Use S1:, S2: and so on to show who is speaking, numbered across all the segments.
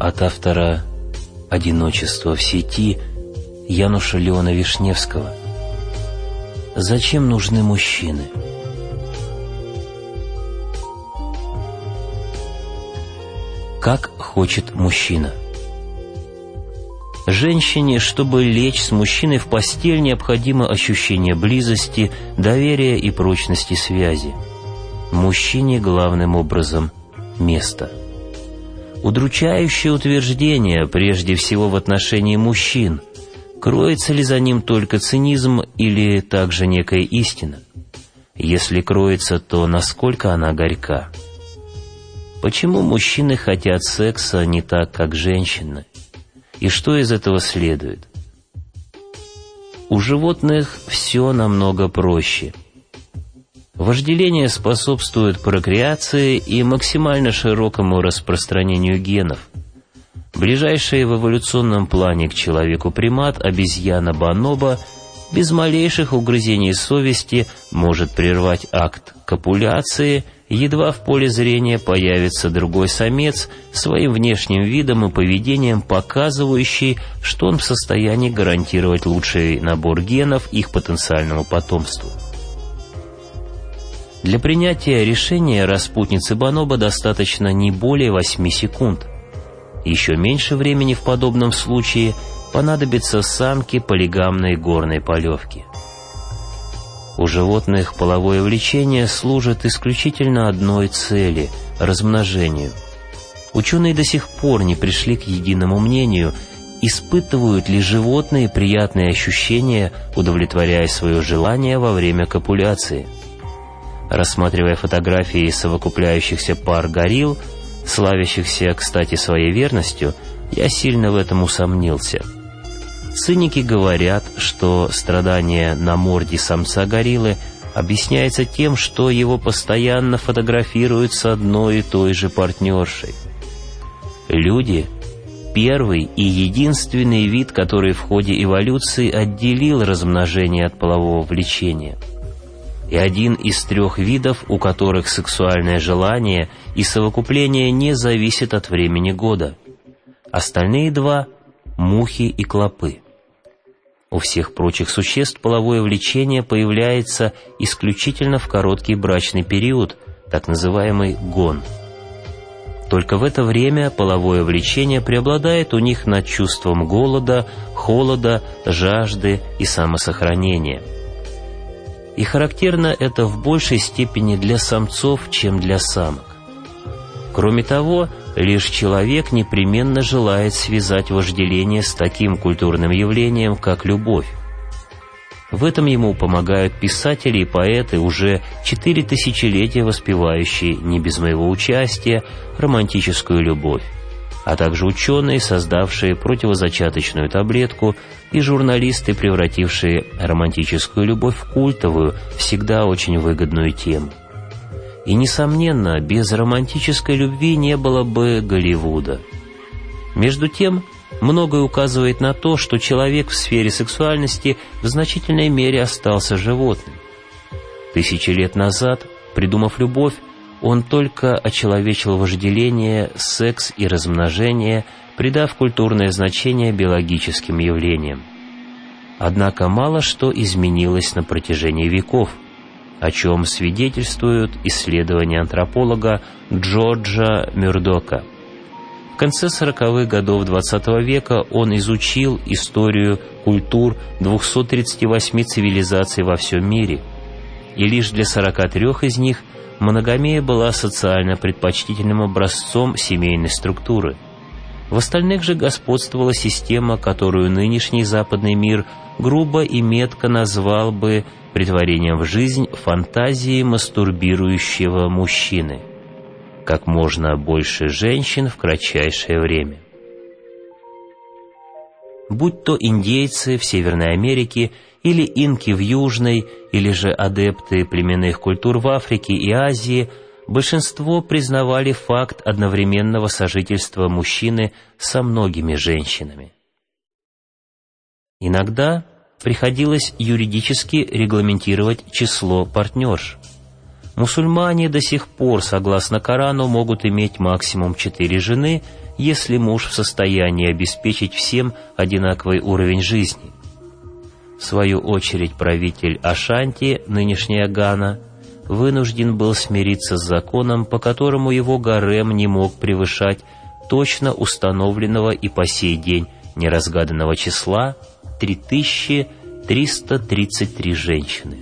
S1: От автора «Одиночество в сети» Януша Леона Вишневского. Зачем нужны мужчины? Как хочет мужчина. Женщине, чтобы лечь с мужчиной в постель, необходимо ощущение близости, доверия и прочности связи. Мужчине главным образом место. Удручающее утверждение, прежде всего в отношении мужчин. Кроется ли за ним только цинизм или также некая истина? Если кроется, то насколько она горька? Почему мужчины хотят секса не так, как женщины? И что из этого следует? У животных все намного проще. Вожделение способствует прокреации и максимально широкому распространению генов. Ближайший в эволюционном плане к человеку примат, обезьяна бонобо, без малейших угрызений совести может прервать акт копуляции, едва в поле зрения появится другой самец, своим внешним видом и поведением показывающий, что он в состоянии гарантировать лучший набор генов их потенциальному потомству. Для принятия решения распутницы бонобо достаточно не более 8 секунд. Еще меньше времени в подобном случае понадобится самке полигамной горной полевки. У животных половое влечение служит исключительно одной цели – размножению. Ученые до сих пор не пришли к единому мнению, испытывают ли животные приятные ощущения, удовлетворяя свое желание во время копуляции. Рассматривая фотографии совокупляющихся пар горилл, славящихся, кстати, своей верностью, я сильно в этом усомнился. Циники говорят, что страдание на морде самца гориллы объясняется тем, что его постоянно фотографируют с одной и той же партнершей. Люди – первый и единственный вид, который в ходе эволюции отделил размножение от полового влечения. И один из 3 видов, у которых сексуальное желание и совокупление не зависит от времени года. Остальные 2 – мухи и клопы. У всех прочих существ половое влечение появляется исключительно в короткий брачный период, так называемый гон. Только в это время половое влечение преобладает у них над чувством голода, холода, жажды и самосохранения. И характерно это в большей степени для самцов, чем для самок. Кроме того, лишь человек непременно желает связать вожделение с таким культурным явлением, как любовь. В этом ему помогают писатели и поэты, уже 4 тысячелетия воспевающие не без моего участия романтическую любовь, а также ученые, создавшие противозачаточную таблетку, и журналисты, превратившие романтическую любовь в культовую, всегда очень выгодную тему. И, несомненно, без романтической любви не было бы Голливуда. Между тем, многое указывает на то, что человек в сфере сексуальности в значительной мере остался животным. 1000 лет назад, придумав любовь, он только очеловечил вожделение, секс и размножение, придав культурное значение биологическим явлениям. Однако мало что изменилось на протяжении веков, о чем свидетельствуют исследования антрополога Джорджа Мёрдока. В конце 40-х годов XX века он изучил историю культур 238 цивилизаций во всем мире, и лишь для 43 из них моногамия была социально предпочтительным образцом семейной структуры. В остальных же господствовала система, которую нынешний западный мир грубо и метко назвал бы претворением в жизнь фантазии мастурбирующего мужчины. Как можно больше женщин в кратчайшее время. Будь то индейцы в Северной Америке, или инки в Южной, или же адепты племенных культур в Африке и Азии, большинство признавали факт одновременного сожительства мужчины со многими женщинами. Иногда приходилось юридически регламентировать число партнерш. Мусульмане до сих пор, согласно Корану, могут иметь максимум 4 жены, если муж в состоянии обеспечить всем одинаковый уровень жизни. В свою очередь правитель Ашанти, нынешняя Гана, вынужден был смириться с законом, по которому его гарем не мог превышать точно установленного и по сей день неразгаданного числа 3333 женщины.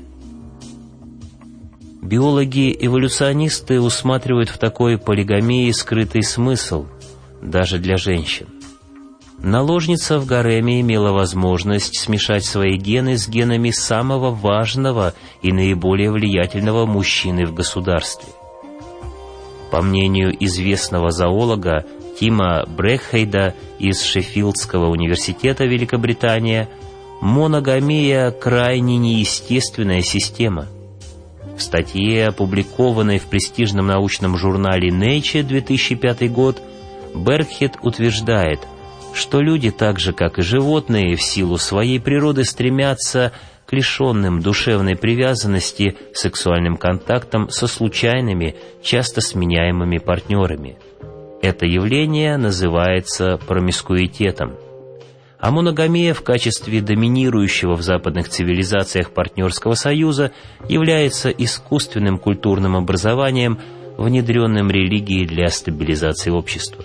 S1: Биологи-эволюционисты усматривают в такой полигамии скрытый смысл, даже для женщин. Наложница в гареме имела возможность смешать свои гены с генами самого важного и наиболее влиятельного мужчины в государстве. По мнению известного зоолога Тима Брекхейда из Шеффилдского университета, Великобритания, моногамия – крайне неестественная система. В статье, опубликованной в престижном научном журнале Nature 2005 год, Брекхейд утверждает, что люди, так же как и животные, в силу своей природы стремятся к лишенным душевной привязанности сексуальным контактам со случайными, часто сменяемыми партнерами. Это явление называется промискуитетом. А моногамия в качестве доминирующего в западных цивилизациях партнерского союза является искусственным культурным образованием, внедренным религией для стабилизации общества.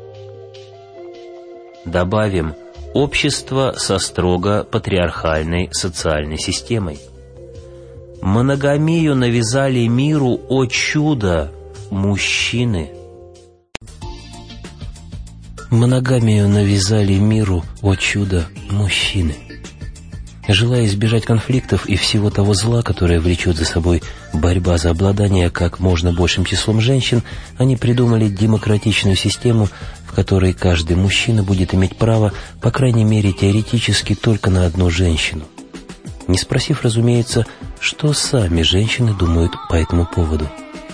S1: Добавим, общество со строго патриархальной социальной системой. Моногамию навязали миру, о чудо, мужчины. Моногамию навязали миру, о чудо, мужчины. Желая избежать конфликтов и всего того зла, которое влечет за собой борьба за обладание как можно большим числом женщин, они придумали демократичную систему, в которой каждый мужчина будет иметь право, по крайней мере теоретически, только на одну женщину. Не спросив, разумеется, что сами женщины думают по этому поводу.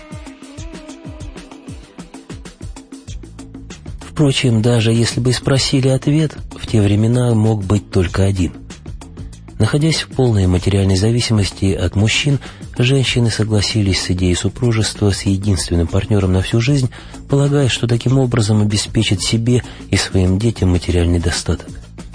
S1: Впрочем, даже если бы спросили ответ, в те времена мог быть только один. Находясь в полной материальной зависимости от мужчин, женщины согласились с идеей супружества с единственным партнером на всю жизнь, полагая, что таким образом обеспечат себе и своим детям материальный достаток.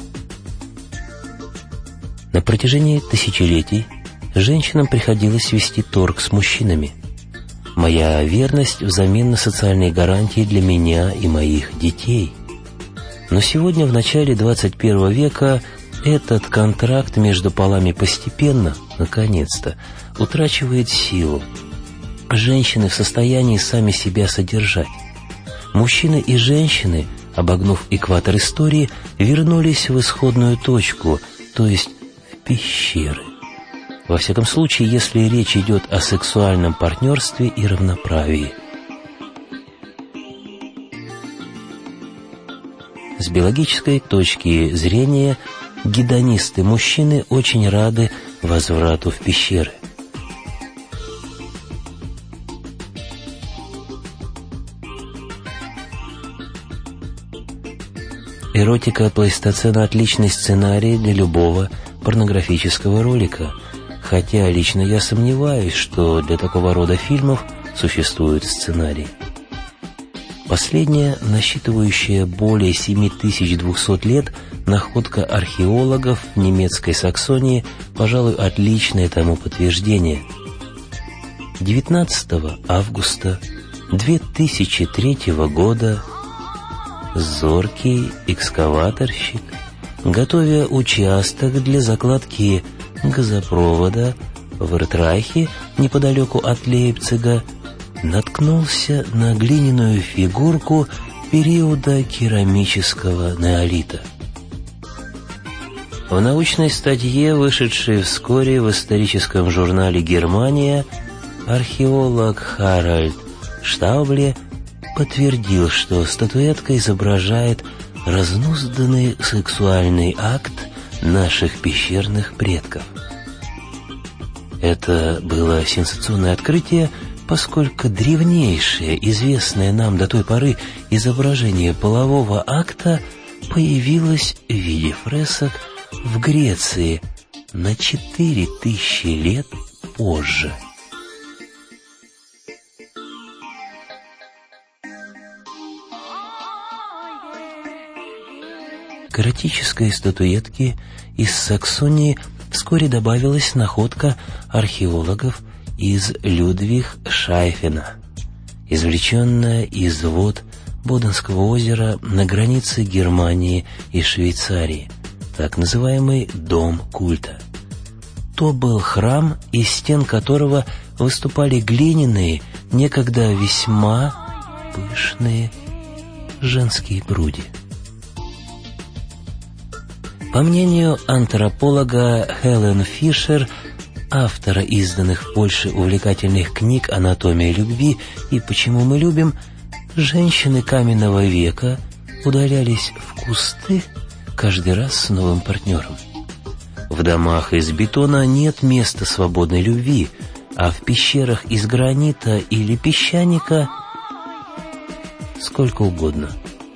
S1: На протяжении тысячелетий женщинам приходилось вести торг с мужчинами. Моя верность взамен на социальные гарантии для меня и моих детей. Но сегодня, в начале 21 века, этот контракт между полами постепенно, наконец-то, утрачивает силу. Женщины в состоянии сами себя содержать. Мужчины и женщины, обогнув экватор истории, вернулись в исходную точку, то есть в пещеры. Во всяком случае, если речь идет о сексуальном партнерстве и равноправии. С биологической точки зрения, гедонисты-мужчины очень рады возврату в пещеры. Эротика плейстоцена – отличный сценарий для любого порнографического ролика, хотя лично я сомневаюсь, что для такого рода фильмов существует сценарий. Последняя, насчитывающая более 7200 лет, находка археологов в немецкой Саксонии, пожалуй, отличное тому подтверждение. 19 августа 2003 года зоркий экскаваторщик, готовя участок для закладки газопровода в Эртрахе, неподалеку от Лейпцига, наткнулся на глиняную фигурку периода керамического неолита. В научной статье, вышедшей вскоре в историческом журнале «Германия», археолог Харальд Штаубле подтвердил, что статуэтка изображает разнузданный сексуальный акт наших пещерных предков. Это было сенсационное открытие, поскольку древнейшее, известное нам до той поры изображение полового акта появилось в виде фресок в Греции на 4000 лет позже. К эротической статуэтке из Саксонии вскоре добавилась находка археологов из Людвигшафена, извлеченная из вод Боденского озера на границе Германии и Швейцарии, так называемый «дом культа». То был храм, из стен которого выступали глиняные, некогда весьма пышные женские груди. По мнению антрополога Хелен Фишер, автора изданных в Польше увлекательных книг «Анатомия любви» и «Почему мы любим», женщины каменного века удалялись в кусты каждый раз с новым партнером. В домах из бетона нет места свободной любви, а в пещерах из гранита или песчаника сколько угодно.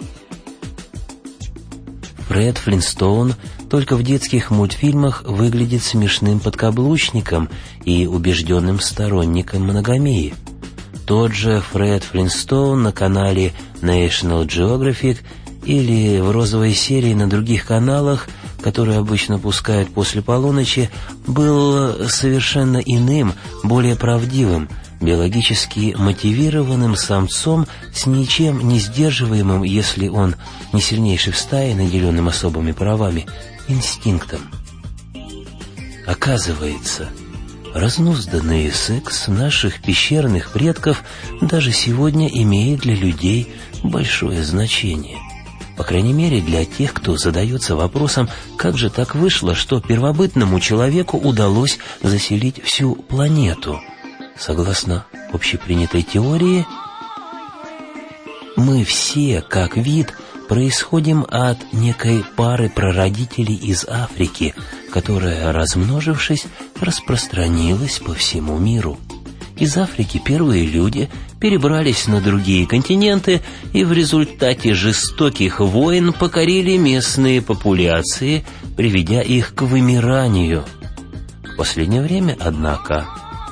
S1: Фред Флинстоун только в детских мультфильмах выглядит смешным подкаблучником и убежденным сторонником моногамии. Тот же Фред Флинстоун на канале National Geographic или в розовой серии на других каналах, которые обычно пускают после полуночи, был совершенно иным, более правдивым, биологически мотивированным самцом с ничем не сдерживаемым, если он не сильнейший в стае, наделенным особыми правами, инстинктом. Оказывается, разнузданный секс наших пещерных предков даже сегодня имеет для людей большое значение. По крайней мере, для тех, кто задается вопросом, как же так вышло, что первобытному человеку удалось заселить всю планету. Согласно общепринятой теории, мы все, как вид, происходим от некой пары прародителей из Африки, которая, размножившись, распространилась по всему миру. Из Африки первые люди перебрались на другие континенты и в результате жестоких войн покорили местные популяции, приведя их к вымиранию. В последнее время, однако,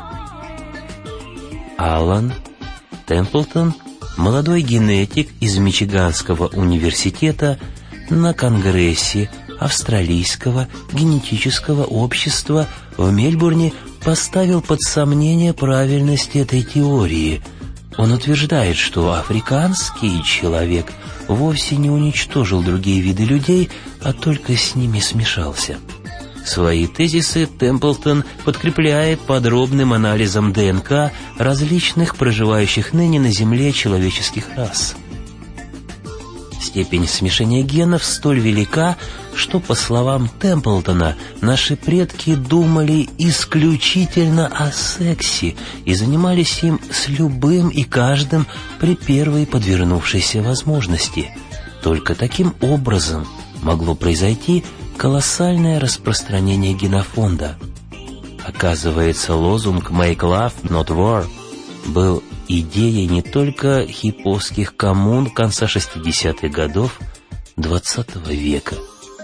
S1: Алан Темплтон, молодой генетик из Мичиганского университета, на конгрессе Австралийского генетического общества в Мельбурне поставил под сомнение правильность этой теории. Он утверждает, что африканский человек вовсе не уничтожил другие виды людей, а только с ними смешался. Свои тезисы Темплтон подкрепляет подробным анализом ДНК различных проживающих ныне на Земле человеческих рас. Степень смешения генов столь велика, что, по словам Темплтона, наши предки думали исключительно о сексе и занимались им с любым и каждым при первой подвернувшейся возможности. Только таким образом могло произойти колоссальное распространение генофонда. Оказывается, лозунг «Make love, not war» был идеей не только хипповских коммун конца 60-х годов XX века.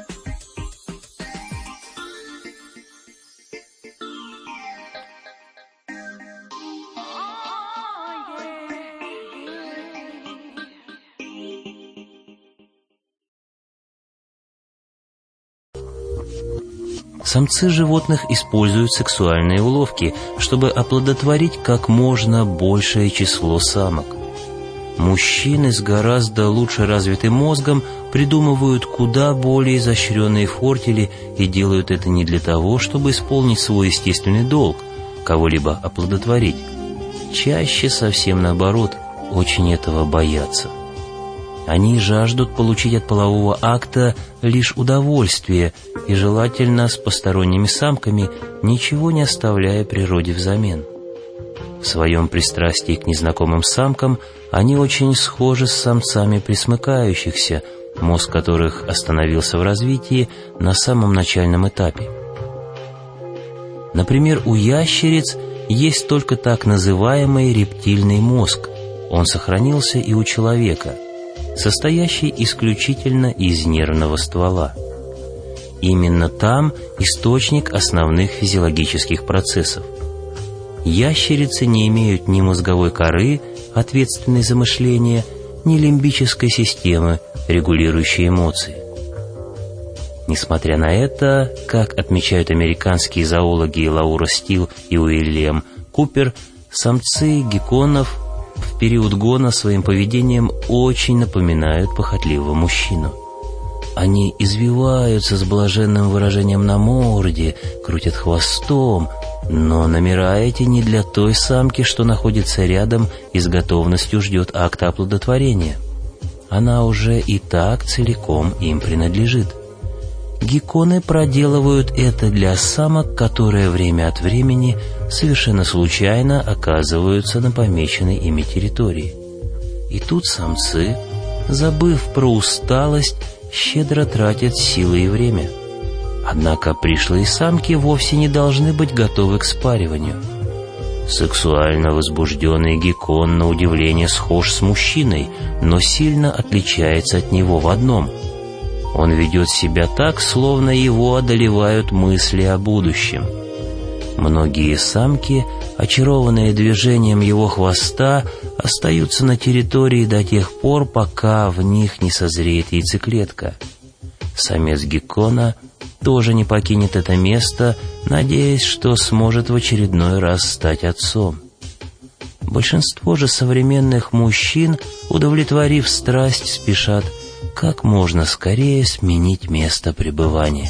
S1: Самцы животных используют сексуальные уловки, чтобы оплодотворить как можно большее число самок. Мужчины с гораздо лучше развитым мозгом придумывают куда более изощренные фортели и делают это не для того, чтобы исполнить свой естественный долг, кого-либо оплодотворить. Чаще совсем наоборот, очень этого боятся. Они жаждут получить от полового акта лишь удовольствие и желательно с посторонними самками, ничего не оставляя природе взамен. В своем пристрастии к незнакомым самкам они очень схожи с самцами пресмыкающихся, мозг которых остановился в развитии на самом начальном этапе. Например, у ящериц есть только так называемый рептильный мозг. Он сохранился и у человека, состоящий исключительно из нервного ствола. Именно там источник основных физиологических процессов. Ящерицы не имеют ни мозговой коры, ответственной за мышление, ни лимбической системы, регулирующей эмоции. Несмотря на это, как отмечают американские зоологи Лаура Стил и Уильям Купер, самцы гекконов в период гона своим поведением очень напоминают похотливого мужчину. Они извиваются с блаженным выражением на морде, крутят хвостом, но номера эти не для той самки, что находится рядом и с готовностью ждет акта оплодотворения. Она уже и так целиком им принадлежит. Гекконы проделывают это для самок, которые время от времени совершенно случайно оказываются на помеченной ими территории. И тут самцы, забыв про усталость, щедро тратят силы и время. Однако пришлые самки вовсе не должны быть готовы к спариванию. Сексуально возбужденный геккон на удивление схож с мужчиной, но сильно отличается от него в одном: он ведет себя так, словно его одолевают мысли о будущем. Многие самки, очарованные движением его хвоста, остаются на территории до тех пор, пока в них не созреет яйцеклетка. Самец геккона тоже не покинет это место, надеясь, что сможет в очередной раз стать отцом. Большинство же современных мужчин, удовлетворив страсть, спешат как можно скорее сменить место пребывания.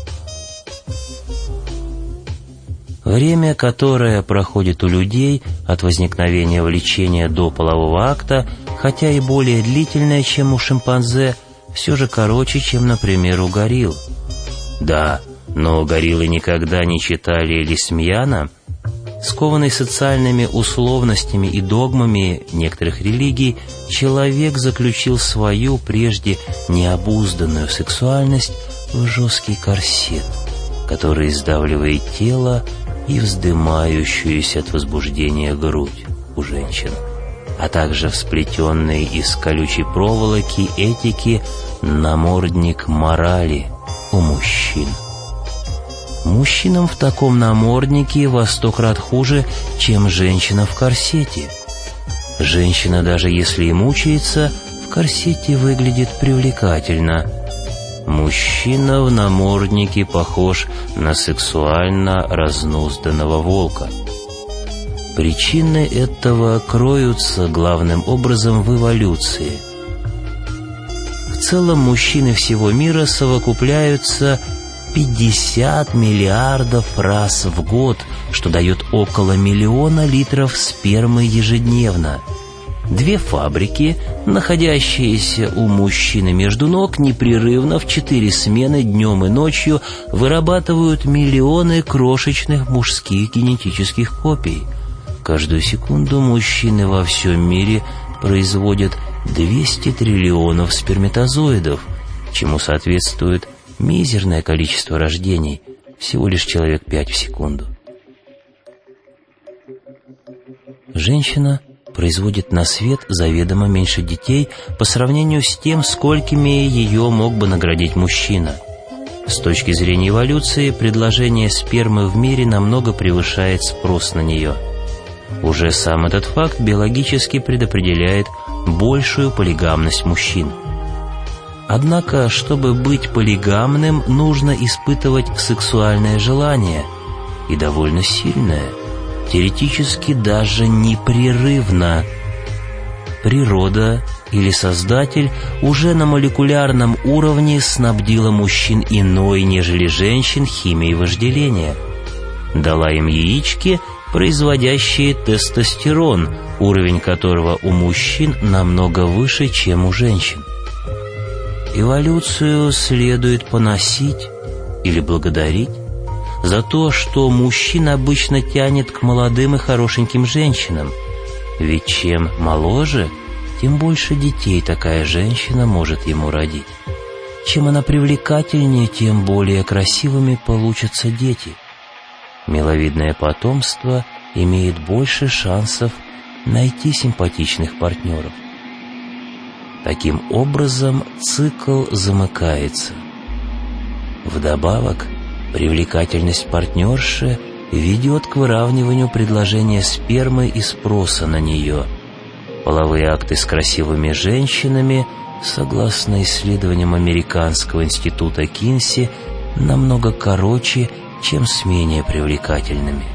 S1: Время, которое проходит у людей от возникновения влечения до полового акта, хотя и более длительное, чем у шимпанзе, все же короче, чем, например, у горилл. Да, но гориллы никогда не читали Лисмьяна. Скованный социальными условностями и догмами некоторых религий, человек заключил свою, прежде необузданную сексуальность в жесткий корсет, который сдавливает тело и вздымающуюся от возбуждения грудь у женщин, а также в сплетенный из колючей проволоки этики намордник морали у мужчин. Мужчинам в таком наморднике во 100 крат хуже, чем женщина в корсете. Женщина, даже если и мучается, в корсете выглядит привлекательно. Мужчина в наморднике похож на сексуально разнузданного волка. Причины этого кроются главным образом в эволюции. В целом мужчины всего мира совокупляются 50 миллиардов раз в год, что дает около 1 миллиона литров спермы ежедневно. 2 фабрики, находящиеся у мужчины между ног, непрерывно в 4 смены днем и ночью вырабатывают миллионы крошечных мужских генетических копий. Каждую секунду мужчины во всем мире производят 200 триллионов сперматозоидов, чему соответствует мизерное количество рождений, всего лишь человек 5 в секунду. Женщина производит на свет заведомо меньше детей по сравнению с тем, сколькими ее мог бы наградить мужчина. С точки зрения эволюции, предложение спермы в мире намного превышает спрос на нее. Уже сам этот факт биологически предопределяет большую полигамность мужчин. Однако, чтобы быть полигамным, нужно испытывать сексуальное желание, и довольно сильное, теоретически даже непрерывно. Природа или Создатель уже на молекулярном уровне снабдила мужчин иной, нежели женщин, химией вожделения. Дала им яички, производящие тестостерон, уровень которого у мужчин намного выше, чем у женщин. Эволюцию следует поносить или благодарить за то, что мужчин обычно тянет к молодым и хорошеньким женщинам, ведь чем моложе, тем больше детей такая женщина может ему родить. Чем она привлекательнее, тем более красивыми получатся дети. Миловидное потомство имеет больше шансов найти симпатичных партнеров. Таким образом, цикл замыкается. Вдобавок, привлекательность партнерши ведет к выравниванию предложения спермы и спроса на нее. Половые акты с красивыми женщинами согласно исследованиям Американского института Кинси, намного короче, чем с менее привлекательными.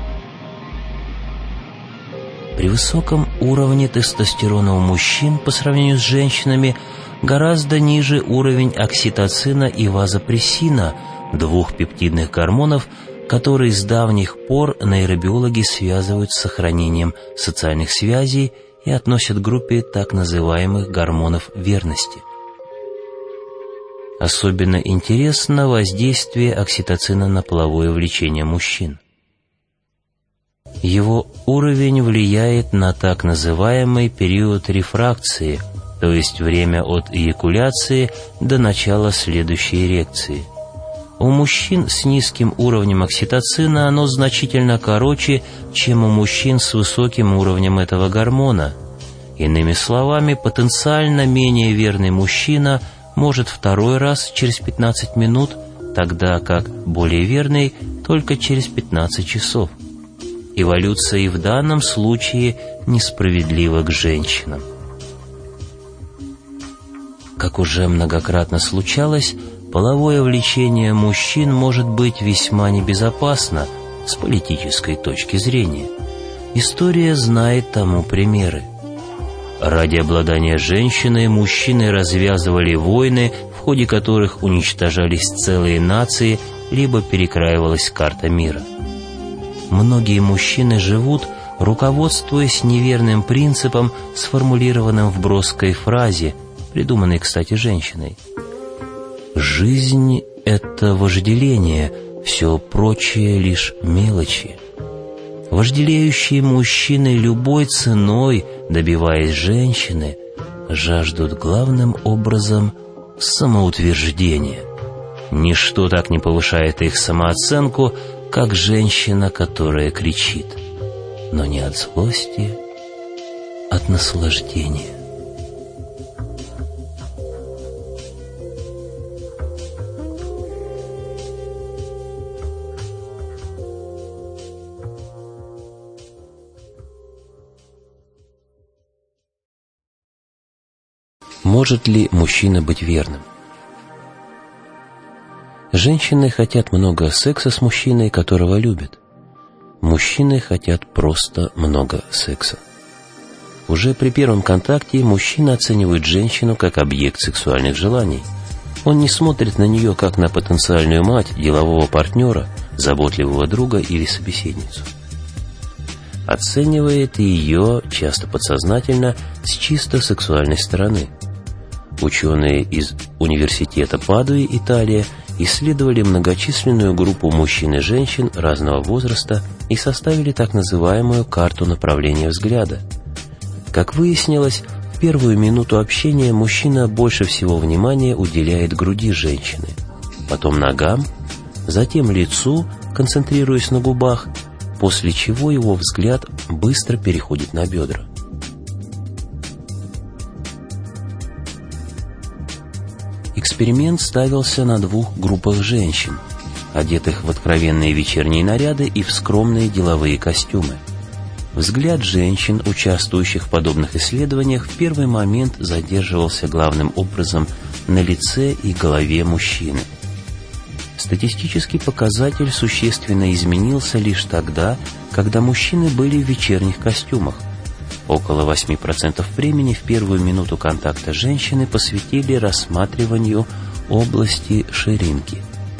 S1: При высоком уровне тестостерона у мужчин по сравнению с женщинами гораздо ниже уровень окситоцина и вазопрессина, двух пептидных гормонов, которые с давних пор нейробиологи связывают с сохранением социальных связей и относят к группе так называемых гормонов верности. Особенно интересно воздействие окситоцина на половое влечение мужчин. Его уровень влияет на так называемый период рефракции, то есть время от эякуляции до начала следующей эрекции. У мужчин с низким уровнем окситоцина оно значительно короче, чем у мужчин с высоким уровнем этого гормона. Иными словами, потенциально менее верный мужчина может второй раз через 15 минут, тогда как более верный только через 15 часов. Эволюция и в данном случае несправедлива к женщинам. Как уже многократно случалось, половое влечение мужчин может быть весьма небезопасно с политической точки зрения. История знает тому примеры. Ради обладания женщиной мужчины развязывали войны, в ходе которых уничтожались целые нации, либо перекраивалась карта мира. Многие мужчины живут, руководствуясь неверным принципом, сформулированным в броской фразе, придуманной, кстати, женщиной. «Жизнь — это вожделение, все прочее лишь мелочи». Вожделеющие мужчины любой ценой, добиваясь женщины, жаждут главным образом самоутверждения. Ничто так не повышает их самооценку, как женщина, которая кричит, но не от злости, от наслаждения. Может ли мужчина быть верным? Женщины хотят много секса с мужчиной, которого любят. Мужчины хотят просто много секса. Уже при первом контакте мужчина оценивает женщину как объект сексуальных желаний. Он не смотрит на нее как на потенциальную мать, делового партнера, заботливого друга или собеседницу. Оценивает ее, часто подсознательно, с чисто сексуальной стороны. Ученые из университета Падуи, Италия, исследовали многочисленную группу мужчин и женщин разного возраста и составили так называемую карту направления взгляда. Как выяснилось, в первую минуту общения мужчина больше всего внимания уделяет груди женщины, потом ногам, затем лицу, концентрируясь на губах, после чего его взгляд быстро переходит на бедра. Эксперимент ставился на двух группах женщин, одетых в откровенные вечерние наряды и в скромные деловые костюмы. Взгляд женщин, участвующих в подобных исследованиях, в первый момент задерживался главным образом на лице и голове мужчины. Статистический показатель существенно изменился лишь тогда, когда мужчины были в вечерних костюмах. Около 8% времени в первую минуту контакта женщины посвятили рассматриванию области ширинки.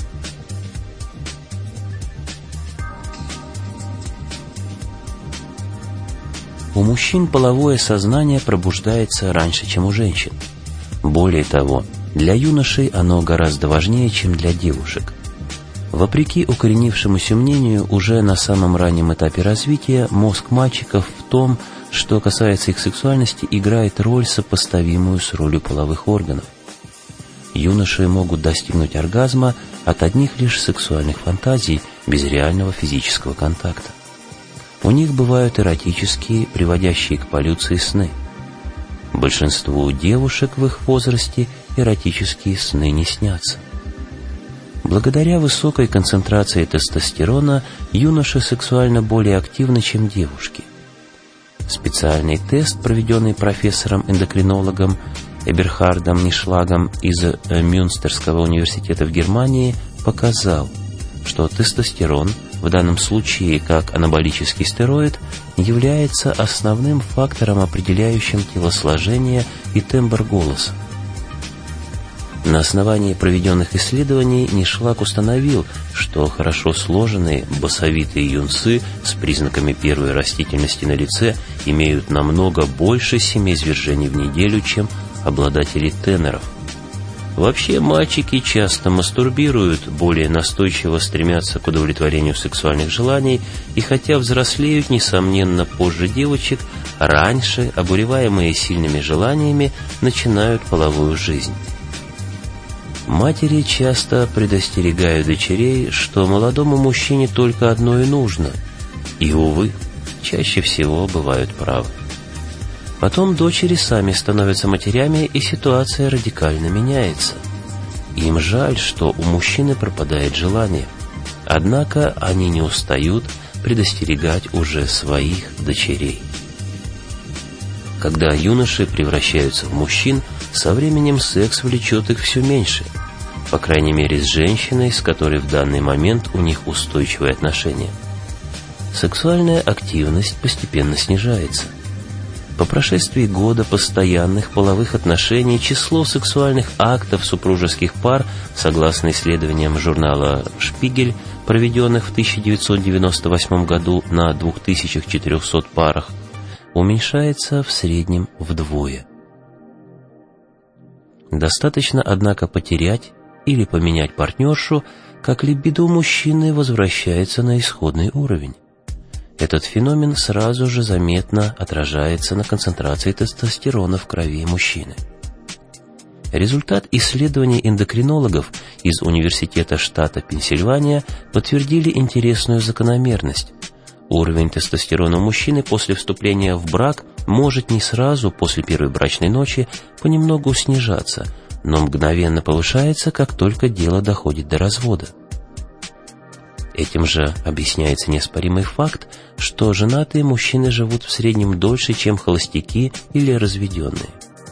S1: У мужчин половое сознание пробуждается раньше, чем у женщин. Более того, для юношей оно гораздо важнее, чем для девушек. Вопреки укоренившемуся мнению, уже на самом раннем этапе развития мозг мальчиков в том, что касается их сексуальности, играет роль, сопоставимую с ролью половых органов. Юноши могут достигнуть оргазма от одних лишь сексуальных фантазий, без реального физического контакта. У них бывают эротические, приводящие к полюции сны. Большинству девушек в их возрасте эротические сны не снятся. Благодаря высокой концентрации тестостерона юноши сексуально более активны, чем девушки. Специальный тест, проведенный профессором-эндокринологом Эберхардом Нишлагом из Мюнстерского университета в Германии показал, что тестостерон, в данном случае как анаболический стероид, является основным фактором, определяющим телосложение и тембр голоса. На основании проведенных исследований Нишлаг установил, что хорошо сложенные басовитые юнцы с признаками первой растительности на лице имеют намного больше 7 извержений в неделю, чем обладатели теноров. Вообще, мальчики часто мастурбируют, более настойчиво стремятся к удовлетворению сексуальных желаний и хотя взрослеют, несомненно, позже девочек, раньше, обуреваемые сильными желаниями, начинают половую жизнь. Матери часто предостерегают дочерей, что молодому мужчине только одно и нужно, и, увы, чаще всего бывают правы. Потом дочери сами становятся матерями, и ситуация радикально меняется. Им жаль, что у мужчины пропадает желание, однако они не устают предостерегать уже своих дочерей. Когда юноши превращаются в мужчин, со временем секс влечет их все меньше, по крайней мере с женщиной, с которой в данный момент у них устойчивые отношения. Сексуальная активность постепенно снижается. По прошествии года постоянных половых отношений число сексуальных актов супружеских пар, согласно исследованиям журнала «Шпигель», проведенных в 1998 году на 2400 парах, уменьшается в среднем вдвое. Достаточно, однако, потерять или поменять партнершу, как либидо мужчины возвращается на исходный уровень. Этот феномен сразу же заметно отражается на концентрации тестостерона в крови мужчины. Результат исследований эндокринологов из Университета штата Пенсильвания подтвердили интересную закономерность. Уровень тестостерона у мужчины после вступления в брак может не сразу после первой брачной ночи понемногу снижаться, но мгновенно повышается, как только дело доходит до развода. Этим же объясняется неоспоримый факт, что женатые мужчины живут в среднем дольше, чем холостяки или разведенные.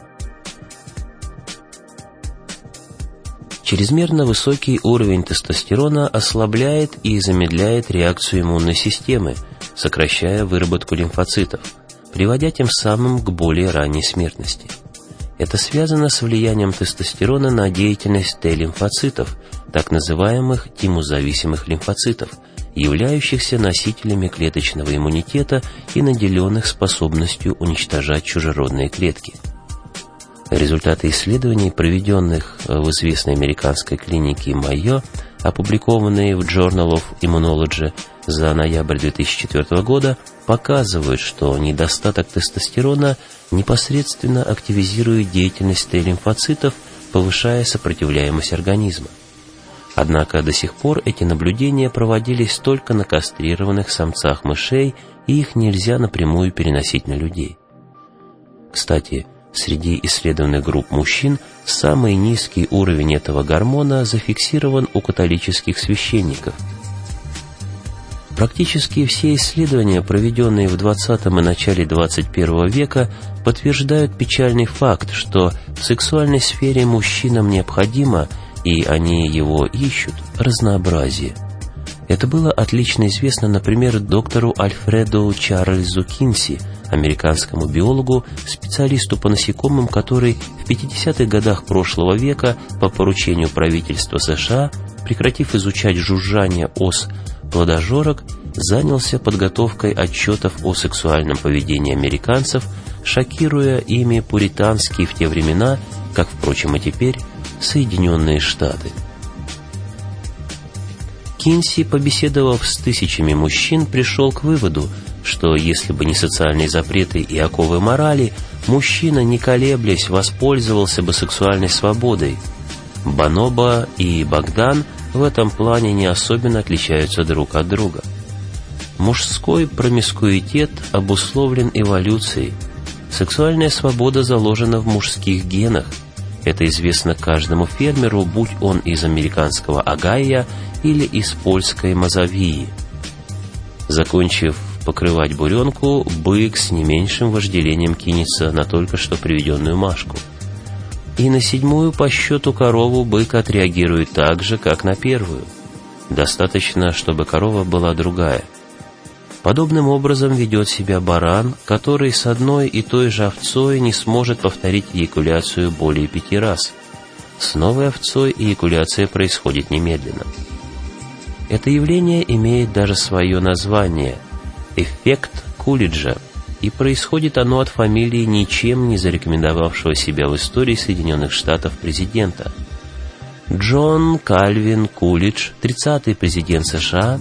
S1: Чрезмерно высокий уровень тестостерона ослабляет и замедляет реакцию иммунной системы, сокращая выработку лимфоцитов, приводя тем самым к более ранней смертности. Это связано с влиянием тестостерона на деятельность Т-лимфоцитов, так называемых тимозависимых лимфоцитов, являющихся носителями клеточного иммунитета и наделенных способностью уничтожать чужеродные клетки. Результаты исследований, проведенных в известной американской клинике Майо, опубликованные в Journal of Immunology за ноябрь 2004 года, показывают, что недостаток тестостерона непосредственно активизирует деятельность Т-лимфоцитов, повышая сопротивляемость организма. Однако до сих пор эти наблюдения проводились только на кастрированных самцах мышей, и их нельзя напрямую переносить на людей. Кстати, среди исследованных групп мужчин самый низкий уровень этого гормона зафиксирован у католических священников. Практически все исследования, проведенные в 20 и начале 21 века, подтверждают печальный факт, что в сексуальной сфере мужчинам необходимо, и они его ищут, разнообразие. Это было отлично известно, например, доктору Альфреду Чарльзу Кинси, американскому биологу, специалисту по насекомым, который в 50-х годах прошлого века по поручению правительства США, прекратив изучать жужжание ос плодожорок, занялся подготовкой отчетов о сексуальном поведении американцев, шокируя ими пуританские в те времена, как, впрочем, и теперь, Соединенные Штаты. Кинси, побеседовав с тысячами мужчин, пришел к выводу, что если бы не социальные запреты и оковы морали, мужчина, не колеблясь, воспользовался бы сексуальной свободой. Бонобо и Богдан в этом плане не особенно отличаются друг от друга. Мужской промискуитет обусловлен эволюцией. Сексуальная свобода заложена в мужских генах. Это известно каждому фермеру, будь он из американского Огайо или из польской Мазовии. Закончив покрывать буренку, бык с не меньшим вожделением кинется на только что приведенную Машку. и на 7-ю по счету корову бык отреагирует так же, как на 1-ю. Достаточно, чтобы корова была другая. Подобным образом ведет себя баран, который с одной и той же овцой не сможет повторить эякуляцию более 5 раз. С новой овцой эякуляция происходит немедленно. Это явление имеет даже свое название – эффект Кулиджа, и происходит оно от фамилии ничем не зарекомендовавшего себя в истории Соединенных Штатов президента. Джон Кальвин Кулидж, 30-й президент США,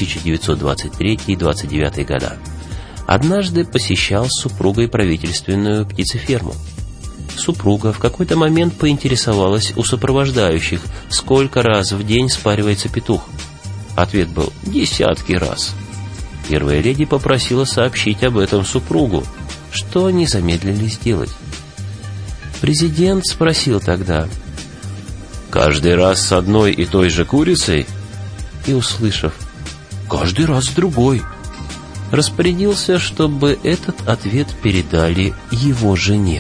S1: 1923-29 года, однажды посещал с супругой правительственную птицеферму. Супруга в какой-то момент поинтересовалась у сопровождающих, сколько раз в день спаривается петух. Ответ был: десятки раз. Первая леди попросила сообщить об этом супругу, что они замедлили сделать. Президент спросил тогда: «Каждый раз с одной и той же курицей?» И, услышав «каждый раз с другой», распорядился, чтобы этот ответ передали его жене.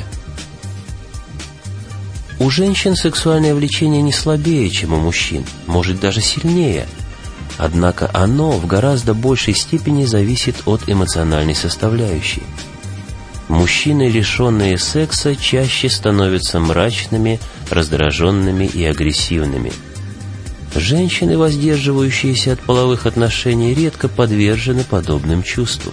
S1: У женщин сексуальное влечение не слабее, чем у мужчин, может даже сильнее. Однако оно в гораздо большей степени зависит от эмоциональной составляющей. Мужчины, лишенные секса, чаще становятся мрачными, раздраженными и агрессивными. Женщины, воздерживающиеся от половых отношений, редко подвержены подобным чувствам.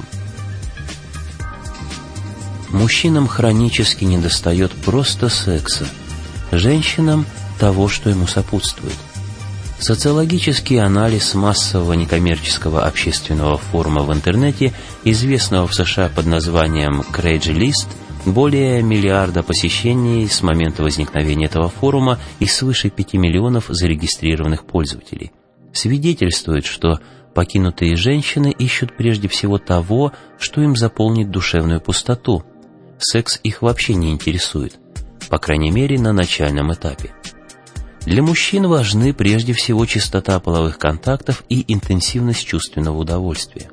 S1: Мужчинам хронически недостает просто секса, женщинам – того, что ему сопутствует. Социологический анализ массового некоммерческого общественного форума в интернете, известного в США под названием Craigslist, более миллиарда посещений с момента возникновения этого форума и свыше 5 миллионов зарегистрированных пользователей, свидетельствует, что покинутые женщины ищут прежде всего того, что им заполнит душевную пустоту. Секс их вообще не интересует, по крайней мере, на начальном этапе. Для мужчин важны прежде всего частота половых контактов и интенсивность чувственного удовольствия.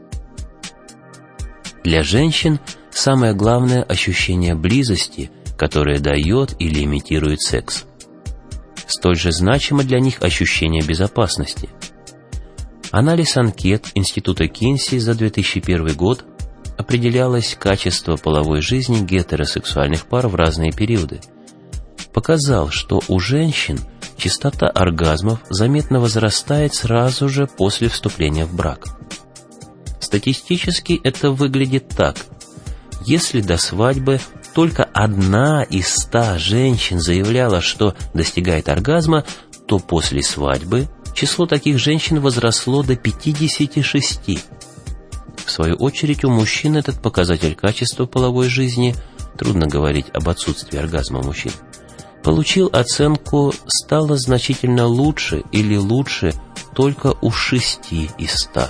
S1: Для женщин самое главное – ощущение близости, которое дает или имитирует секс. Столь же значимо для них ощущение безопасности. Анализ анкет Института Кинси за 2001 год определялось качество половой жизни гетеросексуальных пар в разные периоды. Показал, что у женщин частота оргазмов заметно возрастает сразу же после вступления в брак. Статистически это выглядит так. Если до свадьбы только 1 из 100 женщин заявляла, что достигает оргазма, то после свадьбы число таких женщин возросло до 56. В свою очередь, у мужчин этот показатель качества половой жизни, трудно говорить об отсутствии оргазма у мужчин, получил оценку «стало значительно лучше» или «лучше» только у 6 из 100.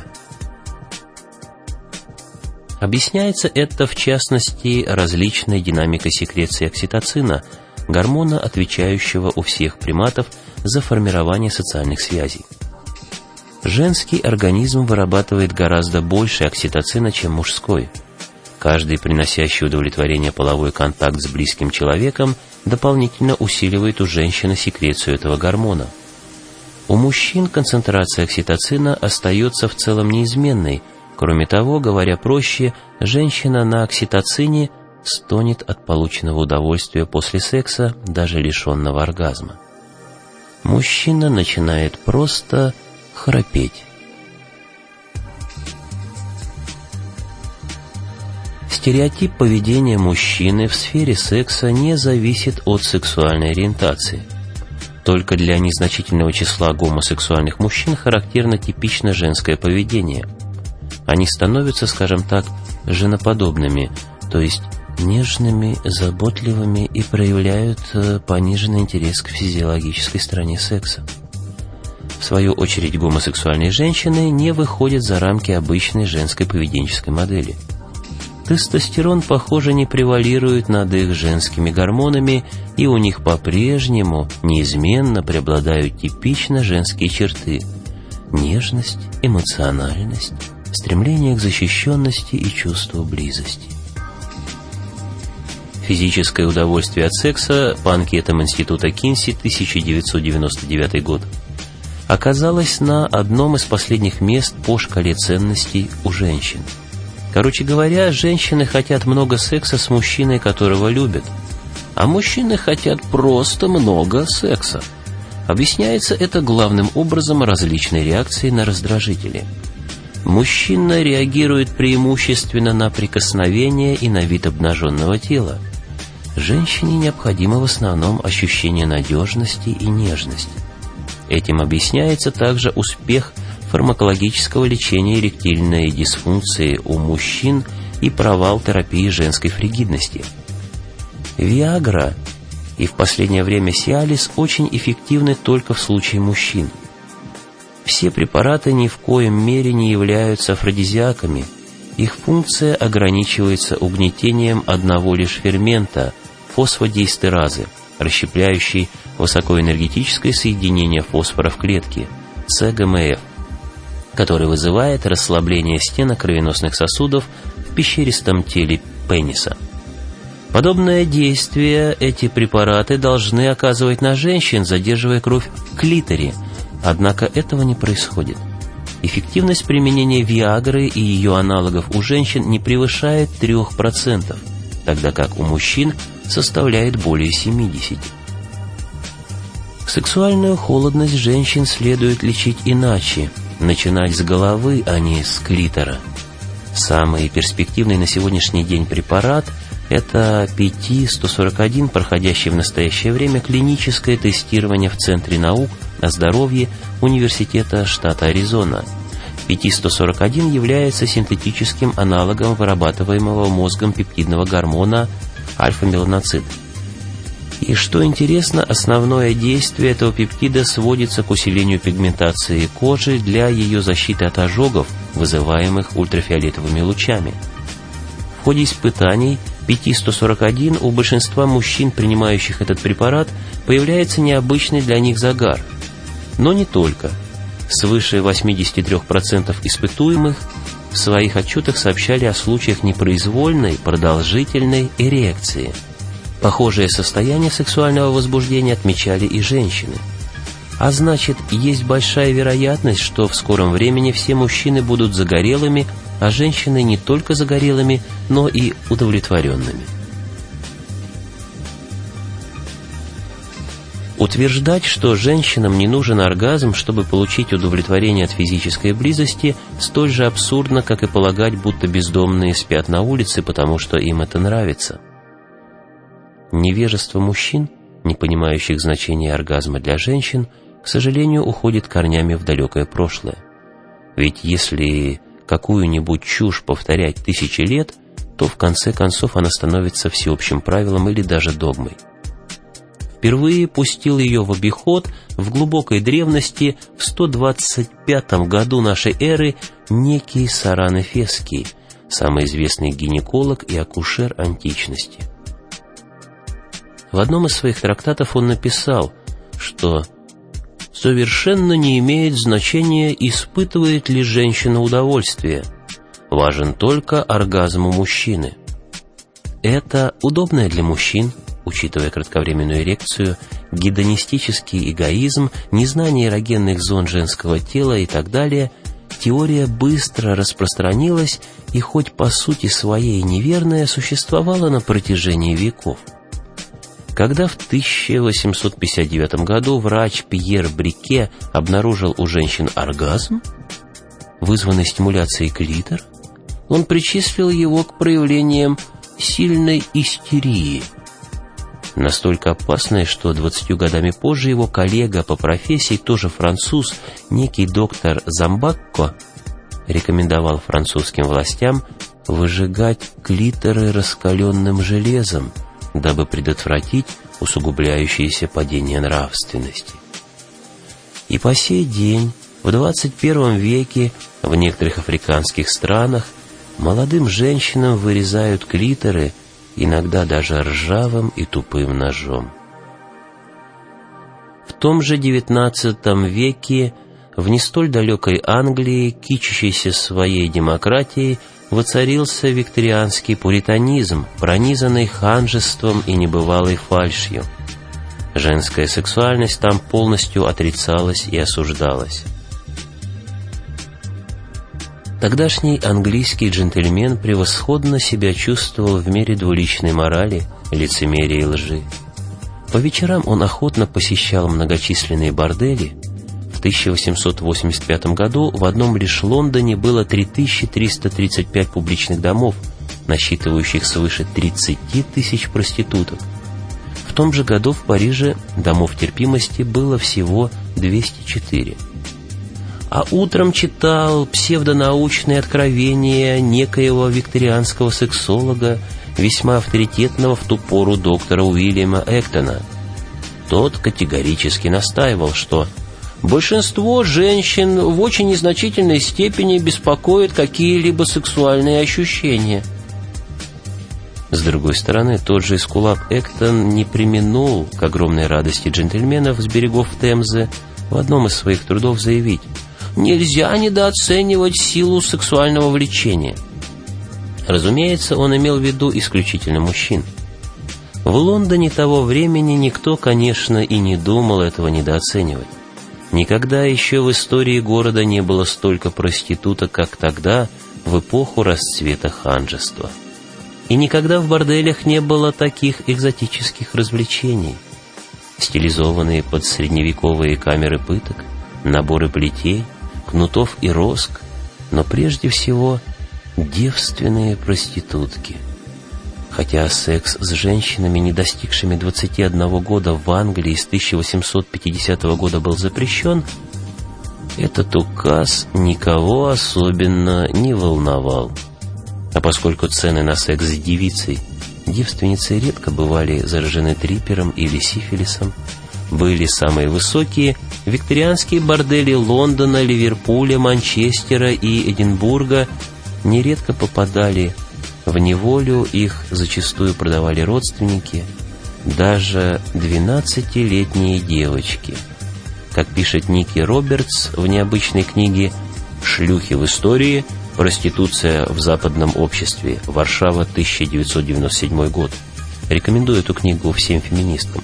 S1: Объясняется это, в частности, различной динамикой секреции окситоцина, гормона, отвечающего у всех приматов за формирование социальных связей. Женский организм вырабатывает гораздо больше окситоцина, чем мужской. Каждый приносящий удовлетворение половой контакт с близким человеком дополнительно усиливает у женщины секрецию этого гормона. У мужчин концентрация окситоцина остается в целом неизменной. Кроме того, говоря проще, женщина на окситоцине стонет от полученного удовольствия после секса, даже лишенного оргазма. Мужчина начинает просто храпеть. Стереотип поведения мужчины в сфере секса не зависит от сексуальной ориентации. Только для незначительного числа гомосексуальных мужчин характерно типично женское поведение. Они становятся, скажем так, женоподобными, то есть нежными, заботливыми и проявляют пониженный интерес к физиологической стороне секса. В свою очередь, гомосексуальные женщины не выходят за рамки обычной женской поведенческой модели. Тестостерон, похоже, не превалирует над их женскими гормонами, и у них по-прежнему неизменно преобладают типично женские черты – нежность, эмоциональность, стремление к защищенности и чувство близости. Физическое удовольствие от секса по анкетам Института Кинси, 1999 год, оказалось на одном из последних мест по шкале ценностей у женщин. Короче говоря, женщины хотят много секса с мужчиной, которого любят, а мужчины хотят просто много секса. Объясняется это главным образом различной реакцией на раздражители. Мужчина реагирует преимущественно на прикосновение и на вид обнаженного тела. Женщине необходимо в основном ощущение надежности и нежности. Этим объясняется также успех фармакологического лечения эректильной дисфункции у мужчин и провал терапии женской фригидности. Виагра и в последнее время Сиалис очень эффективны только в случае мужчин. Все препараты ни в коем мере не являются афродизиаками. Их функция ограничивается угнетением одного лишь фермента – фосфодиэстеразы, расщепляющей высокоэнергетическое соединение фосфора в клетке – ЦГМФ, который вызывает расслабление стенок кровеносных сосудов в пещеристом теле пениса. Подобное действие эти препараты должны оказывать на женщин, задерживая кровь в клиторе, однако этого не происходит. Эффективность применения Виагры и ее аналогов у женщин не превышает 3%, тогда как у мужчин составляет более 70%. Сексуальную холодность женщин следует лечить иначе, начинать с головы, а не с клитора. Самый перспективный на сегодняшний день препарат – это PT-141, проходящий в настоящее время клиническое тестирование в Центре наук о здоровье Университета штата Аризона. PT-141 является синтетическим аналогом вырабатываемого мозгом пептидного гормона альфа-меланоцит. И что интересно, основное действие этого пептида сводится к усилению пигментации кожи для ее защиты от ожогов, вызываемых ультрафиолетовыми лучами. В ходе испытаний PT-141 у большинства мужчин, принимающих этот препарат, появляется необычный для них загар. Но не только. Свыше 83% испытуемых в своих отчетах сообщали о случаях непроизвольной, продолжительной эрекции. Похожее состояние сексуального возбуждения отмечали и женщины. А значит, есть большая вероятность, что в скором времени все мужчины будут загорелыми, а женщины не только загорелыми, но и удовлетворенными. Утверждать, что женщинам не нужен оргазм, чтобы получить удовлетворение от физической близости, столь же абсурдно, как и полагать, будто бездомные спят на улице, потому что им это нравится. Невежество мужчин, не понимающих значения оргазма для женщин, к сожалению, уходит корнями в далекое прошлое. Ведь если какую-нибудь чушь повторять тысячи лет, то в конце концов она становится всеобщим правилом или даже догмой. Впервые пустил ее в обиход в глубокой древности в 125 году нашей эры некий Саран Эфесский, самый известный гинеколог и акушер античности. В одном из своих трактатов он написал, что совершенно не имеет значения, испытывает ли женщина удовольствие. Важен только оргазм у мужчины. Это удобное для мужчин, учитывая кратковременную эрекцию, гедонистический эгоизм, незнание эрогенных зон женского тела и так далее, теория быстро распространилась и хоть по сути своей неверная, существовала на протяжении веков. Когда в 1859 году врач Пьер Брике обнаружил у женщин оргазм, вызванный стимуляцией клитора, он причислил его к проявлениям сильной истерии, настолько опасной, что 20 годами позже его коллега по профессии, тоже француз, некий доктор Замбакко, рекомендовал французским властям выжигать клиторы раскаленным железом, дабы предотвратить усугубляющееся падение нравственности. И по сей день, в 21 веке, в некоторых африканских странах молодым женщинам вырезают клиторы, иногда даже ржавым и тупым ножом. В том же XIX веке в не столь далекой Англии, кичащейся своей демократией, воцарился викторианский пуританизм, пронизанный ханжеством и небывалой фальшью. Женская сексуальность там полностью отрицалась и осуждалась. Тогдашний английский джентльмен превосходно себя чувствовал в мире двуличной морали, лицемерия и лжи. По вечерам он охотно посещал многочисленные бордели. В 1885 году в одном лишь Лондоне было 3335 публичных домов, насчитывающих свыше 30 тысяч проституток. В том же году в Париже домов терпимости было всего 204. А утром читал псевдонаучные откровения некоего викторианского сексолога, весьма авторитетного в ту пору доктора Уильяма Эктона. Тот категорически настаивал, что большинство женщин в очень незначительной степени беспокоят какие-либо сексуальные ощущения. С другой стороны, тот же эскулап Эктон не преминул, к огромной радости джентльменов с берегов Темзы, в одном из своих трудов заявить: «Нельзя недооценивать силу сексуального влечения». Разумеется, он имел в виду исключительно мужчин. В Лондоне того времени никто, конечно, и не думал этого недооценивать. Никогда еще в истории города не было столько проституток, как тогда, в эпоху расцвета ханжества. И никогда в борделях не было таких экзотических развлечений. Стилизованные под средневековые камеры пыток, наборы плетей, кнутов и роск, но прежде всего девственные проститутки. Хотя секс с женщинами, не достигшими 21 года в Англии с 1850 года был запрещен, этот указ никого особенно не волновал. А поскольку цены на секс с девицей, девственницы редко бывали заражены трипером или сифилисом, были самые высокие, викторианские бордели Лондона, Ливерпуля, Манчестера и Эдинбурга нередко попадали в неволю, их зачастую продавали родственники, даже 12-летние девочки. Как пишет Ники Робертс в необычной книге «Шлюхи в истории. Проституция в западном обществе. Варшава, 1997 год». Рекомендую эту книгу всем феминисткам.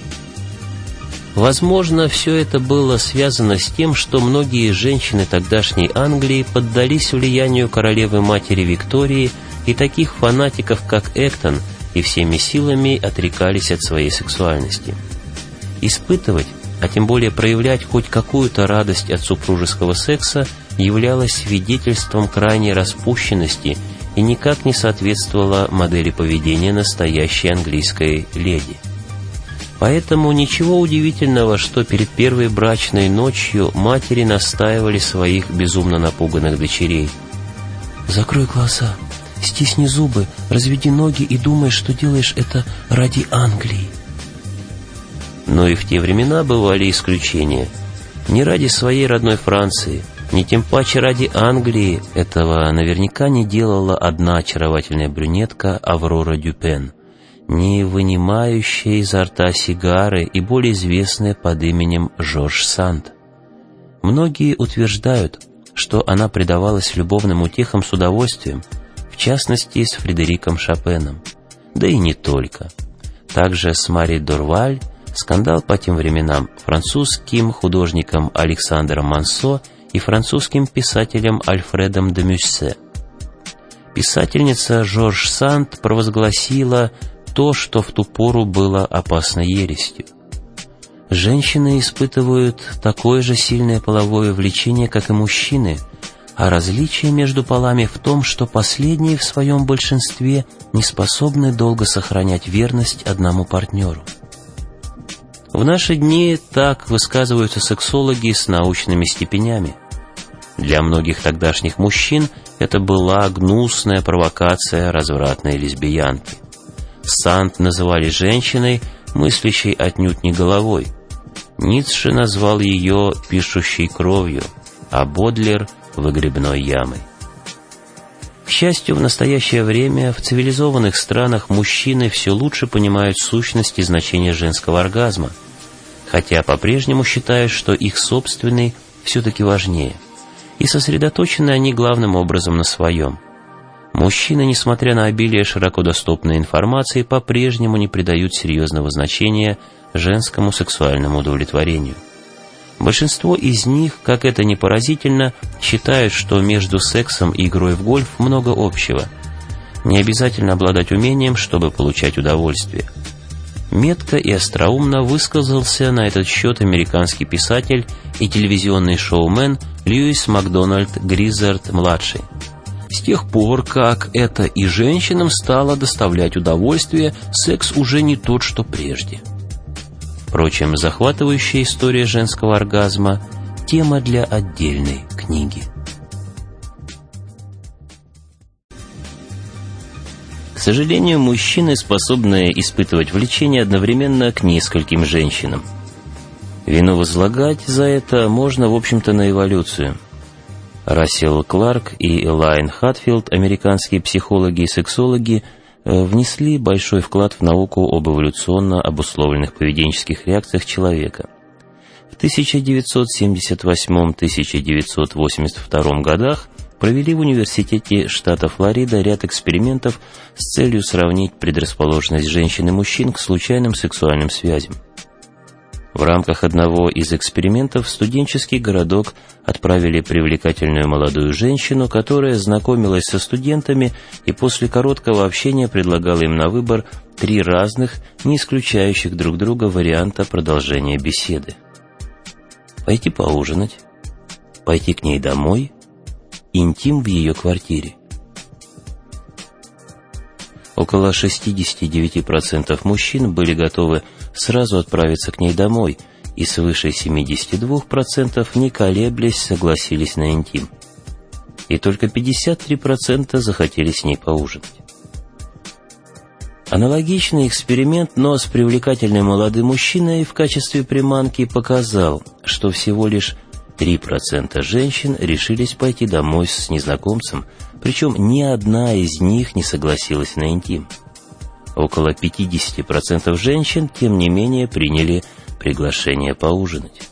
S1: Возможно, все это было связано с тем, что многие женщины тогдашней Англии поддались влиянию королевы-матери Виктории и таких фанатиков, как Эктон, и всеми силами отрекались от своей сексуальности. Испытывать, а тем более проявлять хоть какую-то радость от супружеского секса, являлось свидетельством крайней распущенности и никак не соответствовало модели поведения настоящей английской леди. Поэтому ничего удивительного, что перед первой брачной ночью матери настаивали своих безумно напуганных дочерей: «Закрой глаза, стисни зубы, разведи ноги и думай, что делаешь это ради Англии». Но и в те времена бывали исключения. Не ради своей родной Франции, ни тем паче ради Англии этого наверняка не делала одна очаровательная брюнетка Аврора Дюпен, не вынимающая изо рта сигары и более известная под именем Жорж Санд. Многие утверждают, что она предавалась любовным утехам с удовольствием, в частности с Фредериком Шопеном. Да и не только. Также с Мари Дорваль скандал по тем временам, французским художником Александром Мансо и французским писателем Альфредом де Мюссе. Писательница Жорж Санд провозгласила то, что в ту пору было опасной ересью. Женщины испытывают такое же сильное половое влечение, как и мужчины, а различие между полами в том, что последние в своем большинстве не способны долго сохранять верность одному партнеру. В наши дни так высказываются сексологи с научными степенями. Для многих тогдашних мужчин это была гнусная провокация развратной лесбиянки. Санд называли женщиной, мыслящей отнюдь не головой. Ницше назвал ее пишущей кровью, а Бодлер — выгребной ямой. К счастью, в настоящее время в цивилизованных странах мужчины все лучше понимают сущность и значение женского оргазма, хотя по-прежнему считают, что их собственный все-таки важнее, и сосредоточены они главным образом на своем. Мужчины, несмотря на обилие широко доступной информации, по-прежнему не придают серьезного значения женскому сексуальному удовлетворению. Большинство из них, как это ни поразительно, считают, что между сексом и игрой в гольф много общего. Не обязательно обладать умением, чтобы получать удовольствие. Метко и остроумно высказался на этот счет американский писатель и телевизионный шоумен Льюис Макдональд Гриззард-младший. С тех пор, как это и женщинам стало доставлять удовольствие, секс уже не тот, что прежде. Впрочем, захватывающая история женского оргазма – тема для отдельной книги. К сожалению, мужчины способны испытывать влечение одновременно к нескольким женщинам. Вину возлагать за это можно, в общем-то, на эволюцию. Рассел Кларк и Элайн Хатфилд, американские психологи и сексологи, внесли большой вклад в науку об эволюционно обусловленных поведенческих реакциях человека. В 1978-1982 годах провели в университете штата Флорида ряд экспериментов с целью сравнить предрасположенность женщин и мужчин к случайным сексуальным связям. В рамках одного из экспериментов в студенческий городок отправили привлекательную молодую женщину, которая знакомилась со студентами и после короткого общения предлагала им на выбор 3 разных, не исключающих друг друга варианта продолжения беседы. Пойти поужинать, пойти к ней домой, интим в ее квартире. Около 69% мужчин были готовы сразу отправиться к ней домой, и свыше 72%, не колеблясь, согласились на интим. И только 53% захотели с ней поужинать. Аналогичный эксперимент, но с привлекательным молодым мужчиной в качестве приманки, показал, что всего лишь 3% женщин решились пойти домой с незнакомцем, причем ни одна из них не согласилась на интим. Около 50% женщин, тем не менее, приняли приглашение поужинать.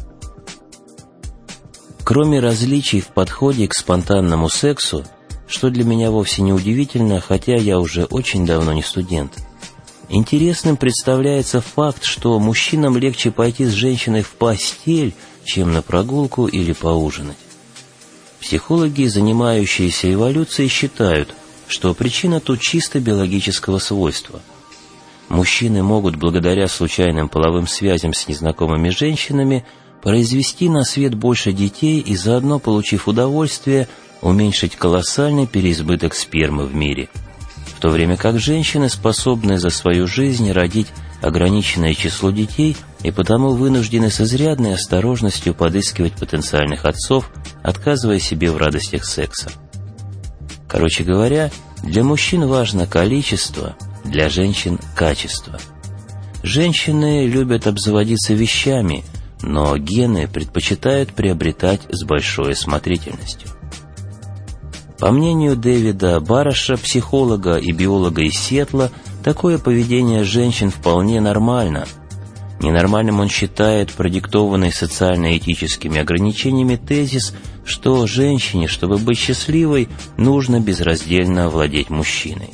S1: Кроме различий в подходе к спонтанному сексу, что для меня вовсе не удивительно, хотя я уже очень давно не студент, интересным представляется факт, что мужчинам легче пойти с женщиной в постель, чем на прогулку или поужинать. Психологи, занимающиеся эволюцией, считают, что причина тут чисто биологического свойства. Мужчины могут, благодаря случайным половым связям с незнакомыми женщинами, произвести на свет больше детей и, заодно получив удовольствие, уменьшить колоссальный переизбыток спермы в мире, в то время как женщины способны за свою жизнь родить ограниченное число детей и потому вынуждены с изрядной осторожностью подыскивать потенциальных отцов, отказывая себе в радостях секса. Короче говоря, для мужчин важно количество, для женщин – качество. Женщины любят обзаводиться вещами, но гены предпочитают приобретать с большой осмотрительностью. По мнению Дэвида Барраша, психолога и биолога из Сиэтла, такое поведение женщин вполне нормально. Ненормальным он считает продиктованный социально-этическими ограничениями тезис, что женщине, чтобы быть счастливой, нужно безраздельно владеть мужчиной.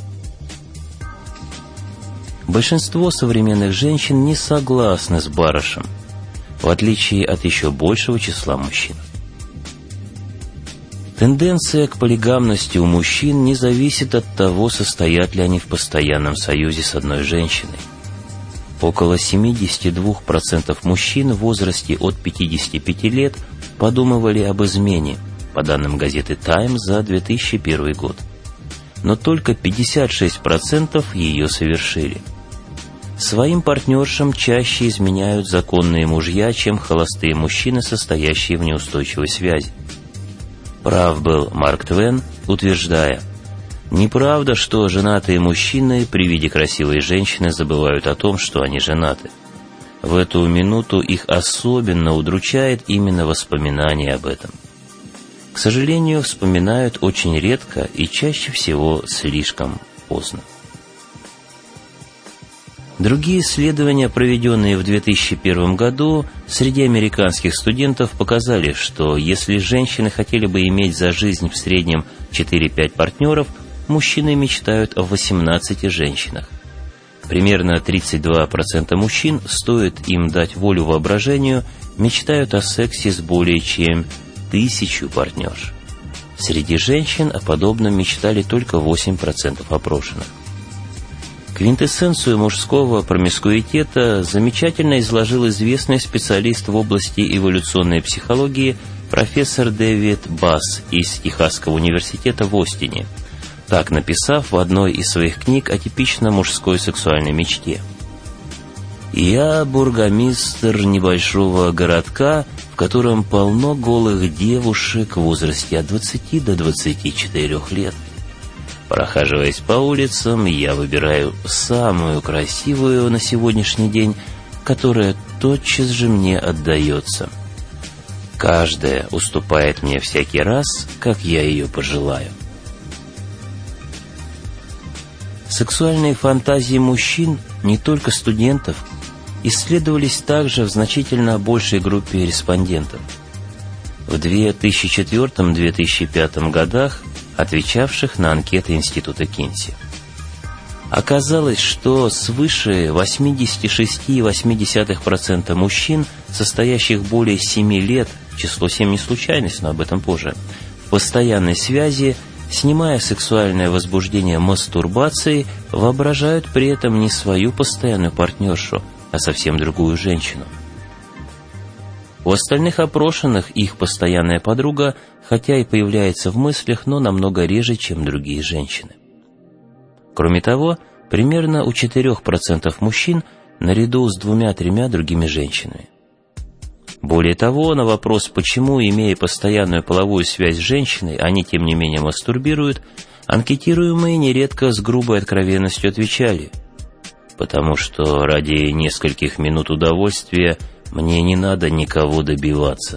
S1: Большинство современных женщин не согласны с Баррашем, в отличие от еще большего числа мужчин. Тенденция к полигамности у мужчин не зависит от того, состоят ли они в постоянном союзе с одной женщиной. Около 72% мужчин в возрасте от 55 лет подумывали об измене, по данным газеты «Таймс» за 2001 год. Но только 56% ее совершили. Своим партнершам чаще изменяют законные мужья, чем холостые мужчины, состоящие в неустойчивой связи. Прав был Марк Твен, утверждая: «Неправда, что женатые мужчины при виде красивой женщины забывают о том, что они женаты. В эту минуту их особенно удручает именно воспоминание об этом. К сожалению, вспоминают очень редко и чаще всего слишком поздно». Другие исследования, проведенные в 2001 году среди американских студентов, показали, что если женщины хотели бы иметь за жизнь в среднем 4-5 партнеров, мужчины мечтают о 18 женщинах. Примерно 32% мужчин, стоит им дать волю воображению, мечтают о сексе с более чем 1000 партнерш. Среди женщин о подобном мечтали только 8% опрошенных. Квинтэссенцию мужского промискуитета замечательно изложил известный специалист в области эволюционной психологии профессор Дэвид Басс из Техасского университета в Остине, так написав в одной из своих книг о типично мужской сексуальной мечте. «Я бургомистр небольшого городка, в котором полно голых девушек в возрасте от 20 до 24 лет. Прохаживаясь по улицам, я выбираю самую красивую на сегодняшний день, которая тотчас же мне отдается. Каждая уступает мне всякий раз, как я ее пожелаю». Сексуальные фантазии мужчин, не только студентов, исследовались также в значительно большей группе респондентов. В 2004-2005 годах, отвечавших на анкеты Института Кинси. Оказалось, что свыше 86,8% мужчин, состоящих более 7 лет, число 7 не случайность, но об этом позже, в постоянной связи, снимая сексуальное возбуждение мастурбацией, воображают при этом не свою постоянную партнершу, а совсем другую женщину. У остальных опрошенных их постоянная подруга, хотя и появляется в мыслях, но намного реже, чем другие женщины. Кроме того, примерно у 4% мужчин наряду с 2-3 другими женщинами. Более того, на вопрос, почему, имея постоянную половую связь с женщиной, они тем не менее мастурбируют, анкетируемые нередко с грубой откровенностью отвечали: «Потому что ради нескольких минут удовольствия мне не надо никого добиваться».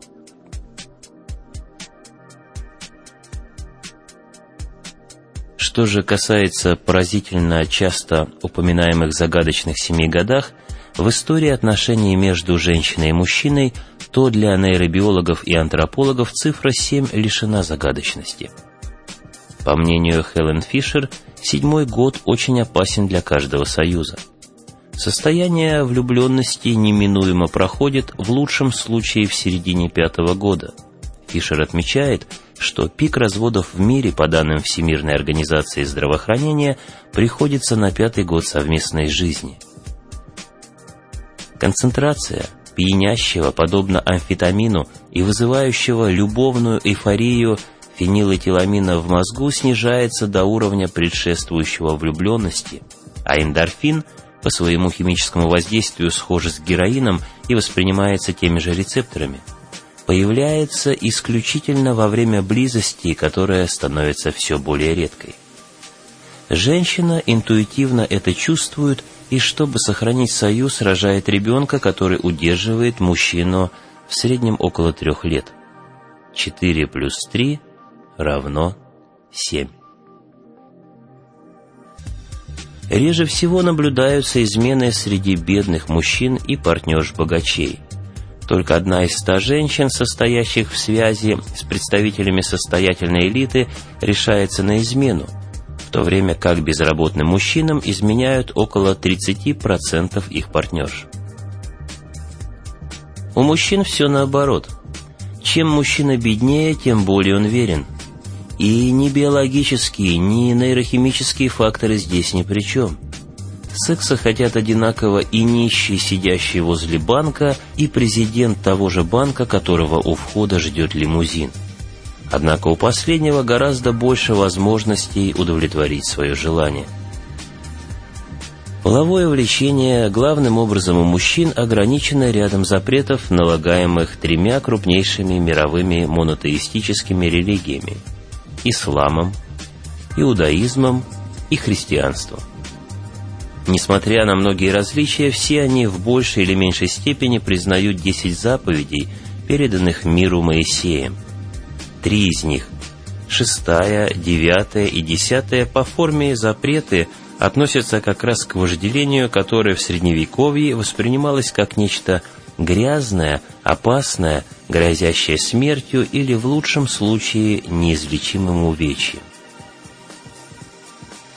S1: Что же касается поразительно часто упоминаемых загадочных 7 годах, в истории отношений между женщиной и мужчиной, то для нейробиологов и антропологов цифра 7 лишена загадочности. По мнению Хелен Фишер, 7-й год очень опасен для каждого союза. Состояние влюбленности неминуемо проходит в лучшем случае в середине 5-го года. Фишер отмечает, что пик разводов в мире, по данным Всемирной организации здравоохранения, приходится на 5-й год совместной жизни. Концентрация пьянящего, подобно амфетамину, и вызывающего любовную эйфорию фенилэтиламина в мозгу снижается до уровня предшествующего влюбленности, а эндорфин по своему химическому воздействию схож с героином и воспринимается теми же рецепторами, появляется исключительно во время близости, которая становится все более редкой. Женщина интуитивно это чувствует и, чтобы сохранить союз, рожает ребенка, который удерживает мужчину в среднем около 3 лет. 4 плюс 3 равно 7. Реже всего наблюдаются измены среди бедных мужчин и партнерш-богачей. Только 1 из 100 женщин, состоящих в связи с представителями состоятельной элиты, решается на измену, в то время как безработным мужчинам изменяют около 30% их партнерш. У мужчин все наоборот. Чем мужчина беднее, тем более он верен. И ни биологические, ни нейрохимические факторы здесь ни при чем. Секса хотят одинаково и нищий, сидящий возле банка, и президент того же банка, которого у входа ждет лимузин. Однако у последнего гораздо больше возможностей удовлетворить свое желание. Половое влечение главным образом у мужчин ограничено рядом запретов, налагаемых 3 крупнейшими мировыми монотеистическими религиями – исламом, иудаизмом и христианством. Несмотря на многие различия, все они в большей или меньшей степени признают 10 заповедей, переданных миру Моисеем. 3 из них – 6-я, 9-я и 10-я по форме запреты относятся как раз к вожделению, которое в Средневековье воспринималось как нечто грязное, опасное, грозящее смертью или в лучшем случае неизлечимым увечьем.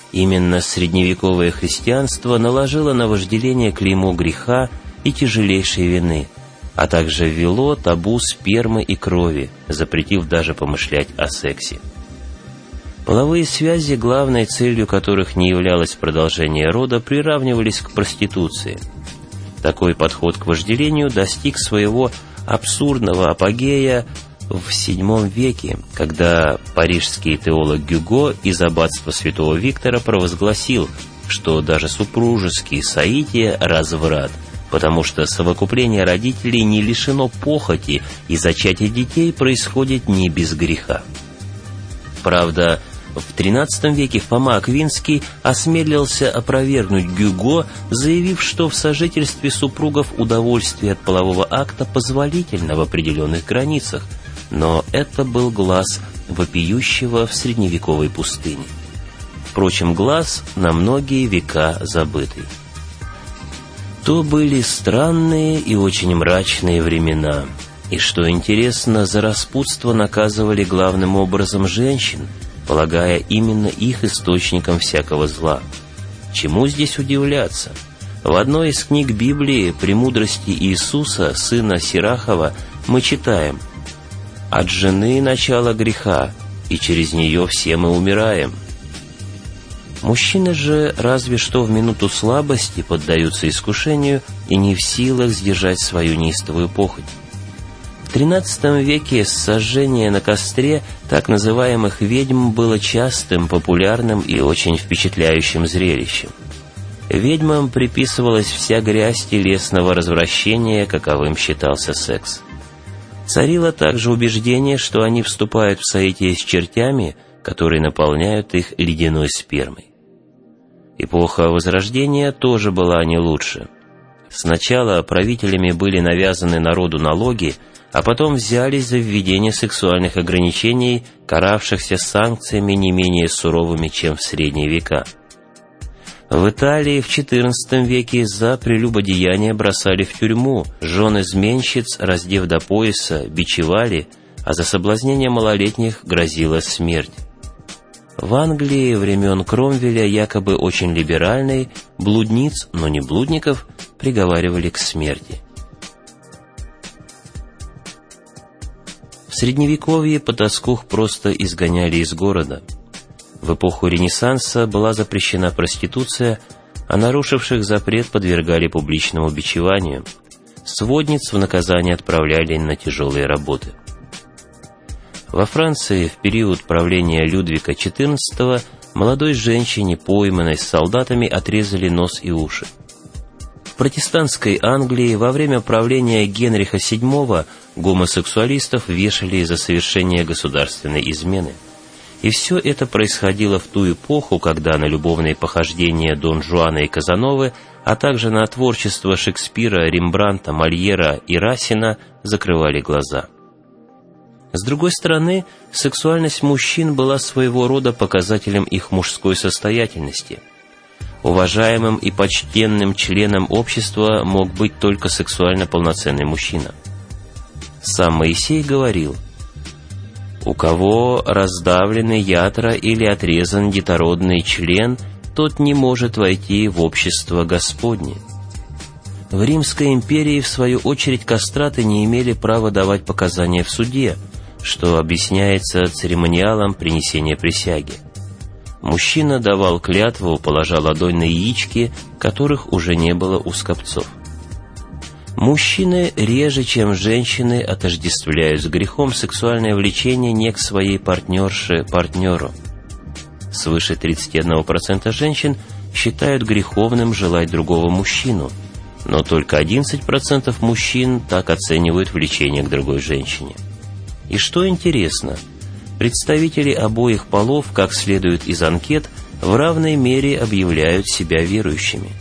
S1: Именно средневековое христианство наложило на вожделение клеймо греха и тяжелейшей вины, а также ввело табу спермы и крови, запретив даже помышлять о сексе. Половые связи, главной целью которых не являлось продолжение рода, приравнивались к проституции. Такой подход к вожделению достиг своего абсурдного апогея в VII веке, когда парижский теолог Гюго из аббатства святого Виктора провозгласил, что даже супружеские соития – разврат, потому что совокупление родителей не лишено похоти, и зачатие детей происходит не без греха. Правда, в XIII веке Фома Аквинский осмелился опровергнуть Гюго, заявив, что в сожительстве супругов удовольствие от полового акта позволительно в определенных границах, но это был глас вопиющего в средневековой пустыне. Впрочем, глас на многие века забытый. То были странные и очень мрачные времена, и, что интересно, за распутство наказывали главным образом женщин, полагая именно их источником всякого зла. Чему здесь удивляться? В одной из книг Библии «Премудрости Иисуса, сына Сирахова», мы читаем: «От жены начало греха, и через нее все мы умираем». Мужчины же разве что в минуту слабости поддаются искушению и не в силах сдержать свою неистовую похоть. В XIII веке сожжение на костре так называемых ведьм было частым, популярным и очень впечатляющим зрелищем. Ведьмам приписывалась вся грязь телесного развращения, каковым считался секс. Царило также убеждение, что они вступают в соитие с чертями, которые наполняют их ледяной спермой. Эпоха Возрождения тоже была не лучше. Сначала правителями были навязаны народу налоги, а потом взялись за введение сексуальных ограничений, каравшихся санкциями не менее суровыми, чем в средние века. В Италии в XIV веке за прелюбодеяние бросали в тюрьму, жен изменщиц, раздев до пояса, бичевали, а за соблазнение малолетних грозила смерть. В Англии времен Кромвеля, якобы очень либеральной, блудниц, но не блудников, приговаривали к смерти. В Средневековье потаскух просто изгоняли из города. В эпоху Ренессанса была запрещена проституция, а нарушивших запрет подвергали публичному бичеванию. Сводниц в наказание отправляли на тяжелые работы. Во Франции в период правления Людвига XIV молодой женщине, пойманной с солдатами, отрезали нос и уши. В протестантской Англии во время правления Генриха VII гомосексуалистов вешали за совершение государственной измены. И все это происходило в ту эпоху, когда на любовные похождения Дон Жуана и Казановы, а также на творчество Шекспира, Рембрандта, Мольера и Расина закрывали глаза. С другой стороны, сексуальность мужчин была своего рода показателем их мужской состоятельности. Уважаемым и почтенным членом общества мог быть только сексуально полноценный мужчина. Сам Моисей говорил: «У кого раздавлены ятра или отрезан детородный член, тот не может войти в общество Господне». В Римской империи, в свою очередь, кастраты не имели права давать показания в суде, что объясняется церемониалом принесения присяги. Мужчина давал клятву, положа ладонь на яички, которых уже не было у скопцов. Мужчины реже, чем женщины, отождествляют с грехом сексуальное влечение не к своей партнерше-партнеру. Свыше 31% женщин считают греховным желать другого мужчину, но только 11% мужчин так оценивают влечение к другой женщине. И что интересно, представители обоих полов, как следует из анкет, в равной мере объявляют себя верующими.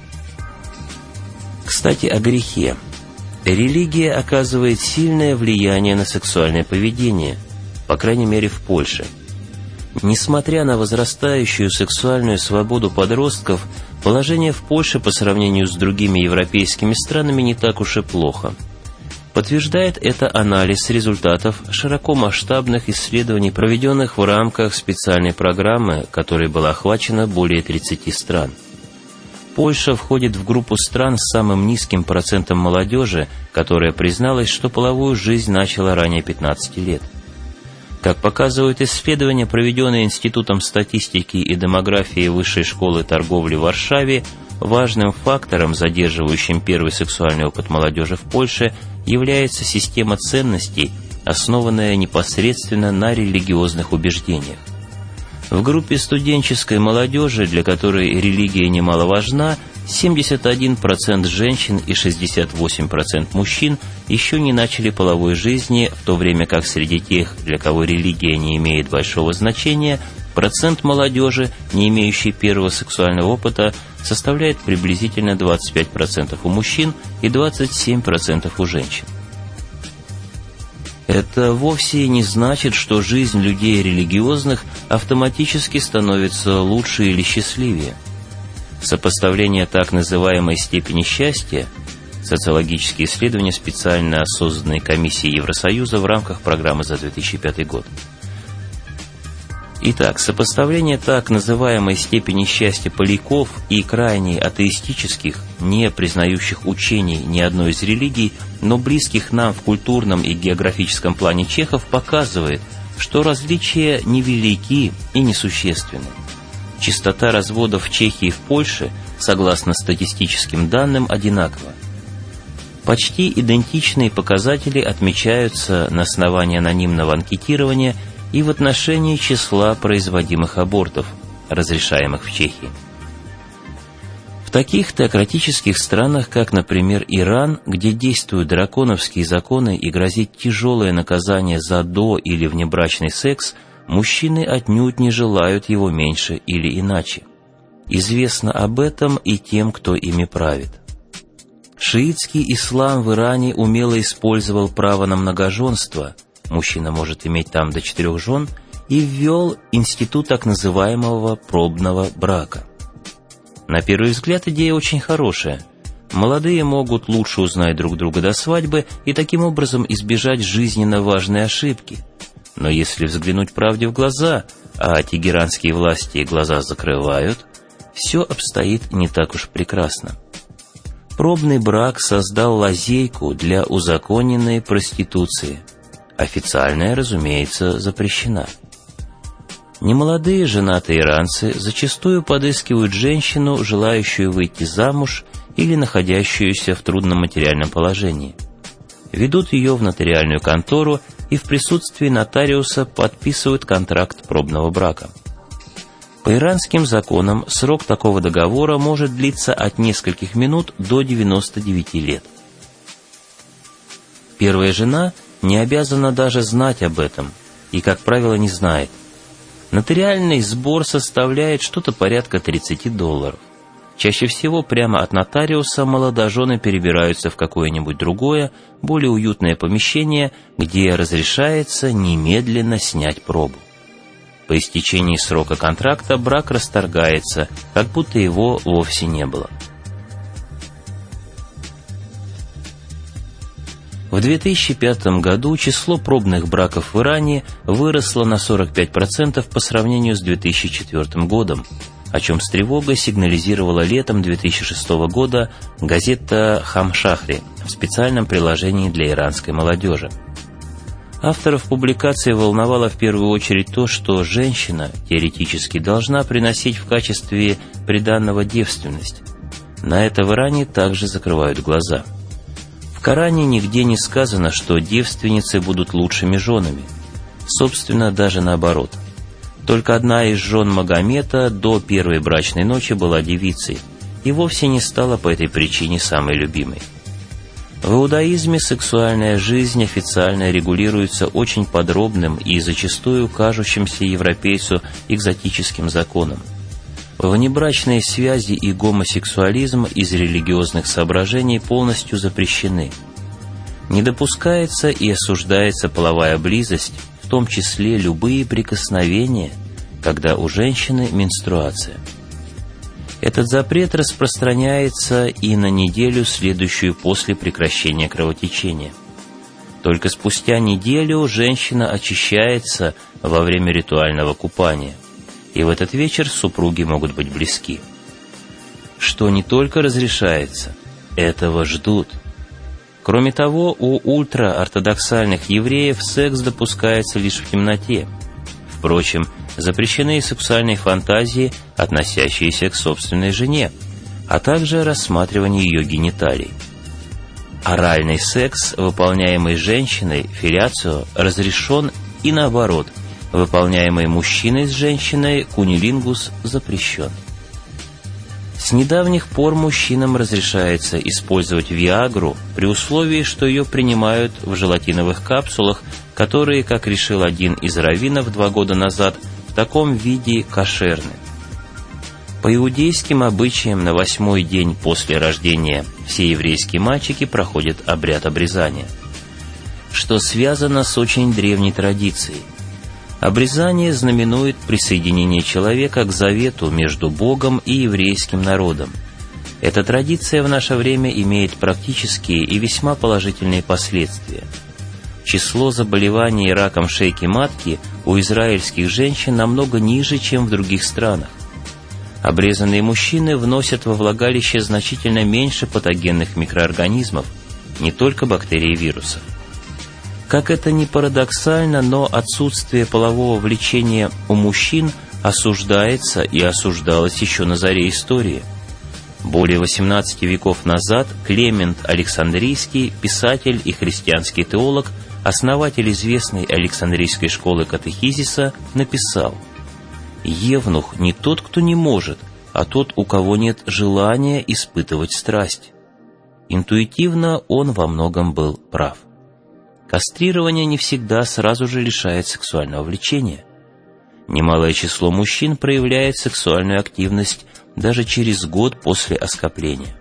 S1: Кстати, о грехе. Религия оказывает сильное влияние на сексуальное поведение, по крайней мере в Польше. Несмотря на возрастающую сексуальную свободу подростков, положение в Польше по сравнению с другими европейскими странами не так уж и плохо. Подтверждает это анализ результатов широкомасштабных исследований, проведенных в рамках специальной программы, которой было охвачено более 30 стран. Польша входит в группу стран с самым низким процентом молодежи, которая призналась, что половую жизнь начала ранее 15 лет. Как показывают исследования, проведенные Институтом статистики и демографии Высшей школы торговли в Варшаве, важным фактором, задерживающим первый сексуальный опыт молодежи в Польше, является система ценностей, основанная непосредственно на религиозных убеждениях. В группе студенческой молодежи, для которой религия немаловажна, 71% женщин и 68% мужчин еще не начали половой жизни, в то время как среди тех, для кого религия не имеет большого значения, процент молодежи, не имеющей первого сексуального опыта, составляет приблизительно 25% у мужчин и 27% у женщин. Это вовсе не значит, что жизнь людей религиозных автоматически становится лучше или счастливее. Сопоставление так называемой степени счастья, социологические исследования специально созданной комиссией Евросоюза в рамках программы за 2005 год. Итак, сопоставление так называемой степени счастья поляков и крайне атеистических, не признающих учений ни одной из религий, но близких нам в культурном и географическом плане чехов, показывает, что различия невелики и несущественны. Частота разводов в Чехии и в Польше, согласно статистическим данным, одинакова. Почти идентичные показатели отмечаются на основании анонимного анкетирования и в отношении числа производимых абортов, разрешаемых в Чехии. В таких теократических странах, как, например, Иран, где действуют драконовские законы и грозит тяжелое наказание за до- или внебрачный секс, мужчины отнюдь не желают его меньше или иначе. Известно об этом и тем, кто ими правит. Шиитский ислам в Иране умело использовал право на многоженство, мужчина может иметь там до 4 жен, и ввел институт так называемого пробного брака. На первый взгляд идея очень хорошая. Молодые могут лучше узнать друг друга до свадьбы и таким образом избежать жизненно важной ошибки. Но если взглянуть правде в глаза, а тегеранские власти глаза закрывают, все обстоит не так уж прекрасно. Пробный брак создал лазейку для узаконенной проституции. Официальная, разумеется, запрещена. Немолодые женатые иранцы зачастую подыскивают женщину, желающую выйти замуж или находящуюся в трудном материальном положении. Ведут ее в нотариальную контору и в присутствии нотариуса подписывают контракт пробного брака. По иранским законам срок такого договора может длиться от нескольких минут до 99 лет. Первая жена не обязана даже знать об этом и, как правило, не знает. Нотариальный сбор составляет что-то порядка $30. Чаще всего прямо от нотариуса молодожены перебираются в какое-нибудь другое, более уютное помещение, где разрешается немедленно снять пробу. По истечении срока контракта брак расторгается, как будто его вовсе не было. В 2005 году число пробных браков в Иране выросло на 45% по сравнению с 2004 годом, о чем с тревогой сигнализировала летом 2006 года газета «Хамшахри» в специальном приложении для иранской молодежи. Авторов публикации волновало в первую очередь то, что женщина теоретически должна приносить в качестве приданного девственность. На это в Иране также закрывают глаза. В Коране нигде не сказано, что девственницы будут лучшими женами. Собственно, даже наоборот. Только одна из жен Магомета до первой брачной ночи была девицей и вовсе не стала по этой причине самой любимой. В иудаизме сексуальная жизнь официально регулируется очень подробным и зачастую кажущимся европейцу экзотическим законом. Внебрачные связи и гомосексуализм из религиозных соображений полностью запрещены. Не допускается и осуждается половая близость, в том числе любые прикосновения, когда у женщины менструация. Этот запрет распространяется и на неделю, следующую после прекращения кровотечения. Только спустя неделю женщина очищается во время ритуального купания, и в этот вечер супруги могут быть близки. Что не только разрешается, этого ждут. Кроме того, у ультраортодоксальных евреев секс допускается лишь в темноте. Впрочем, запрещены и сексуальные фантазии, относящиеся к собственной жене, а также рассматривание ее гениталий. Оральный секс, выполняемый женщиной, фелляцио, разрешен, и наоборот, выполняемый мужчиной с женщиной, кунилингус, запрещен. С недавних пор мужчинам разрешается использовать виагру при условии, что ее принимают в желатиновых капсулах, которые, как решил один из раввинов 2 года назад, в таком виде кошерны. По иудейским обычаям на 8-й день после рождения все еврейские мальчики проходят обряд обрезания, что связано с очень древней традицией. Обрезание знаменует присоединение человека к завету между Богом и еврейским народом. Эта традиция в наше время имеет практические и весьма положительные последствия. Число заболеваний раком шейки матки у израильских женщин намного ниже, чем в других странах. Обрезанные мужчины вносят во влагалище значительно меньше патогенных микроорганизмов, не только бактерий и вирусов. Как это ни парадоксально, но отсутствие полового влечения у мужчин осуждается и осуждалось еще на заре истории. Более 18 веков назад Климент Александрийский, писатель и христианский теолог, основатель известной Александрийской школы катехизиса, написал: «Евнух не тот, кто не может, а тот, у кого нет желания испытывать страсть». Интуитивно он во многом был прав. Кастрирование не всегда сразу же лишает сексуального влечения. Немалое число мужчин проявляет сексуальную активность даже через год после оскопления.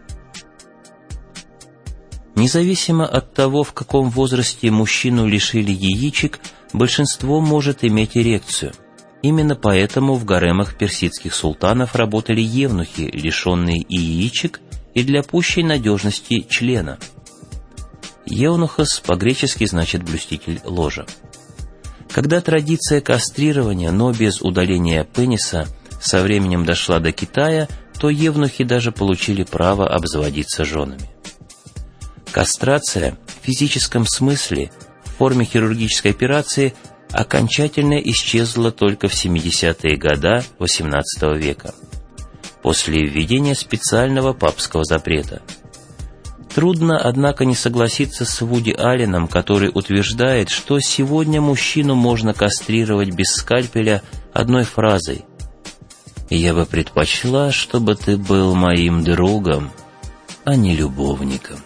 S1: Независимо от того, в каком возрасте мужчину лишили яичек, большинство может иметь эрекцию. Именно поэтому в гаремах персидских султанов работали евнухи, лишенные и яичек, и для пущей надежности члена. Еунухос по-гречески значит «блюститель ложа». Когда традиция кастрирования, но без удаления пениса, со временем дошла до Китая, то евнухи даже получили право обзаводиться женами. Кастрация в физическом смысле, в форме хирургической операции, окончательно исчезла только в 70-е годы XVIII века, после введения специального папского запрета. Трудно, однако, не согласиться с Вуди Алленом, который утверждает, что сегодня мужчину можно кастрировать без скальпеля одной фразой: «Я бы предпочла, чтобы ты был моим другом, а не любовником».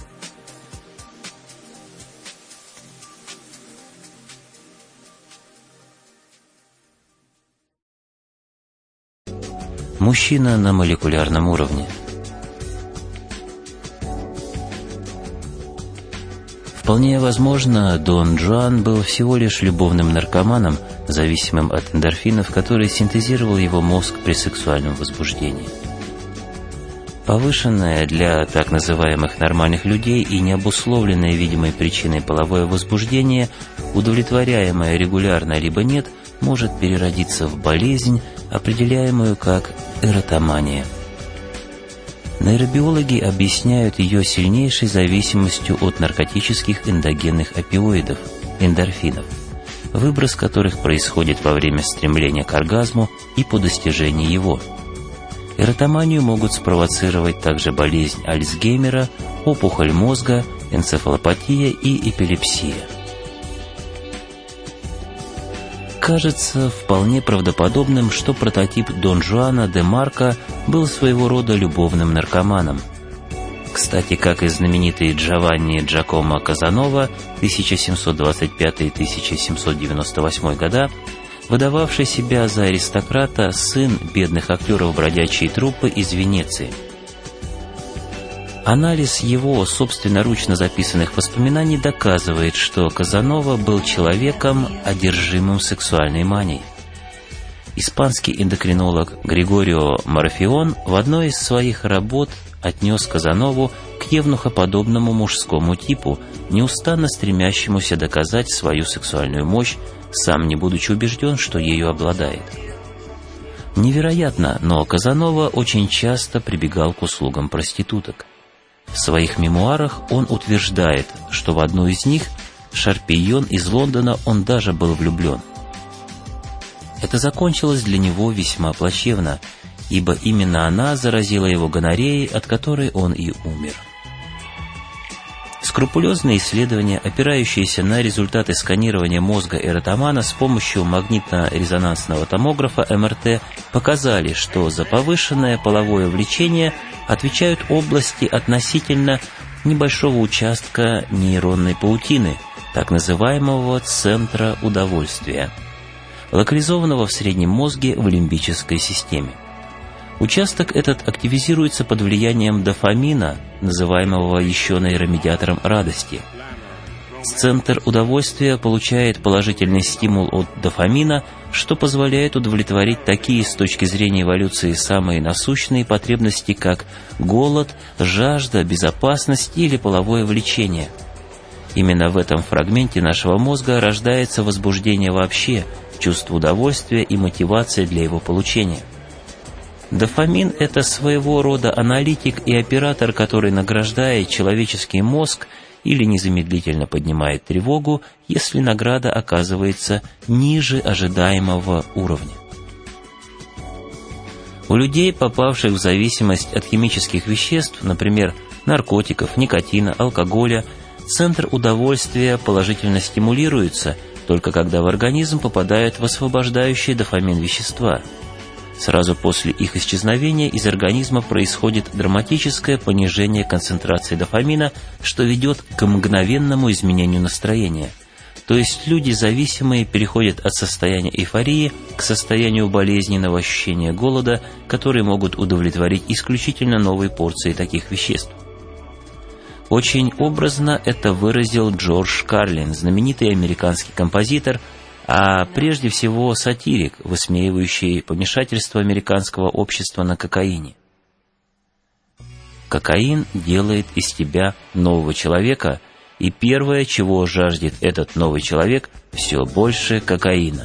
S1: Мужчина на молекулярном уровне. Вполне возможно, Дон Жуан был всего лишь любовным наркоманом, зависимым от эндорфинов, которые синтезировал его мозг при сексуальном возбуждении. Повышенное для так называемых нормальных людей и необусловленное видимой причиной половое возбуждение, удовлетворяемое регулярно либо нет, может переродиться в болезнь, определяемую как эротомания. Нейробиологи объясняют ее сильнейшей зависимостью от наркотических эндогенных опиоидов, эндорфинов, выброс которых происходит во время стремления к оргазму и по достижении его. Эротоманию могут спровоцировать также болезнь Альцгеймера, опухоль мозга, энцефалопатия и эпилепсия. Кажется вполне правдоподобным, что прототип Дон Жуана де Марко был своего рода любовным наркоманом. Кстати, как и знаменитый Джованни Джакомо Казанова 1725-1798 года, выдававший себя за аристократа, сын бедных актеров бродячей труппы из Венеции. Анализ его собственноручно записанных воспоминаний доказывает, что Казанова был человеком, одержимым сексуальной манией. Испанский эндокринолог Григорио Марафион в одной из своих работ отнес Казанову к евнухоподобному мужскому типу, неустанно стремящемуся доказать свою сексуальную мощь, сам не будучи убежден, что ею обладает. Невероятно, но Казанова очень часто прибегал к услугам проституток. В своих мемуарах он утверждает, что в одну из них, Шарпейон из Лондона, он даже был влюблен. Это закончилось для него весьма плачевно, ибо именно она заразила его гонореей, от которой он и умер. Скрупулезные исследования, опирающиеся на результаты сканирования мозга эротомана с помощью магнитно-резонансного томографа МРТ, показали, что за повышенное половое влечение отвечают области относительно небольшого участка нейронной паутины, так называемого центра удовольствия, локализованного в среднем мозге в лимбической системе. Участок этот активизируется под влиянием дофамина, называемого еще нейромедиатором радости. Центр удовольствия получает положительный стимул от дофамина, что позволяет удовлетворить такие с точки зрения эволюции самые насущные потребности, как голод, жажда, безопасность или половое влечение. Именно в этом фрагменте нашего мозга рождается возбуждение вообще, чувство удовольствия и мотивация для его получения. Дофамин – это своего рода аналитик и оператор, который награждает человеческий мозг или незамедлительно поднимает тревогу, если награда оказывается ниже ожидаемого уровня. У людей, попавших в зависимость от химических веществ, например, наркотиков, никотина, алкоголя, центр удовольствия положительно стимулируется только когда в организм попадают высвобождающие дофамин вещества. Сразу после их исчезновения из организма происходит драматическое понижение концентрации дофамина, что ведет к мгновенному изменению настроения. То есть люди зависимые переходят от состояния эйфории к состоянию болезненного ощущения голода, которые могут удовлетворить исключительно новой порцией таких веществ. Очень образно это выразил Джордж Карлин, знаменитый американский композитор, а прежде всего сатирик, высмеивающий помешательство американского общества на кокаине. Кокаин делает из тебя нового человека, и первое, чего жаждет этот новый человек, все больше кокаина.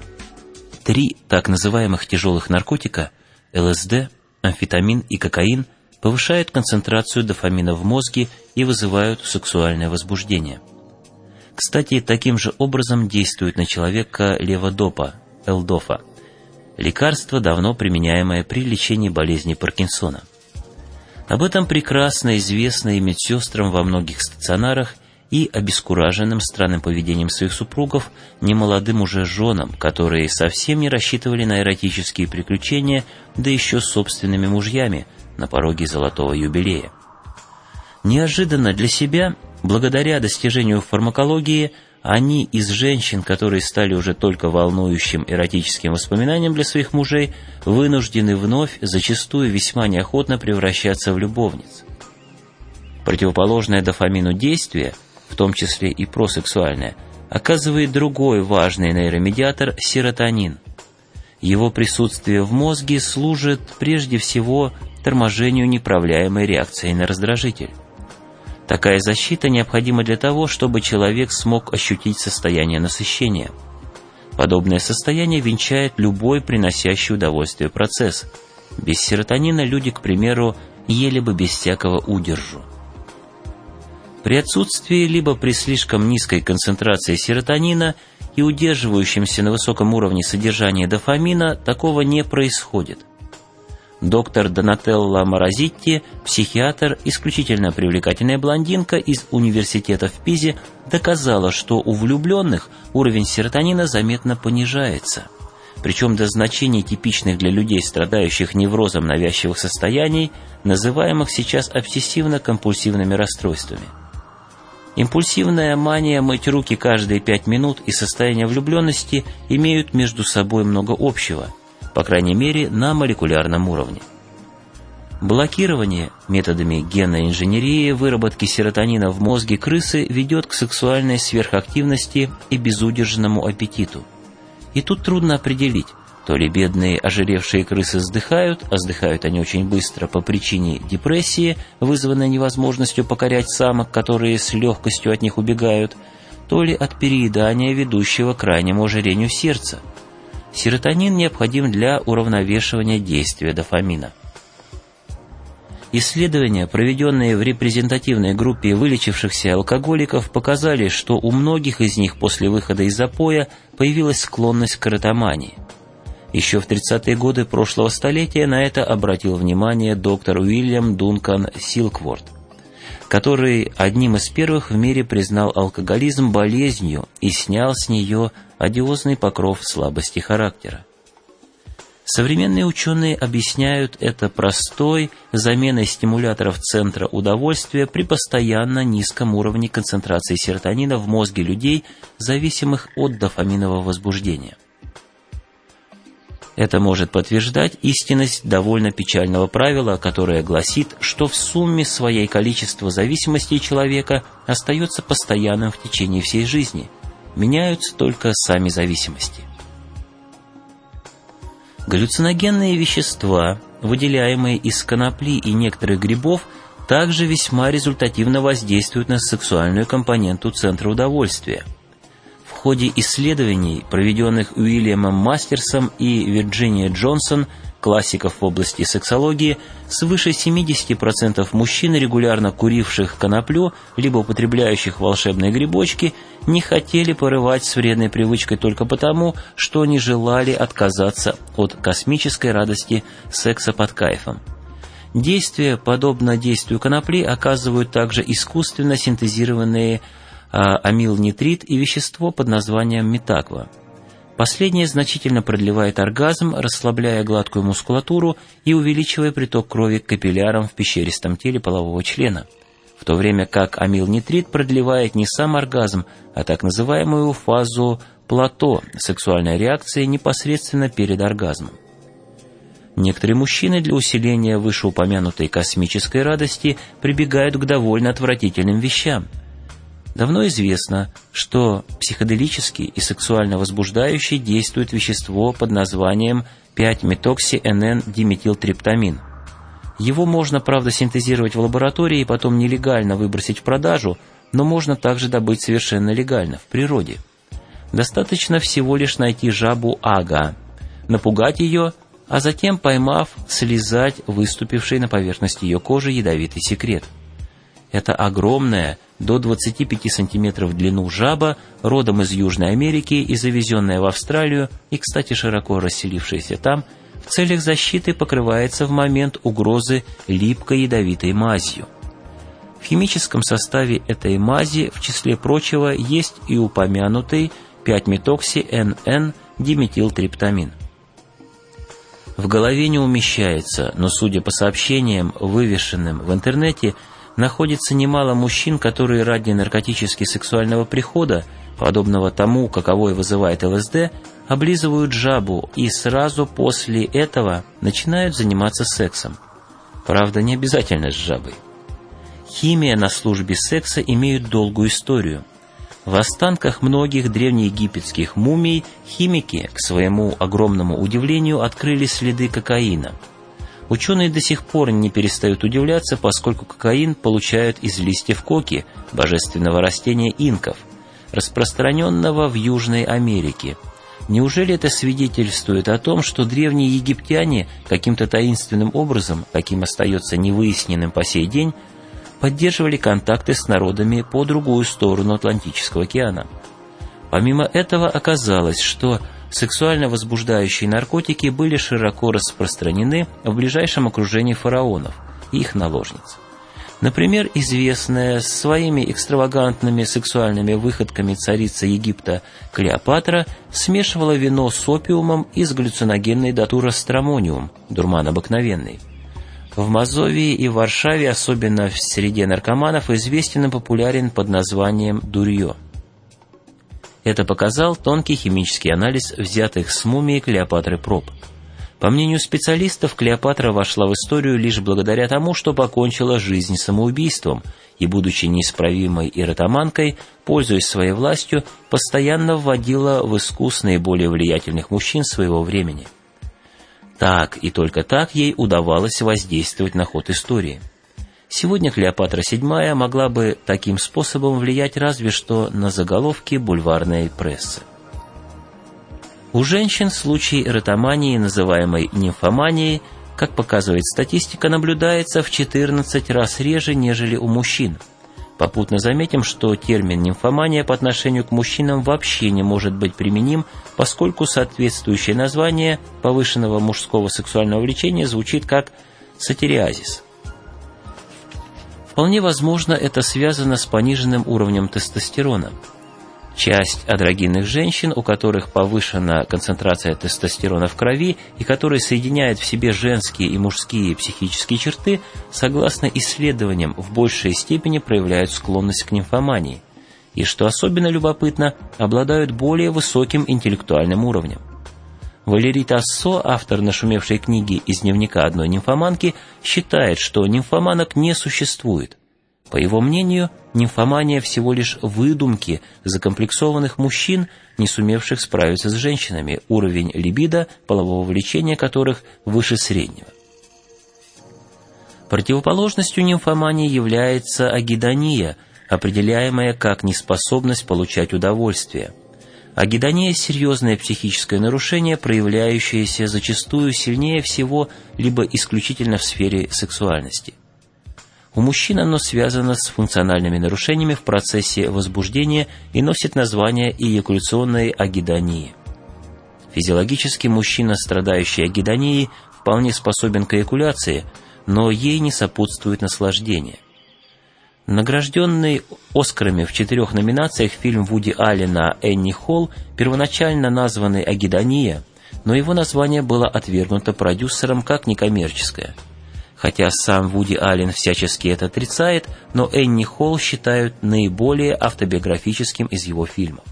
S1: 3 так называемых тяжелых наркотика – ЛСД, амфетамин и кокаин – повышают концентрацию дофамина в мозге и вызывают сексуальное возбуждение. Кстати, таким же образом действует на человека леводопа, L-дофа, лекарство, давно применяемое при лечении болезни Паркинсона. Об этом прекрасно известно и медсестрам во многих стационарах, и обескураженным странным поведением своих супругов немолодым уже женам, которые совсем не рассчитывали на эротические приключения, да еще с собственными мужьями на пороге золотого юбилея. Неожиданно для себя, благодаря достижению фармакологии, они из женщин, которые стали уже только волнующим эротическим воспоминанием для своих мужей, вынуждены вновь, зачастую весьма неохотно превращаться в любовниц. Противоположное дофамину действие, в том числе и просексуальное, оказывает другой важный нейромедиатор – серотонин. Его присутствие в мозге служит прежде всего торможению неуправляемой реакции на раздражитель. Такая защита необходима для того, чтобы человек смог ощутить состояние насыщения. Подобное состояние венчает любой приносящий удовольствие процесс. Без серотонина люди, к примеру, ели бы без всякого удержу. При отсутствии либо при слишком низкой концентрации серотонина и удерживающемся на высоком уровне содержания дофамина такого не происходит. Доктор Донателла Морозитти, психиатр, исключительно привлекательная блондинка из университета в Пизе, доказала, что у влюбленных уровень серотонина заметно понижается, причем до значений, типичных для людей, страдающих неврозом навязчивых состояний, называемых сейчас обсессивно-компульсивными расстройствами. Импульсивная мания мыть руки каждые 5 минут и состояние влюбленности имеют между собой много общего, по крайней мере на молекулярном уровне. Блокирование методами генной инженерии выработки серотонина в мозге крысы ведет к сексуальной сверхактивности и безудержному аппетиту. И тут трудно определить, То ли бедные ожиревшие крысы сдыхают, а сдыхают они очень быстро по причине депрессии, вызванной невозможностью покорять самок, которые с легкостью от них убегают, то ли от переедания, ведущего к крайнему ожирению сердца. Серотонин необходим для уравновешивания действия дофамина. Исследования, проведенные в репрезентативной группе вылечившихся алкоголиков, показали, что у многих из них после выхода из запоя появилась склонность к эротомании. Еще в 30-е годы прошлого столетия на это обратил внимание доктор Уильям Дункан Силкворт, который одним из первых в мире признал алкоголизм болезнью и снял с нее одиозный покров слабости характера. Современные ученые объясняют это простой заменой стимуляторов центра удовольствия при постоянно низком уровне концентрации серотонина в мозге людей, зависимых от дофаминового возбуждения. Это может подтверждать истинность довольно печального правила, которое гласит, что в сумме своей количество зависимостей человека остается постоянным в течение всей жизни. Меняются только сами зависимости. Галлюциногенные вещества, выделяемые из конопли и некоторых грибов, также весьма результативно воздействуют на сексуальную компоненту центра удовольствия. В ходе исследований, проведенных Уильямом Мастерсом и Вирджинией Джонсон, классиков в области сексологии, свыше 70% мужчин, регулярно куривших коноплю, либо употребляющих волшебные грибочки, не хотели порывать с вредной привычкой только потому, что не желали отказаться от космической радости секса под кайфом. Действие, подобно действию конопли, оказывают также искусственно синтезированные амилнитрит и вещество под названием метаква. Последнее значительно продлевает оргазм, расслабляя гладкую мускулатуру и увеличивая приток крови к капиллярам в пещеристом теле полового члена, в то время как амилнитрит продлевает не сам оргазм, а так называемую фазу плато сексуальной реакции непосредственно перед оргазмом. Некоторые мужчины для усиления вышеупомянутой космической радости прибегают к довольно отвратительным вещам. Давно известно, что психоделически и сексуально возбуждающе действует вещество под названием 5-метокси-НН-диметилтриптамин. Его можно, правда, синтезировать в лаборатории и потом нелегально выбросить в продажу, но можно также добыть совершенно легально, в природе. Достаточно всего лишь найти жабу ага, напугать ее, а затем, поймав, слизать выступивший на поверхности ее кожи ядовитый секрет. Это огромная, до 25 сантиметров в длину жаба, родом из Южной Америки и завезенная в Австралию, и, кстати, широко расселившаяся там, в целях защиты покрывается в момент угрозы липкой ядовитой мазью. В химическом составе этой мази, в числе прочего, есть и упомянутый 5-метокси-НН-диметилтриптамин. В голове не умещается, но, судя по сообщениям, вывешенным в интернете, находится немало мужчин, которые ради наркотически-сексуального прихода, подобного тому, каковой вызывает ЛСД, облизывают жабу и сразу после этого начинают заниматься сексом. Правда, не обязательно с жабой. Химия на службе секса имеет долгую историю. В останках многих древнеегипетских мумий химики, к своему огромному удивлению, открыли следы кокаина. Ученые до сих пор не перестают удивляться, поскольку кокаин получают из листьев коки, божественного растения инков, распространенного в Южной Америке. Неужели это свидетельствует о том, что древние египтяне каким-то таинственным образом, каким остается невыясненным по сей день, поддерживали контакты с народами по другую сторону Атлантического океана? Помимо этого оказалось, что сексуально возбуждающие наркотики были широко распространены в ближайшем окружении фараонов и их наложниц. Например, известная своими экстравагантными сексуальными выходками царица Египта Клеопатра смешивала вино с опиумом и с галлюциногенной датурой стромониум, дурман обыкновенный. В Мазовии и Варшаве, особенно в среде наркоманов, известен и популярен под названием дурье. Это показал тонкий химический анализ взятых с мумии Клеопатры проб. По мнению специалистов, Клеопатра вошла в историю лишь благодаря тому, что покончила жизнь самоубийством и, будучи неисправимой эротоманкой, пользуясь своей властью, постоянно вводила в искус наиболее влиятельных мужчин своего времени. Так и только так ей удавалось воздействовать на ход истории. Сегодня Клеопатра VII могла бы таким способом влиять разве что на заголовки бульварной прессы. У женщин случай эротомании, называемой нимфоманией, как показывает статистика, наблюдается в 14 раз реже, нежели у мужчин. Попутно заметим, что термин «нимфомания» по отношению к мужчинам вообще не может быть применим, поскольку соответствующее название повышенного мужского сексуального влечения звучит как сатириазис. Вполне возможно, это связано с пониженным уровнем тестостерона. Часть андрогинных женщин, у которых повышена концентрация тестостерона в крови и которые соединяют в себе женские и мужские психические черты, согласно исследованиям, в большей степени проявляют склонность к нимфомании и, что особенно любопытно, обладают более высоким интеллектуальным уровнем. Валерий Тассо, автор нашумевшей книги «Из дневника одной нимфоманки», считает, что нимфоманок не существует. По его мнению, нимфомания всего лишь выдумки закомплексованных мужчин, не сумевших справиться с женщинами, уровень либидо, полового влечения которых выше среднего. Противоположностью нимфомании является агидония, определяемая как неспособность получать удовольствие. Агидония – серьезное психическое нарушение, проявляющееся зачастую сильнее всего либо исключительно в сфере сексуальности. У мужчин оно связано с функциональными нарушениями в процессе возбуждения и носит название эякуляционной агидонии. Физиологически мужчина, страдающий агидонией, вполне способен к эякуляции, но ей не сопутствует наслаждение. Награжденный «Оскарами» в 4 номинациях фильм Вуди Аллена «Энни Холл», первоначально названный «Агидония», но его название было отвергнуто продюсером как некоммерческое. Хотя сам Вуди Аллен всячески это отрицает, но «Энни Холл» считают наиболее автобиографическим из его фильмов.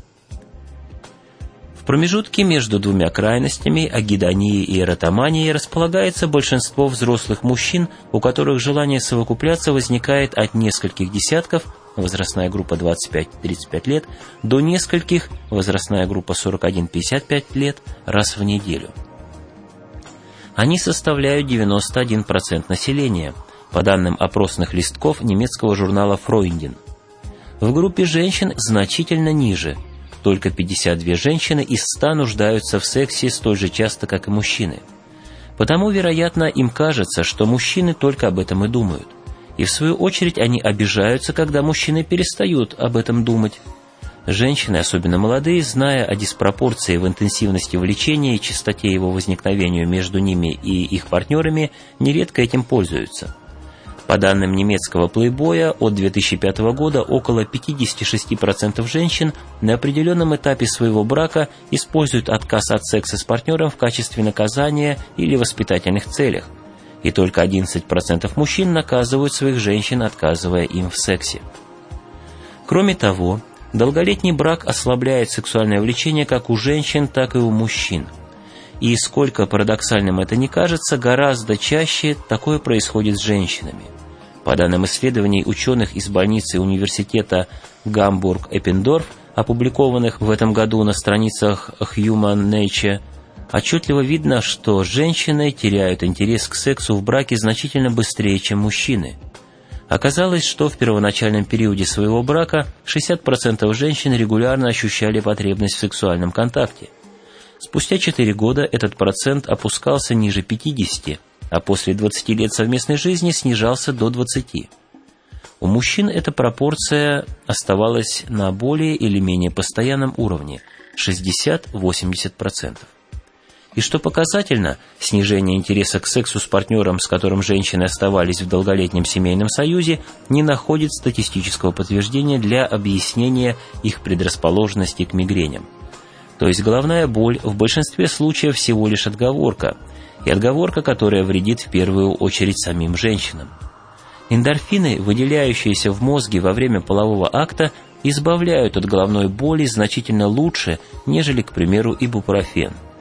S1: В промежутке между двумя крайностями, агидонией и эротоманией, располагается большинство взрослых мужчин, у которых желание совокупляться возникает от нескольких десятков, возрастная группа 25-35 лет, до нескольких, возрастная группа 41-55 лет, раз в неделю. Они составляют 91% населения, по данным опросных листков немецкого журнала «Фройндин». В группе женщин значительно ниже. Только 52 женщины из 100 нуждаются в сексе столь же часто, как и мужчины. Потому, вероятно, им кажется, что мужчины только об этом и думают. И в свою очередь они обижаются, когда мужчины перестают об этом думать. Женщины, особенно молодые, зная о диспропорции в интенсивности влечения и частоте его возникновения между ними и их партнерами, нередко этим пользуются. По данным немецкого плейбоя, от 2005 года около 56% женщин на определенном этапе своего брака используют отказ от секса с партнером в качестве наказания или воспитательных целях, и только 11% мужчин наказывают своих женщин, отказывая им в сексе. Кроме того, долголетний брак ослабляет сексуальное влечение как у женщин, так и у мужчин. И, сколько парадоксальным это ни кажется, гораздо чаще такое происходит с женщинами. По данным исследований ученых из больницы университета Гамбург-Эппендорф, опубликованных в этом году на страницах Human Nature, отчетливо видно, что женщины теряют интерес к сексу в браке значительно быстрее, чем мужчины. Оказалось, что в первоначальном периоде своего брака 60% женщин регулярно ощущали потребность в сексуальном контакте. Спустя 4 года этот процент опускался ниже 50%, а после 20 лет совместной жизни снижался до 20%. У мужчин эта пропорция оставалась на более или менее постоянном уровне – 60-80%. И что показательно, снижение интереса к сексу с партнером, с которым женщины оставались в долголетнем семейном союзе, не находит статистического подтверждения для объяснения их предрасположенности к мигреням. То есть головная боль в большинстве случаев всего лишь отговорка, и отговорка, которая вредит в первую очередь самим женщинам. Эндорфины, выделяющиеся в мозге во время полового акта, избавляют от головной боли значительно лучше, нежели, к примеру, ибупрофен.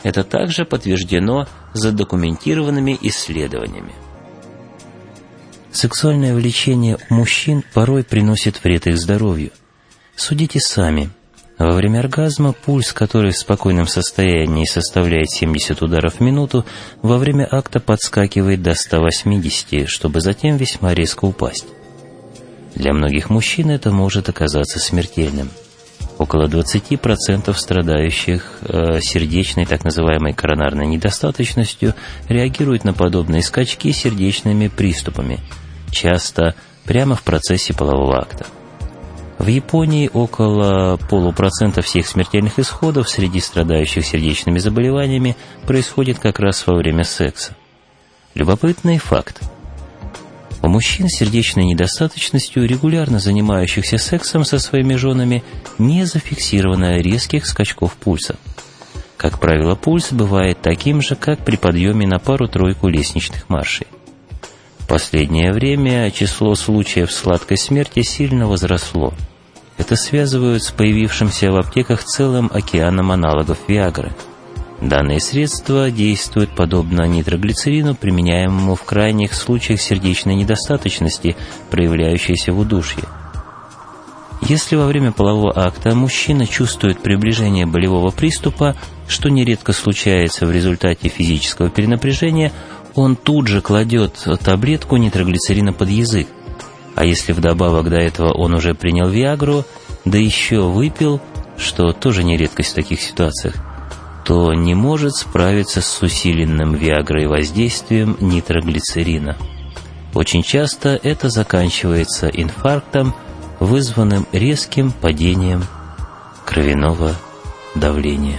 S1: Это также подтверждено задокументированными исследованиями. Сексуальное влечение у мужчин порой приносит вред их здоровью. Судите сами. Во время оргазма пульс, который в спокойном состоянии составляет 70 ударов в минуту, во время акта подскакивает до 180, чтобы затем весьма резко упасть. Для многих мужчин это может оказаться смертельным. Около 20% страдающих сердечной, так называемой коронарной недостаточностью, реагируют на подобные скачки сердечными приступами, часто прямо в процессе полового акта. В Японии около 0,5% всех смертельных исходов среди страдающих сердечными заболеваниями происходит как раз во время секса. Любопытный факт. У мужчин с сердечной недостаточностью, регулярно занимающихся сексом со своими женами, не зафиксировано резких скачков пульса. Как правило, пульс бывает таким же, как при подъеме на пару-тройку лестничных маршей. В последнее время число случаев сладкой смерти сильно возросло. Это связывают с появившимся в аптеках целым океаном аналогов Виагры. Данные средства действуют подобно нитроглицерину, применяемому в крайних случаях сердечной недостаточности, проявляющейся в удушье. Если во время полового акта мужчина чувствует приближение болевого приступа, что нередко случается в результате физического перенапряжения, он тут же кладет таблетку нитроглицерина под язык. А если вдобавок до этого он уже принял Виагру, да еще выпил, что тоже не редкость в таких ситуациях, то не может справиться с усиленным Виагрой воздействием нитроглицерина. Очень часто это заканчивается инфарктом, вызванным резким падением кровяного давления.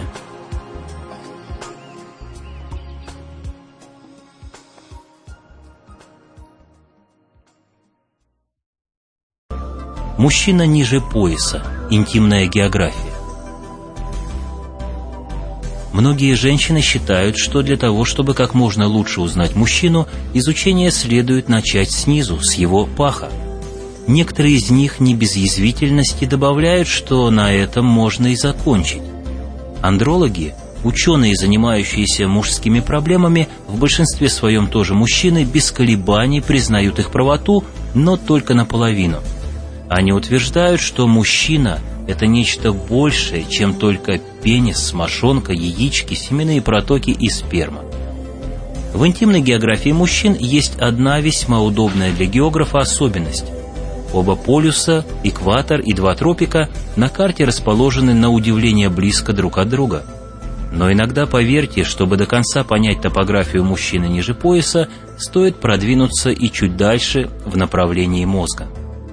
S1: Мужчина ниже пояса. Интимная география. Многие женщины считают, что для того, чтобы как можно лучше узнать мужчину, изучение следует начать снизу, с его паха. Некоторые из них не без язвительности добавляют, что на этом можно и закончить. Андрологи, ученые, занимающиеся мужскими проблемами, в большинстве своем тоже мужчины, без колебаний признают их правоту, но только наполовину. Они утверждают, что мужчина – это нечто большее, чем только пенис, мошонка, яички, семенные протоки и сперма. В интимной географии мужчин есть одна весьма удобная для географа особенность. Оба полюса, экватор и два тропика, на карте расположены на удивление близко друг от друга. Но иногда, поверьте, чтобы до конца понять топографию мужчины ниже пояса, стоит продвинуться и чуть дальше в направлении мозга.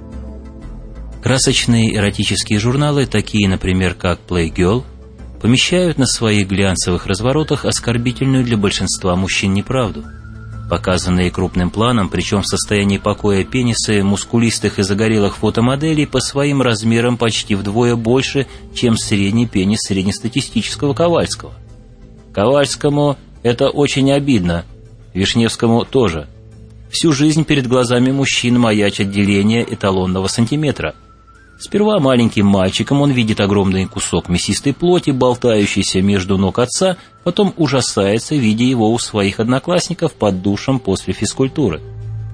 S1: Красочные эротические журналы, такие, например, как Playgirl, помещают на своих глянцевых разворотах оскорбительную для большинства мужчин неправду. Показанные крупным планом, причем в состоянии покоя пенисы мускулистых и загорелых фотомоделей по своим размерам почти вдвое больше, чем средний пенис среднестатистического Ковальского. Ковальскому это очень обидно, Вишневскому тоже. Всю жизнь перед глазами мужчин маячит деление эталонного сантиметра. Сперва маленьким мальчиком он видит огромный кусок мясистой плоти, болтающийся между ног отца, потом ужасается, видя его у своих одноклассников под душем после физкультуры.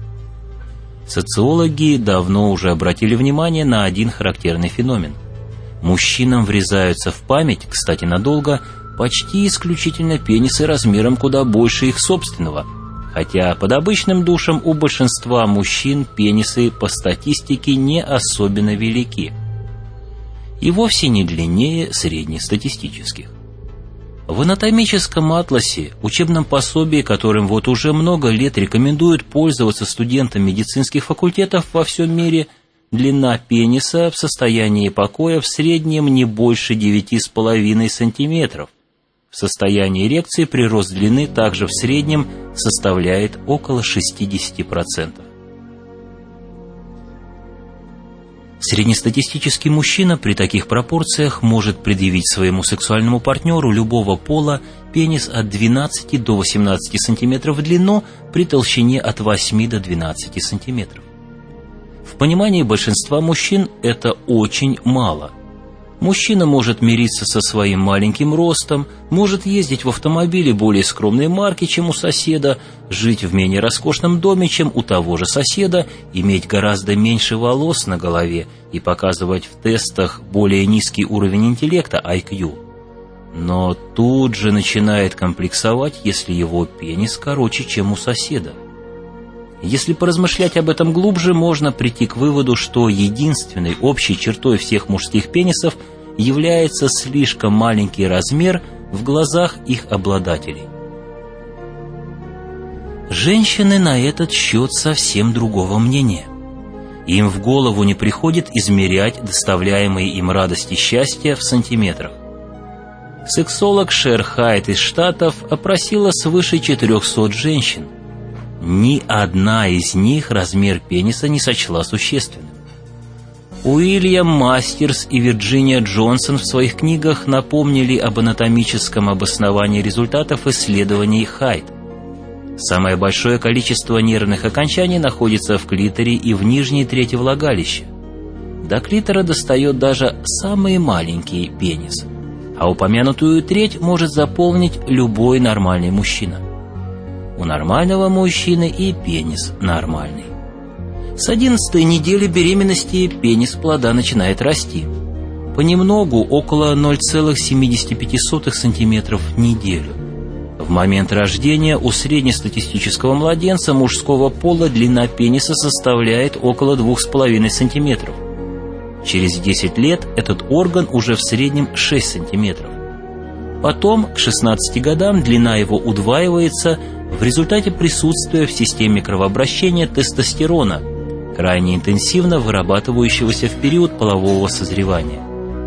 S1: Социологи давно уже обратили внимание на один характерный феномен. Мужчинам врезаются в память, кстати, надолго, почти исключительно пенисы размером куда больше их собственного, хотя под обычным душем у большинства мужчин пенисы по статистике не особенно велики и вовсе не длиннее среднестатистических. В анатомическом атласе, учебном пособии, которым вот уже много лет рекомендуют пользоваться студентам медицинских факультетов во всем мире, длина пениса в состоянии покоя в среднем не больше 9,5 см. В состоянии эрекции прирост длины также в среднем составляет около 60%. Среднестатистический мужчина при таких пропорциях может предъявить своему сексуальному партнеру любого пола пенис от 12 до 18 см в длину при толщине от 8 до 12 см. В понимании большинства мужчин это очень мало.
S2: Мужчина может мириться со своим маленьким ростом, может ездить в автомобиле более скромной марки, чем у соседа, жить в менее роскошном доме, чем у того же соседа, иметь гораздо меньше волос на голове и показывать в тестах более низкий уровень интеллекта, IQ. Но тут же начинает комплексовать, если его пенис короче, чем у соседа. Если поразмышлять об этом глубже, можно прийти к выводу, что единственной общей чертой всех мужских пенисов является слишком маленький размер в глазах их обладателей. Женщины на этот счет совсем другого мнения. Им в голову не приходит измерять доставляемые им радость и счастье в сантиметрах. Сексолог Шер Хайт из Штатов опросила свыше 400 женщин. Ни одна из них размер пениса не сочла существенным. Уильям Мастерс и Вирджиния Джонсон в своих книгах напомнили об анатомическом обосновании результатов исследований Хайт. Самое большое количество нервных окончаний находится в клиторе и в нижней трети влагалища. До клитора достает даже самый маленький пенис, а упомянутую треть может заполнить любой нормальный мужчина. У нормального мужчины и пенис нормальный. С 11-й недели беременности пенис плода начинает расти. Понемногу, около 0,75 см в неделю. В момент рождения у среднестатистического младенца мужского пола длина пениса составляет около 2,5 см. Через 10 лет этот орган уже в среднем 6 см. Потом, к 16 годам, длина его удваивается в результате присутствия в системе кровообращения тестостерона, крайне интенсивно вырабатывающегося в период полового созревания.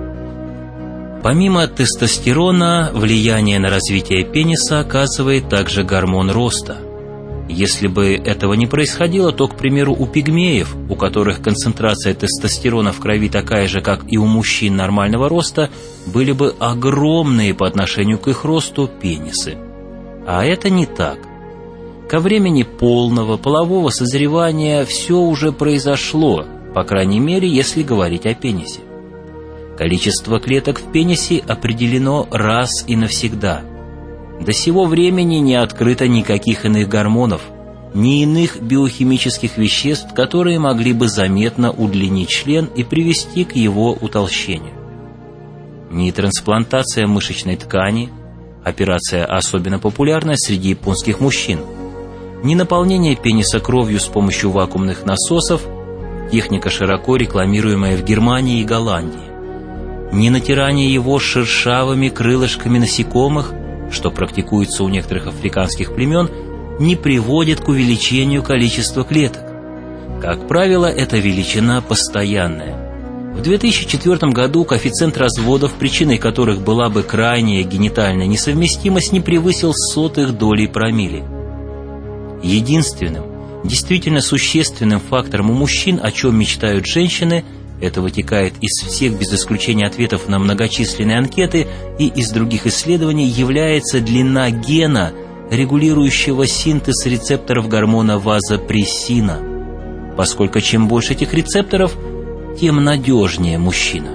S2: Помимо тестостерона, влияние на развитие пениса оказывает также гормон роста. Если бы этого не происходило, то, к примеру, у пигмеев, у которых концентрация тестостерона в крови такая же, как и у мужчин нормального роста, были бы огромные по отношению к их росту пенисы. А это не так. Ко времени полного полового созревания все уже произошло, по крайней мере, если говорить о пенисе. Количество клеток в пенисе определено раз и навсегда. До сего времени не открыто никаких иных гормонов, ни иных биохимических веществ, которые могли бы заметно удлинить член и привести к его утолщению. Ни трансплантация мышечной ткани, операция особенно популярна среди японских мужчин, ни наполнение пениса кровью с помощью вакуумных насосов, техника, широко рекламируемая в Германии и Голландии, ни натирание его шершавыми крылышками насекомых, что практикуется у некоторых африканских племен, не приводит к увеличению количества клеток. Как правило, эта величина постоянная. В 2004 году коэффициент разводов, причиной которых была бы крайняя генитальная несовместимость, не превысил 0,01 доли промилле. Единственным, действительно существенным фактором у мужчин, о чем мечтают женщины, это вытекает из всех без исключения ответов на многочисленные анкеты и из других исследований, является длина гена, регулирующего синтез рецепторов гормона вазопрессина, поскольку чем больше этих рецепторов, тем надежнее мужчина.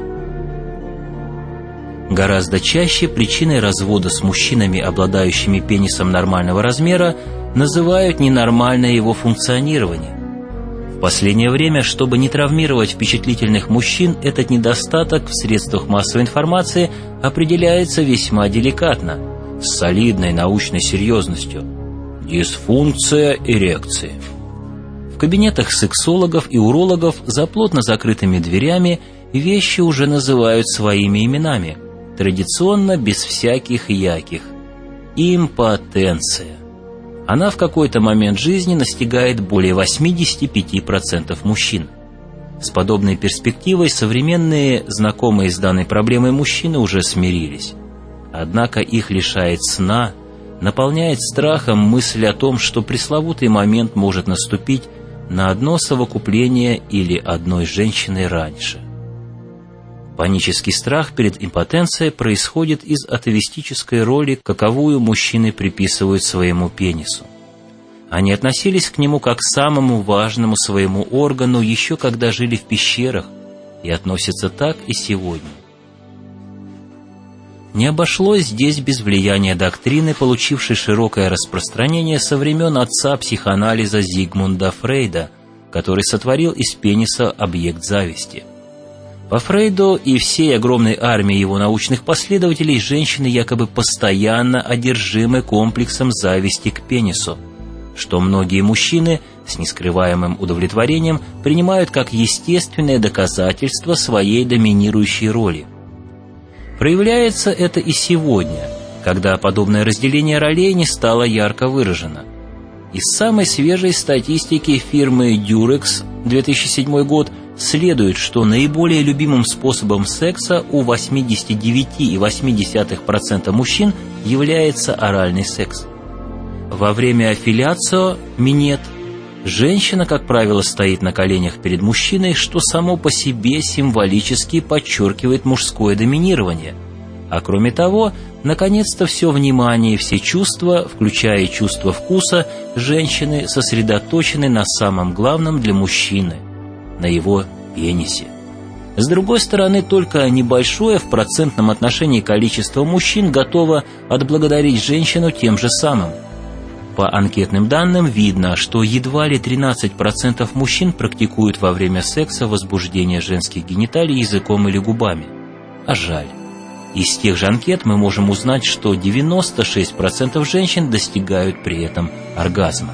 S2: Гораздо чаще причиной развода с мужчинами, обладающими пенисом нормального размера, называют ненормальное его функционирование. В последнее время, чтобы не травмировать впечатлительных мужчин, этот недостаток в средствах массовой информации определяется весьма деликатно, с солидной научной серьезностью – дисфункция эрекции. В кабинетах сексологов и урологов за плотно закрытыми дверями вещи уже называют своими именами, традиционно без всяких яких – импотенция. Она в какой-то момент жизни настигает более 85% мужчин. С подобной перспективой современные, знакомые с данной проблемой мужчины уже смирились. Однако их лишает сна, наполняет страхом мысль о том, что пресловутый момент может наступить на одно совокупление или одной женщины раньше. Панический страх перед импотенцией происходит из атовистической роли, каковую мужчины приписывают своему пенису. Они относились к нему как к самому важному своему органу еще когда жили в пещерах, и относятся так и сегодня. Не обошлось здесь без влияния доктрины, получившей широкое распространение со времен отца психоанализа Зигмунда Фрейда, который сотворил из пениса объект зависти. По Фрейду и всей огромной армии его научных последователей женщины якобы постоянно одержимы комплексом зависти к пенису, что многие мужчины с нескрываемым удовлетворением принимают как естественное доказательство своей доминирующей роли. Проявляется это и сегодня, когда подобное разделение ролей не стало ярко выражено. Из самой свежей статистики фирмы Durex 2007 год следует, что наиболее любимым способом секса у 89,8% мужчин является оральный секс. Во время филляцио минет женщина, как правило, стоит на коленях перед мужчиной, что само по себе символически подчеркивает мужское доминирование. А кроме того, наконец-то все внимание и все чувства, включая и чувство вкуса, женщины сосредоточены на самом главном для мужчины – на его пенисе. С другой стороны, только небольшое в процентном отношении количество мужчин готово отблагодарить женщину тем же самым. По анкетным данным видно, что едва ли 13% мужчин практикуют во время секса возбуждение женских гениталий языком или губами. А жаль. Из тех же анкет мы можем узнать, что 96% женщин достигают при этом оргазма.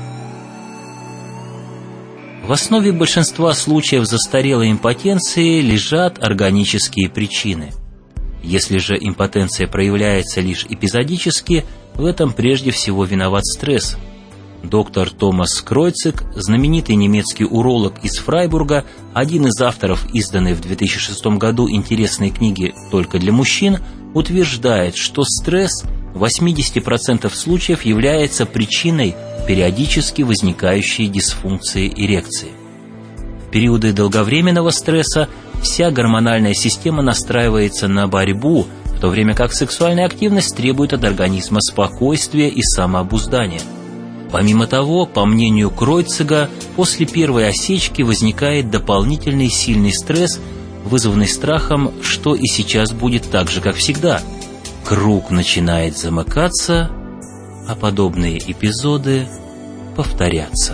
S2: В основе большинства случаев застарелой импотенции лежат органические причины. Если же импотенция проявляется лишь эпизодически, в этом прежде всего виноват стресс. Доктор Томас Кройциг, знаменитый немецкий уролог из Фрайбурга, один из авторов изданной в 2006 году интересной книги «Только для мужчин», утверждает, что стресс в 80% случаев является причиной периодически возникающей дисфункции эрекции. В периоды долговременного стресса вся гормональная система настраивается на борьбу, в то время как сексуальная активность требует от организма спокойствия и самообуздания. Помимо того, по мнению Кройцига, после первой осечки возникает дополнительный сильный стресс, вызванный страхом, что и сейчас будет так же, как всегда. Круг начинает замыкаться, а подобные эпизоды повторятся.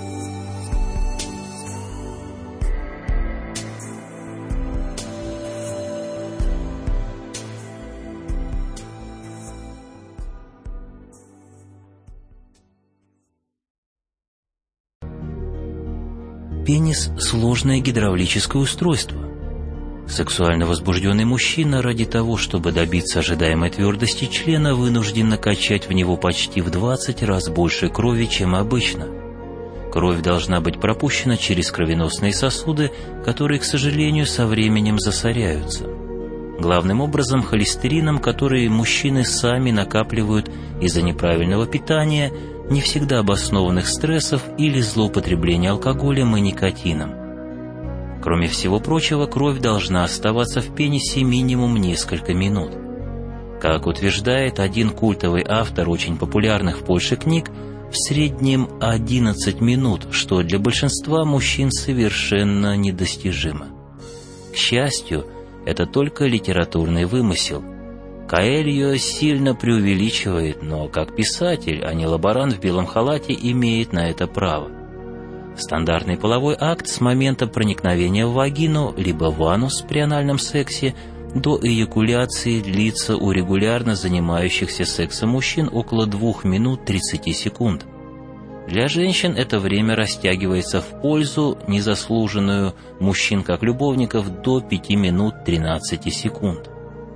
S2: Пенис – сложное гидравлическое устройство. Сексуально возбужденный мужчина ради того, чтобы добиться ожидаемой твердости члена, вынужден накачать в него почти в 20 раз больше крови, чем обычно. Кровь должна быть пропущена через кровеносные сосуды, которые, к сожалению, со временем засоряются. Главным образом холестерином, который мужчины сами накапливают из-за неправильного питания, не всегда обоснованных стрессов или злоупотребления алкоголем и никотином. Кроме всего прочего, кровь должна оставаться в пенисе минимум несколько минут. Как утверждает один культовый автор очень популярных в Польше книг, в среднем 11 минут, что для большинства мужчин совершенно недостижимо. К счастью, это только литературный вымысел. Коэльо сильно преувеличивает, но как писатель, а не лаборант в белом халате, имеет на это право. Стандартный половой акт с момента проникновения в вагину либо в анус при анальном сексе до эякуляции длится у регулярно занимающихся сексом мужчин около 2 минут 30 секунд. Для женщин это время растягивается в пользу, незаслуженную мужчин как любовников, до 5 минут 13 секунд.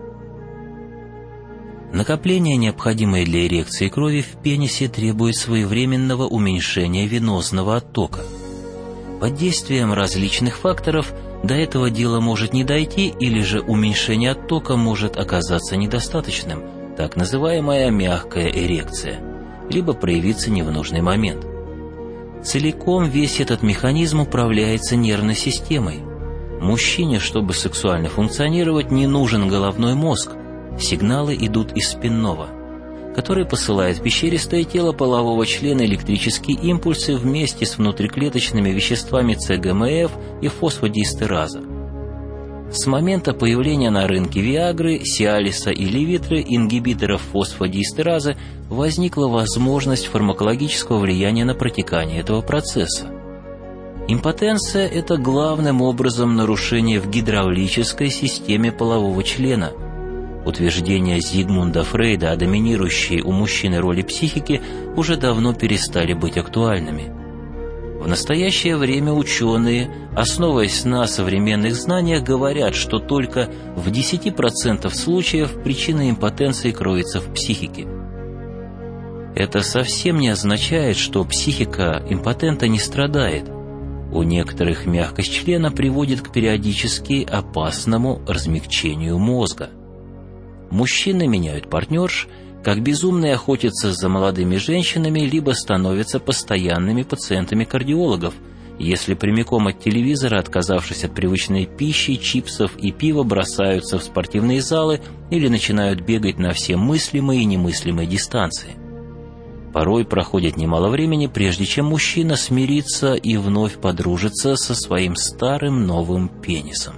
S2: Накопление необходимой для эрекции крови в пенисе требует своевременного уменьшения венозного оттока. Под действием различных факторов до этого дела может не дойти, или же уменьшение оттока может оказаться недостаточным, так называемая мягкая эрекция, либо проявиться не в нужный момент. Целиком весь этот механизм управляется нервной системой. Мужчине, чтобы сексуально функционировать, не нужен головной мозг. Сигналы идут из спинного, который посылает в пещеристое тело полового члена электрические импульсы вместе с внутриклеточными веществами ЦГМФ и фосфодиэстераза. С момента появления на рынке Виагры, Сиалиса и Левитры, ингибиторов фосфодиэстеразы, возникла возможность фармакологического влияния на протекание этого процесса. Импотенция – это главным образом нарушение в гидравлической системе полового члена. Утверждения Зигмунда Фрейда о доминирующей у мужчины роли психики уже давно перестали быть актуальными. В настоящее время ученые, основываясь на современных знаниях, говорят, что только в 10% случаев причина импотенции кроется в психике. Это совсем не означает, что психика импотента не страдает. У некоторых мягкость члена приводит к периодически опасному размягчению мозга. Мужчины меняют партнерш, как безумные охотятся за молодыми женщинами, либо становятся постоянными пациентами кардиологов, если прямиком от телевизора, отказавшись от привычной пищи, чипсов и пива, бросаются в спортивные залы или начинают бегать на все мыслимые и немыслимые дистанции. Порой проходит немало времени, прежде чем мужчина смирится и вновь подружится со своим старым новым пенисом.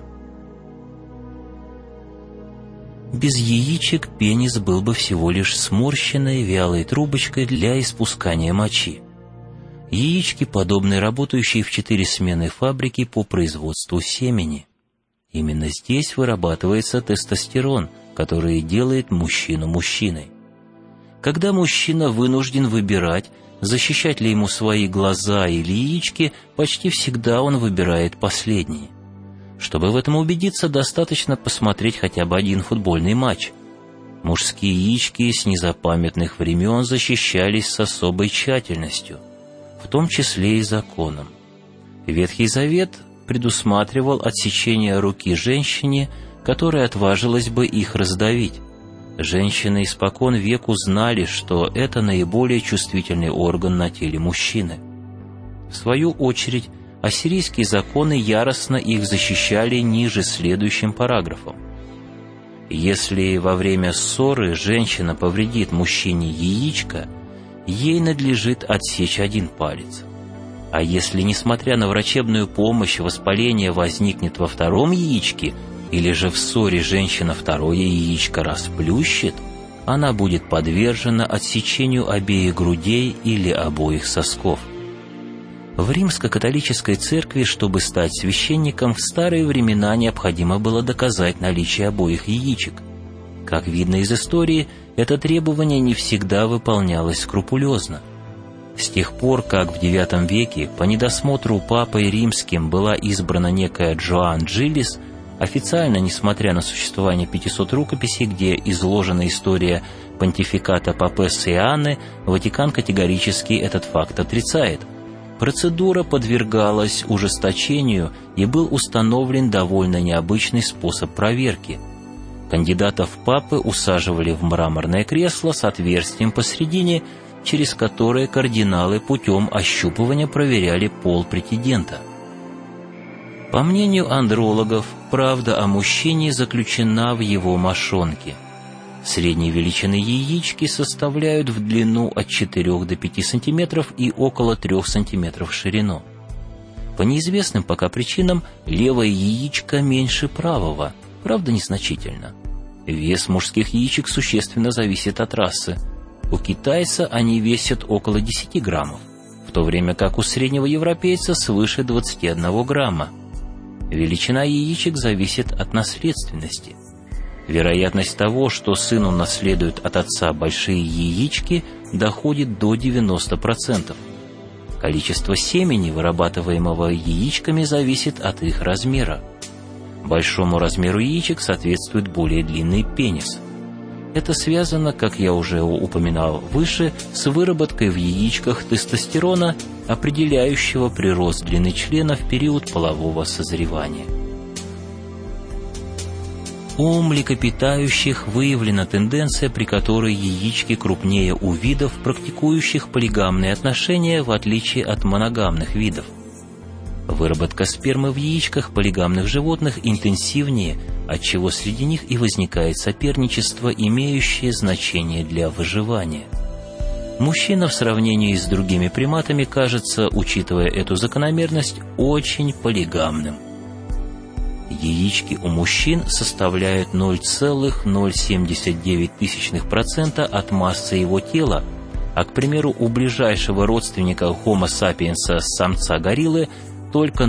S2: Без яичек пенис был бы всего лишь сморщенной вялой трубочкой для испускания мочи. Яички подобны работающей в 4 смены фабрике по производству семени. Именно здесь вырабатывается тестостерон, который делает мужчину мужчиной. Когда мужчина вынужден выбирать, защищать ли ему свои глаза или яички, почти всегда он выбирает последние. Чтобы в этом убедиться, достаточно посмотреть хотя бы один футбольный матч. Мужские яички с незапамятных времен защищались с особой тщательностью, в том числе и законом. Ветхий Завет предусматривал отсечение руки женщине, которая отважилась бы их раздавить. Женщины испокон веку знали, что это наиболее чувствительный орган на теле мужчины. В свою очередь, ассирийские законы яростно их защищали ниже следующим параграфом. Если во время ссоры женщина повредит мужчине яичко, ей надлежит отсечь один палец. А если, несмотря на врачебную помощь, воспаление возникнет во втором яичке, или же в ссоре женщина второе яичко расплющит, она будет подвержена отсечению обеих грудей или обоих сосков. В римско-католической церкви, чтобы стать священником, в старые времена необходимо было доказать наличие обоих яичек. Как видно из истории, это требование не всегда выполнялось скрупулезно. С тех пор, как в IX веке по недосмотру папой римским была избрана некая Джоан Джилис, официально, несмотря на существование 500 рукописей, где изложена история понтификата папессы Иоанны, Ватикан категорически этот факт отрицает. Процедура подвергалась ужесточению и был установлен довольно необычный способ проверки. Кандидатов в папы усаживали в мраморное кресло с отверстием посредине, через которое кардиналы путем ощупывания проверяли пол претендента. По мнению андрологов, правда о мужчине заключена в его мошонке. Средней величины яички составляют в длину от 4 до 5 см и около 3 см в ширину. По неизвестным пока причинам левое яичко меньше правого, правда незначительно. Вес мужских яичек существенно зависит от расы. У китайца они весят около 10 граммов, в то время как у среднего европейца свыше 21 грамма. Величина яичек зависит от наследственности. Вероятность того, что сын унаследует от отца большие яички, доходит до 90%. Количество семени, вырабатываемого яичками, зависит от их размера. Большому размеру яичек соответствует более длинный пенис. Это связано, как я уже упоминал выше, с выработкой в яичках тестостерона, определяющего прирост длины члена в период полового созревания. У млекопитающих выявлена тенденция, при которой яички крупнее у видов, практикующих полигамные отношения, в отличие от моногамных видов. Выработка спермы в яичках полигамных животных интенсивнее, отчего среди них и возникает соперничество, имеющее значение для выживания. Мужчина в сравнении с другими приматами кажется, учитывая эту закономерность, очень полигамным. Яички у мужчин составляют 0,079% от массы его тела, а, к примеру, у ближайшего родственника Homo sapiens самца гориллы только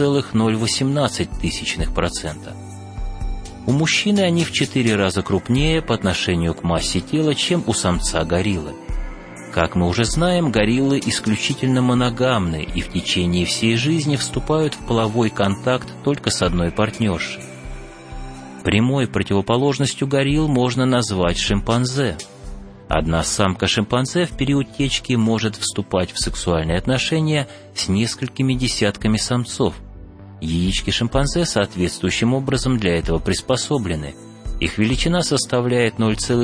S2: 0,018%. У мужчины они в 4 раза крупнее по отношению к массе тела, чем у самца гориллы. Как мы уже знаем, гориллы исключительно моногамны и в течение всей жизни вступают в половой контакт только с одной партнершей. Прямой противоположностью горилл можно назвать шимпанзе. Одна самка шимпанзе в период течки может вступать в сексуальные отношения с несколькими десятками самцов. Яички шимпанзе соответствующим образом для этого приспособлены. Их величина составляет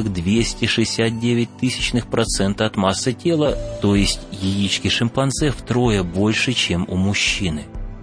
S2: 0,269% от массы тела, то есть яички шимпанзе втрое больше, чем у мужчины.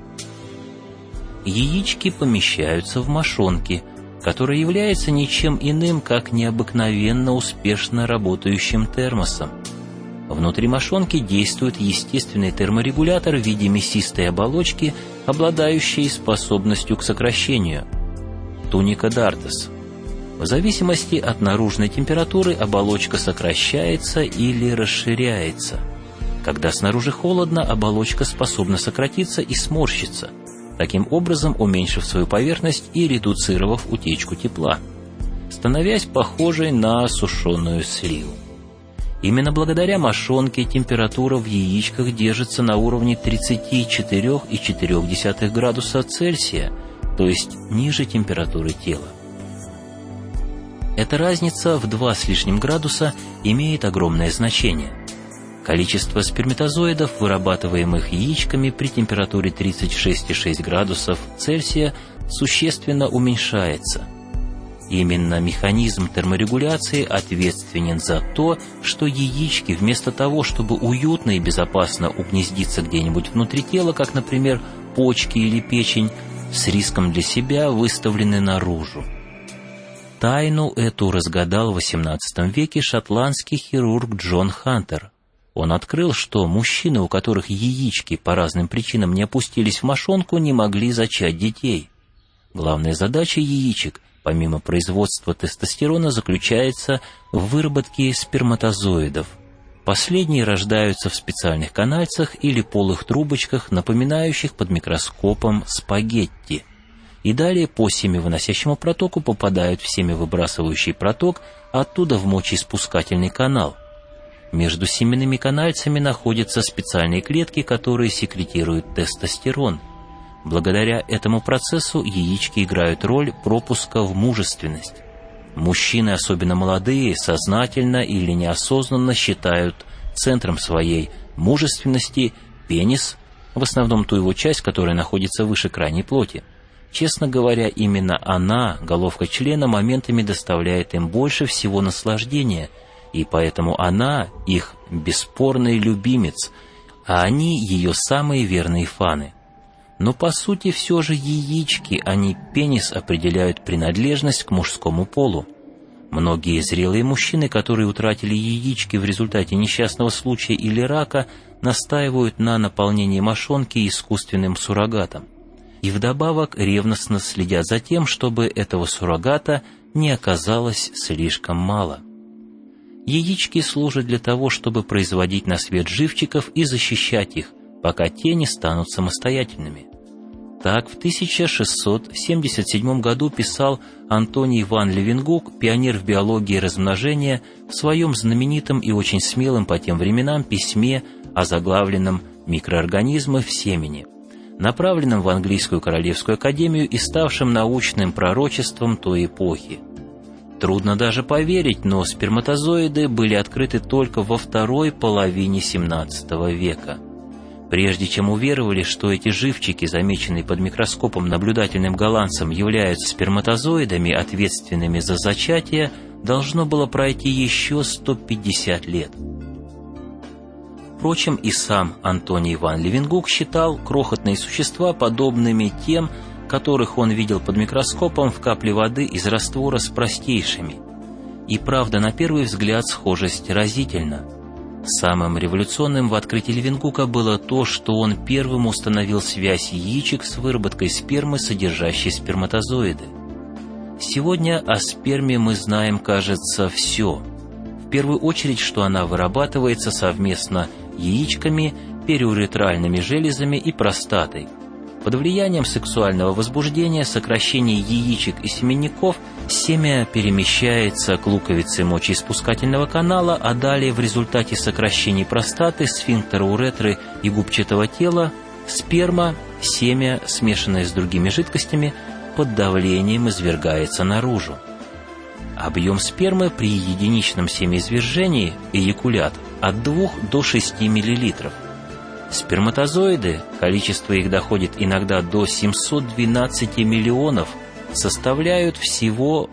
S2: Яички помещаются в мошонке, которая является ничем иным, как необыкновенно успешно работающим термосом. Внутри мошонки действует естественный терморегулятор в виде мясистой оболочки, обладающей способностью к сокращению – туника дартес. В зависимости от наружной температуры оболочка сокращается или расширяется. Когда снаружи холодно, оболочка способна сократиться и сморщиться, таким образом уменьшив свою поверхность и редуцировав утечку тепла, становясь похожей на сушеную сливу. Именно благодаря мошонке температура в яичках держится на уровне 34,4 градуса Цельсия, то есть ниже температуры тела. Эта разница в 2 с лишним градуса имеет огромное значение. Количество сперматозоидов, вырабатываемых яичками при температуре 36,6 градусов Цельсия, существенно уменьшается. Именно механизм терморегуляции ответственен за то, что яички вместо того, чтобы уютно и безопасно угнездиться где-нибудь внутри тела, как, например, почки или печень, с риском для себя выставлены наружу. Тайну эту разгадал в XVIII веке шотландский хирург Джон Хантер. Он открыл, что мужчины, у которых яички по разным причинам не опустились в мошонку, не могли зачать детей. Главная задача яичек, помимо производства тестостерона, заключается в выработке сперматозоидов. Последние рождаются в специальных канальцах или полых трубочках, напоминающих под микроскопом спагетти, и далее по семявыносящему протоку попадают в семявыбрасывающий проток, а оттуда в мочеиспускательный канал. Между семенными канальцами находятся специальные клетки, которые секретируют тестостерон. Благодаря этому процессу яички играют роль пропуска в мужественность. Мужчины, особенно молодые, сознательно или неосознанно считают центром своей мужественности пенис, в основном ту его часть, которая находится выше крайней плоти. Честно говоря, именно она, головка члена, моментами доставляет им больше всего наслаждения, и поэтому она их бесспорный любимец, а они ее самые верные фаны. Но по сути все же яички, а не пенис, определяют принадлежность к мужскому полу. Многие зрелые мужчины, которые утратили яички в результате несчастного случая или рака, настаивают на наполнении мошонки искусственным суррогатом. И вдобавок ревностно следят за тем, чтобы этого суррогата не оказалось слишком мало. Яички служат для того, чтобы производить на свет живчиков и защищать их, пока те не станут самостоятельными. Так, в 1677 году писал Антоний ван Левенгук, пионер в биологии размножения, в своем знаменитом и очень смелом по тем временам письме, озаглавленном «Микроорганизмы в семени», направленном в Английскую Королевскую Академию и ставшим научным пророчеством той эпохи. Трудно даже поверить, но сперматозоиды были открыты только во второй половине XVII века. Прежде чем уверовали, что эти живчики, замеченные под микроскопом наблюдательным голландцем, являются сперматозоидами, ответственными за зачатие, должно было пройти еще 150 лет. Впрочем, и сам Антоний ван Левенгук считал крохотные существа подобными тем, которых он видел под микроскопом в капле воды из раствора с простейшими. И правда, на первый взгляд, схожесть разительна. Самым революционным в открытии Левенгука было то, что он первым установил связь яичек с выработкой спермы, содержащей сперматозоиды. Сегодня о сперме мы знаем, кажется, все. В первую очередь, что она вырабатывается совместно яичками, периуретральными железами и простатой. Под влиянием сексуального возбуждения, сокращения яичек и семенников, семя перемещается к луковице мочеиспускательного канала, а далее в результате сокращений простаты, сфинктера уретры и губчатого тела сперма, семя, смешанное с другими жидкостями, под давлением извергается наружу. Объем спермы при единичном семяизвержении, эякулят, от 2 до 6 мл. Сперматозоиды, количество их доходит иногда до 712 миллионов, составляют всего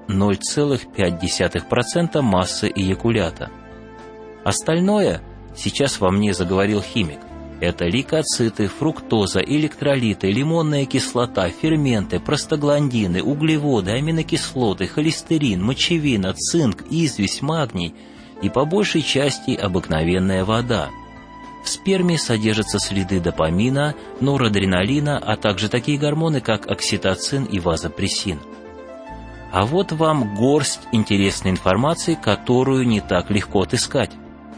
S2: 0,5% массы эякулята. Остальное, сейчас во мне заговорил химик, это лейкоциты, фруктоза, электролиты, лимонная кислота, ферменты, простагландины, углеводы, аминокислоты, холестерин, мочевина, цинк, известь, магний и по большей части обыкновенная вода. В сперме содержатся следы допамина, норадреналина, а также такие гормоны, как окситоцин и вазопрессин. А вот вам горсть интересной информации, которую не так легко отыскать.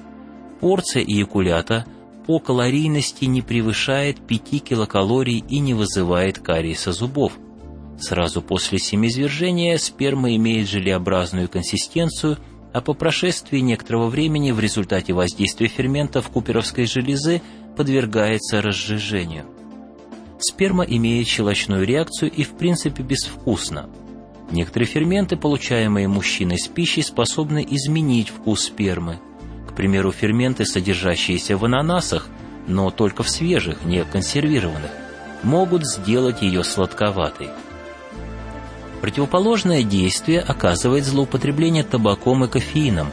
S2: Порция эякулята по калорийности не превышает 5 килокалорий и не вызывает кариеса зубов. Сразу после семяизвержения сперма имеет желеобразную консистенцию, а по прошествии некоторого времени в результате воздействия ферментов куперовской железы подвергается разжижению. Сперма имеет щелочную реакцию и в принципе безвкусна. Некоторые ферменты, получаемые мужчиной с пищей, способны изменить вкус спермы. К примеру, ферменты, содержащиеся в ананасах, но только в свежих, не консервированных, могут сделать ее сладковатой. Противоположное действие оказывает злоупотребление табаком и кофеином.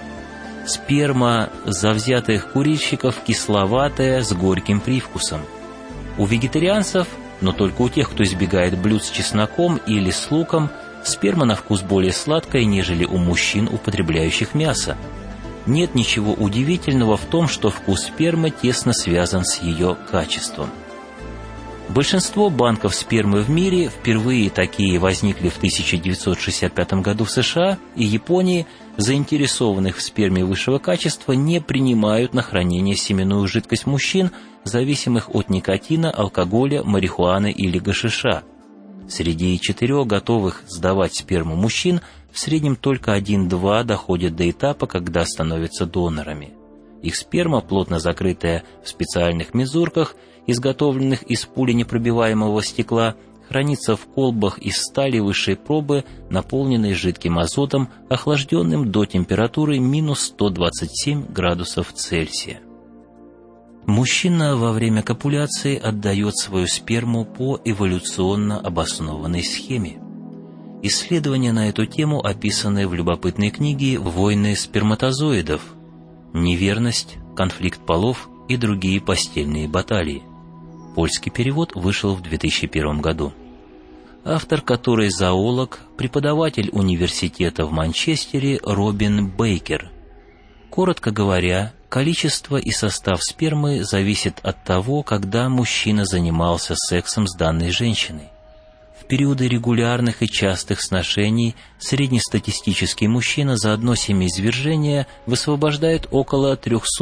S2: Сперма завзятых курильщиков кисловатая, с горьким привкусом. У вегетарианцев, но только у тех, кто избегает блюд с чесноком или с луком, сперма на вкус более сладкая, нежели у мужчин, употребляющих мясо. Нет ничего удивительного в том, что вкус спермы тесно связан с ее качеством. Большинство банков спермы в мире, впервые такие возникли в 1965 году в США и Японии, заинтересованных в сперме высшего качества, не принимают на хранение семенную жидкость мужчин, зависимых от никотина, алкоголя, марихуаны или гашиша. Среди 4 готовых сдавать сперму мужчин в среднем только 1-2 доходят до этапа, когда становятся донорами. Их сперма, плотно закрытая в специальных мензурках, изготовленных из пуленепробиваемого стекла, хранится в колбах из стали высшей пробы, наполненной жидким азотом, охлажденным до температуры минус 127 градусов Цельсия. Мужчина во время копуляции отдает свою сперму по эволюционно обоснованной схеме. Исследования на эту тему описаны в любопытной книге «Войны сперматозоидов. Неверность, конфликт полов и другие постельные баталии». Польский перевод вышел в 2001 году. Автор, который зоолог, преподаватель университета в Манчестере Робин Бейкер. Коротко говоря, количество и состав спермы зависит от того, когда мужчина занимался сексом с данной женщиной. В периоды регулярных и частых сношений среднестатистический мужчина за одно семяизвержение высвобождает около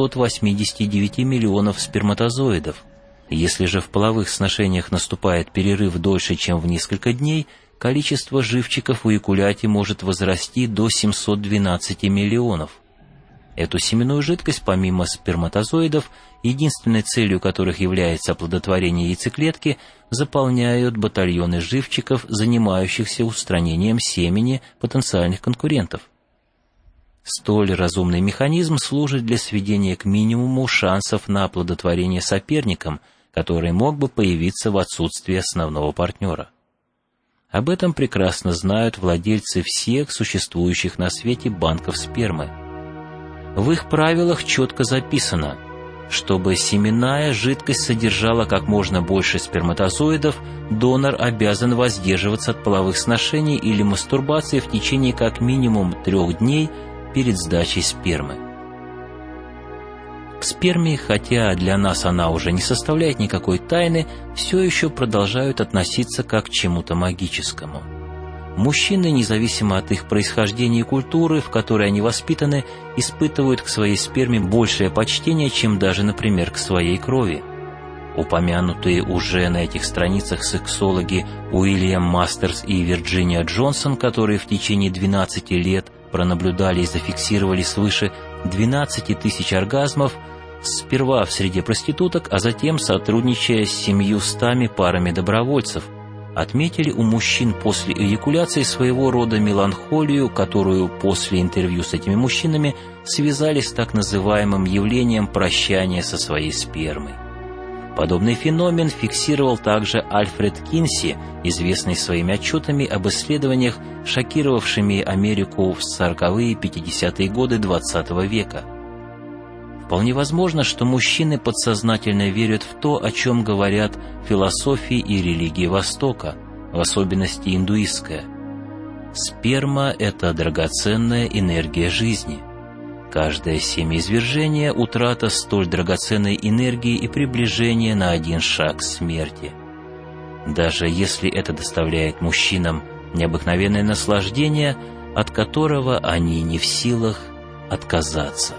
S2: 389 миллионов сперматозоидов. Если же в половых сношениях наступает перерыв дольше, чем в несколько дней, количество живчиков в эякуляте может возрасти до 712 миллионов. Эту семенную жидкость, помимо сперматозоидов, единственной целью которых является оплодотворение яйцеклетки, заполняют батальоны живчиков, занимающихся устранением семени потенциальных конкурентов. Столь разумный механизм служит для сведения к минимуму шансов на оплодотворение соперником, который мог бы появиться в отсутствие основного партнера. Об этом прекрасно знают владельцы всех существующих на свете банков спермы. В их правилах четко записано: чтобы семенная жидкость содержала как можно больше сперматозоидов, донор обязан воздерживаться от половых сношений или мастурбации в течение как минимум 3 дней перед сдачей спермы. К сперме, хотя для нас она уже не составляет никакой тайны, все еще продолжают относиться как к чему-то магическому. Мужчины, независимо от их происхождения и культуры, в которой они воспитаны, испытывают к своей сперме большее почтение, чем даже, например, к своей крови. Упомянутые уже на этих страницах сексологи Уильям Мастерс и Вирджиния Джонсон, которые в течение 12 лет пронаблюдали и зафиксировали свыше 12 тысяч оргазмов, сперва в среде проституток, а затем, сотрудничая с 700 парами добровольцев, отметили у мужчин после эякуляции своего рода меланхолию, которую после интервью с этими мужчинами связали с так называемым явлением прощания со своей спермой. Подобный феномен фиксировал также Альфред Кинси, известный своими отчетами об исследованиях, шокировавшими Америку в 40-е и 50-е годы XX века. Вполне возможно, что мужчины подсознательно верят в то, о чем говорят философии и религии Востока, в особенности индуистская. Сперма – это драгоценная энергия жизни. Каждое семяизвержение – утрата столь драгоценной энергии и приближение на один шаг к смерти. Даже если это доставляет мужчинам необыкновенное наслаждение, от которого они не в силах отказаться.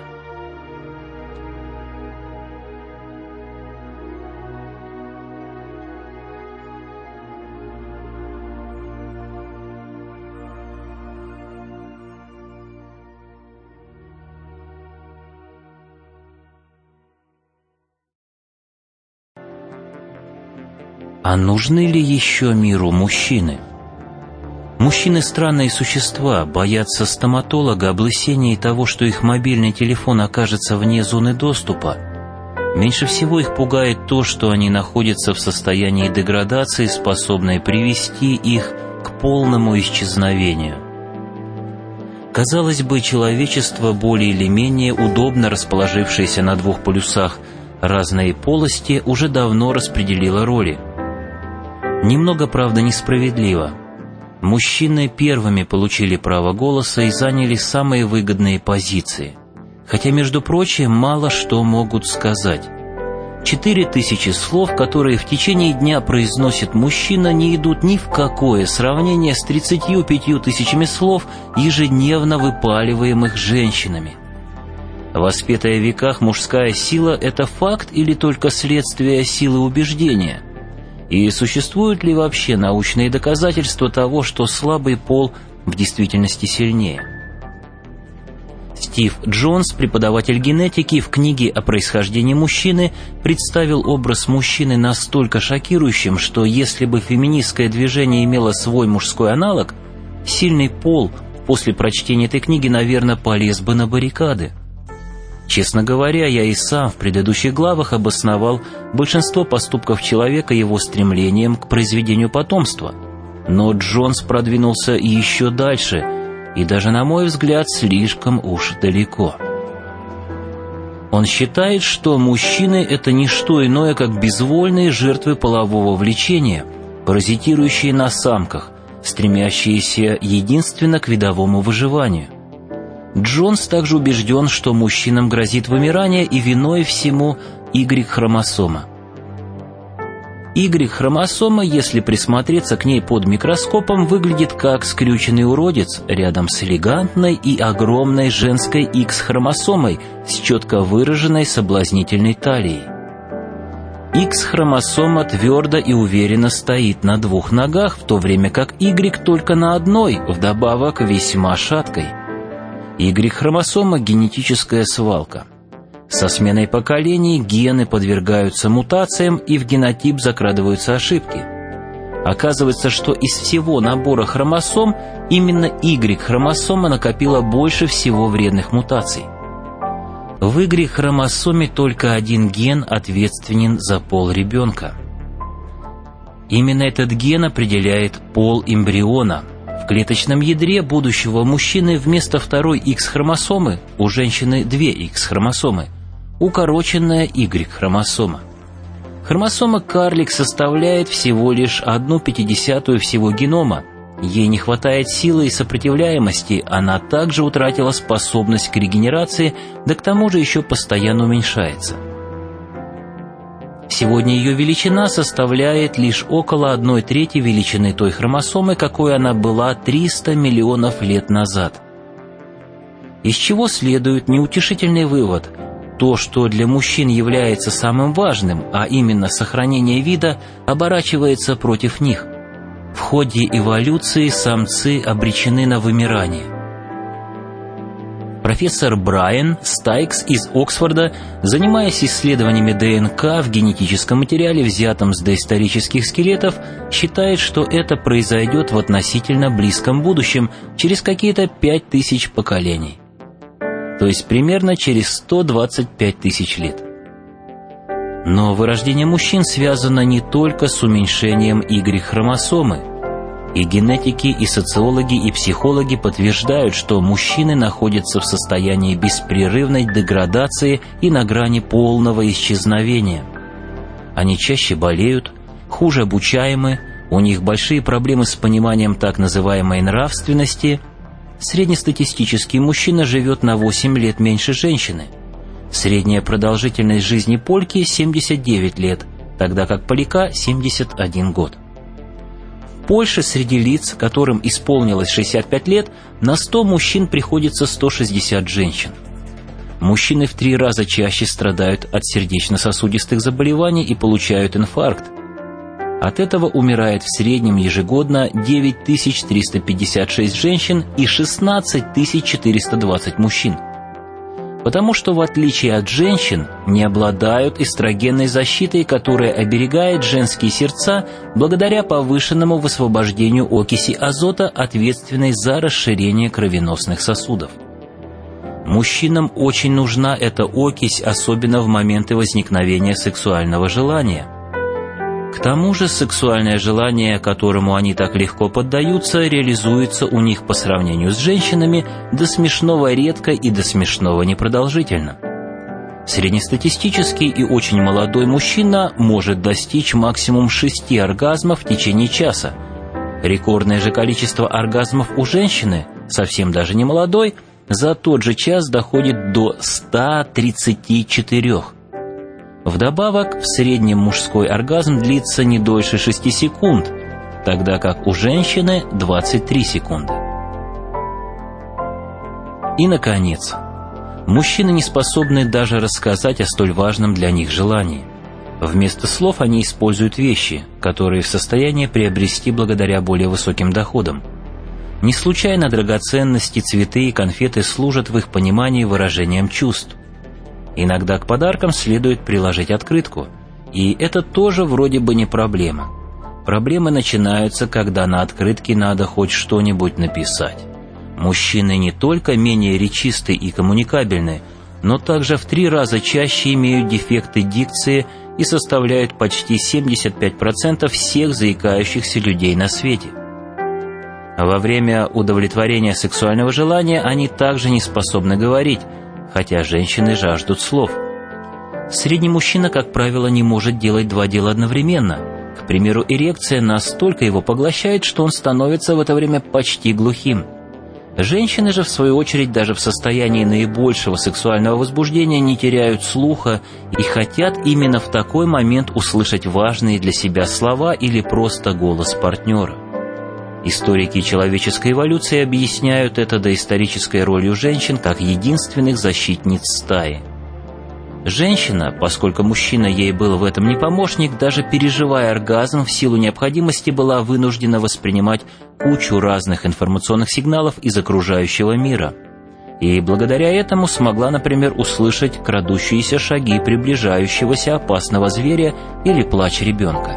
S2: А нужны ли еще миру мужчины? Мужчины – странные существа, боятся стоматолога, облысения и того, что их мобильный телефон окажется вне зоны доступа. Меньше всего их пугает то, что они находятся в состоянии деградации, способной привести их к полному исчезновению. Казалось бы, человечество, более или менее удобно расположившееся на двух полюсах разной полости, уже давно распределило роли. Немного, правда, несправедливо. Мужчины первыми получили право голоса и заняли самые выгодные позиции. Хотя, между прочим, мало что могут сказать. 4000 слов, которые в течение дня произносит мужчина, не идут ни в какое сравнение с 35 тысячами слов, ежедневно выпаливаемых женщинами. Воспетая в веках мужская сила – это факт или только следствие силы убеждения? И существуют ли вообще научные доказательства того, что слабый пол в действительности сильнее? Стив Джонс, преподаватель генетики, в книге о происхождении мужчины представил образ мужчины настолько шокирующим, что если бы феминистское движение имело свой мужской аналог, сильный пол после прочтения этой книги, наверное, полез бы на баррикады. Честно говоря, я и сам в предыдущих главах обосновал большинство поступков человека его стремлением к произведению потомства. Но Джонс продвинулся еще дальше, и даже, на мой взгляд, слишком уж далеко. Он считает, что мужчины – это не что иное, как безвольные жертвы полового влечения, паразитирующие на самках, стремящиеся единственно к видовому выживанию. Джонс также убежден, что мужчинам грозит вымирание, и виной всему Y-хромосома. Y-хромосома, если присмотреться к ней под микроскопом, выглядит как скрюченный уродец рядом с элегантной и огромной женской X-хромосомой с четко выраженной соблазнительной талией. X-хромосома твердо и уверенно стоит на двух ногах, в то время как Y только на одной, вдобавок весьма шаткой. Y-хромосома – генетическая свалка. Со сменой поколений гены подвергаются мутациям, и в генотип закрадываются ошибки. Оказывается, что из всего набора хромосом именно Y-хромосома накопила больше всего вредных мутаций. В Y-хромосоме только один ген ответственен за пол ребенка. Именно этот ген определяет пол эмбриона. В клеточном ядре будущего мужчины вместо второй X-хромосомы у женщины две X-хромосомы, укороченная Y-хромосома. Хромосома карлик составляет всего лишь 1/50 всего генома, Ей не хватает силы и сопротивляемости, она также утратила способность к регенерации, да к тому же еще постоянно уменьшается. Сегодня ее величина составляет лишь около 1/3 величины той хромосомы, какой она была 300 миллионов лет назад. Из чего следует неутешительный вывод: то, что для мужчин является самым важным, а именно сохранение вида, оборачивается против них. В ходе эволюции самцы обречены на вымирание. Профессор Брайан Стайкс из Оксфорда, занимаясь исследованиями ДНК в генетическом материале, взятом с доисторических скелетов, считает, что это произойдет в относительно близком будущем, через какие-то 5000 поколений. То есть примерно через 125 тысяч лет. Но вырождение мужчин связано не только с уменьшением Y-хромосомы. И генетики, и социологи, и психологи подтверждают, что мужчины находятся в состоянии беспрерывной деградации и на грани полного исчезновения. Они чаще болеют, хуже обучаемы, у них большие проблемы с пониманием так называемой нравственности. Среднестатистический мужчина живет на 8 лет меньше женщины. Средняя продолжительность жизни польки – 79 лет, тогда как поляка – 71 год. В Польше среди лиц, которым исполнилось 65 лет, на 100 мужчин приходится 160 женщин. Мужчины в 3 раза чаще страдают от сердечно-сосудистых заболеваний и получают инфаркт. От этого умирает в среднем ежегодно 9356 женщин и 16420 мужчин. Потому что, в отличие от женщин, не обладают эстрогенной защитой, которая оберегает женские сердца благодаря повышенному высвобождению окиси азота, ответственной за расширение кровеносных сосудов. Мужчинам очень нужна эта окись, особенно в моменты возникновения сексуального желания. К тому же сексуальное желание, которому они так легко поддаются, реализуется у них по сравнению с женщинами до смешного редко и до смешного непродолжительно. Среднестатистический и очень молодой мужчина может достичь максимум 6 оргазмов в течение часа. Рекордное же количество оргазмов у женщины, совсем даже не молодой, за тот же час доходит до 134. Вдобавок, в среднем мужской оргазм длится не дольше 6 секунд, тогда как у женщины 23 секунды. И, наконец, мужчины не способны даже рассказать о столь важном для них желании. Вместо слов они используют вещи, которые в состоянии приобрести благодаря более высоким доходам. Не случайно драгоценности, цветы и конфеты служат в их понимании выражением чувств. Иногда к подаркам следует приложить открытку, и это тоже вроде бы не проблема. Проблемы начинаются, когда на открытке надо хоть что-нибудь написать. Мужчины не только менее речисты и коммуникабельны, но также в 3 раза чаще имеют дефекты дикции и составляют почти 75% всех заикающихся людей на свете. Во время удовлетворения сексуального желания они также не способны говорить, хотя женщины жаждут слов. Средний мужчина, как правило, не может делать 2 дела одновременно. К примеру, эрекция настолько его поглощает, что он становится в это время почти глухим. Женщины же, в свою очередь, даже в состоянии наибольшего сексуального возбуждения не теряют слуха и хотят именно в такой момент услышать важные для себя слова или просто голос партнера. Историки человеческой эволюции объясняют это доисторической ролью женщин как единственных защитниц стаи. Женщина, поскольку мужчина ей был в этом не помощник, даже переживая оргазм, в силу необходимости была вынуждена воспринимать кучу разных информационных сигналов из окружающего мира. И благодаря этому смогла, например, услышать крадущиеся шаги приближающегося опасного зверя или плач ребенка.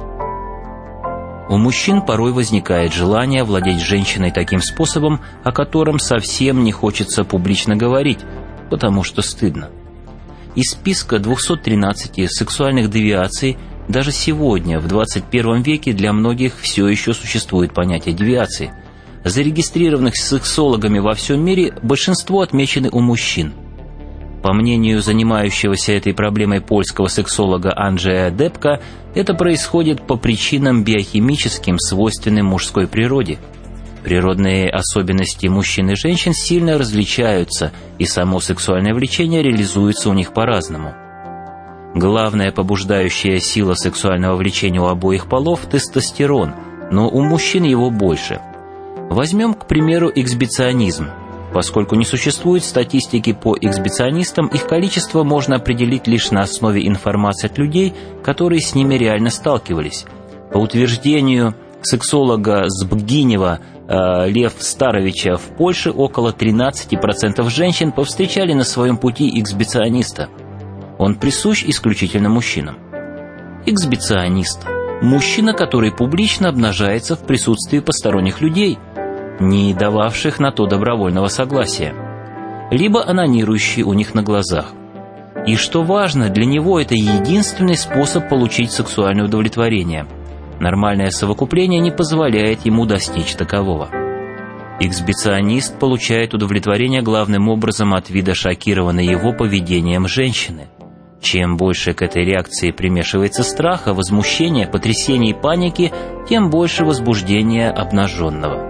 S2: У мужчин порой возникает желание владеть женщиной таким способом, о котором совсем не хочется публично говорить, потому что стыдно. Из списка 213 сексуальных девиаций даже сегодня, в 21 веке, для многих все еще существует понятие девиации. Зарегистрированных сексологами во всем мире большинство отмечены у мужчин. По мнению занимающегося этой проблемой польского сексолога Andrzeja Debka, это происходит по причинам биохимическим, свойственным мужской природе. Природные особенности мужчин и женщин сильно различаются, и само сексуальное влечение реализуется у них по-разному. Главная побуждающая сила сексуального влечения у обоих полов – тестостерон, но у мужчин его больше. Возьмем, к примеру, эксбиционизм. Поскольку не существует статистики по эксбиционистам, их количество можно определить лишь на основе информации от людей, которые с ними реально сталкивались. По утверждению сексолога Збгинева Лев Старовича, в Польше около 13% женщин повстречали на своем пути эксбициониста. Он присущ исключительно мужчинам. Эксбиционист – мужчина, который публично обнажается в присутствии посторонних людей, не дававших на то добровольного согласия, либо анонирующий у них на глазах. И что важно, для него это единственный способ получить сексуальное удовлетворение. Нормальное совокупление не позволяет ему достичь такового. Эксбиционист получает удовлетворение главным образом от вида шокированной его поведением женщины. Чем больше к этой реакции примешивается страха, возмущения, потрясения и паники, тем больше возбуждения обнаженного.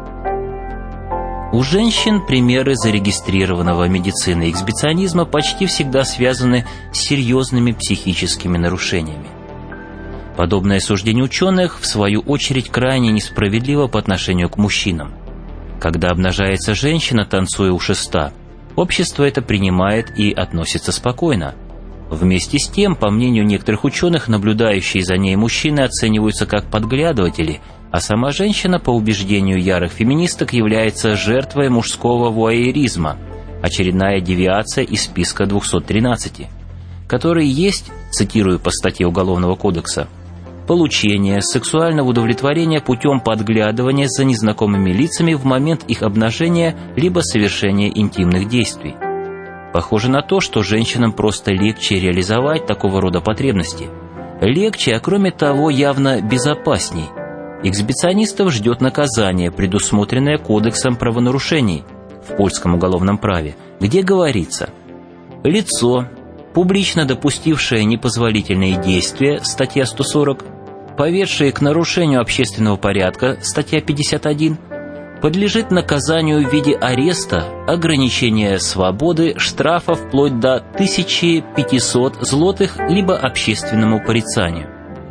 S2: У женщин примеры зарегистрированного медициной эксбиционизма почти всегда связаны с серьезными психическими нарушениями. Подобное суждение ученых, в свою очередь, крайне несправедливо по отношению к мужчинам. Когда обнажается женщина, танцуя у шеста, общество это принимает и относится спокойно. Вместе с тем, по мнению некоторых ученых, наблюдающие за ней мужчины оцениваются как подглядыватели, а сама женщина, по убеждению ярых феминисток, является жертвой мужского вуайеризма, очередная девиация из списка 213, который есть, цитирую по статье Уголовного кодекса, получение сексуального удовлетворения путем подглядывания за незнакомыми лицами в момент их обнажения либо совершения интимных действий. Похоже на то, что женщинам просто легче реализовать такого рода потребности. Легче, а кроме того, явно безопасней. Эксбиционистов ждет наказание, предусмотренное Кодексом правонарушений в польском уголовном праве, где говорится: лицо, публично допустившее непозволительные действия, статья 140, поведшее к нарушению общественного порядка, статья 51, подлежит наказанию в виде ареста, ограничения свободы, штрафа вплоть до 1500 злотых, либо общественному порицанию.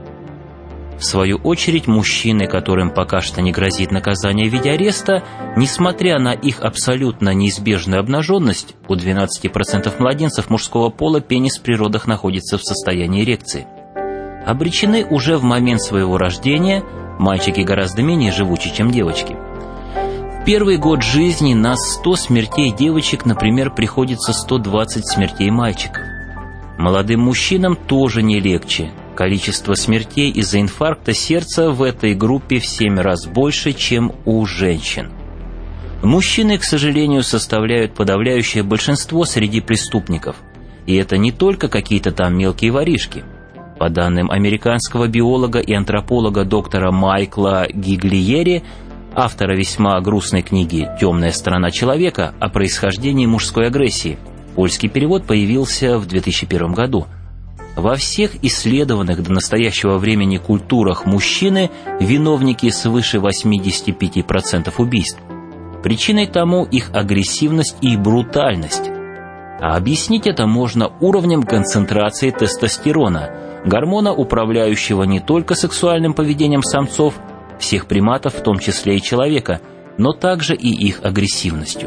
S2: В свою очередь, мужчины, которым пока что не грозит наказание в виде ареста, несмотря на их абсолютно неизбежную обнаженность, у 12% младенцев мужского пола пенис при родах находится в состоянии эрекции, обречены уже в момент своего рождения, мальчики гораздо менее живучи, чем девочки. В первый год жизни на 100 смертей девочек, например, приходится 120 смертей мальчиков. Молодым мужчинам тоже не легче. Количество смертей из-за инфаркта сердца в этой группе в 7 раз больше, чем у женщин. Мужчины, к сожалению, составляют подавляющее большинство среди преступников. И это не только какие-то там мелкие воришки. По данным американского биолога и антрополога доктора Майкла Гиглиери, автора весьма грустной книги «Темная сторона человека» о происхождении мужской агрессии, польский перевод появился в 2001 году. Во всех исследованных до настоящего времени культурах мужчины виновники свыше 85% убийств. Причиной тому их агрессивность и брутальность. А объяснить это можно уровнем концентрации тестостерона, гормона, управляющего не только сексуальным поведением самцов, всех приматов, в том числе и человека, но также и их агрессивностью.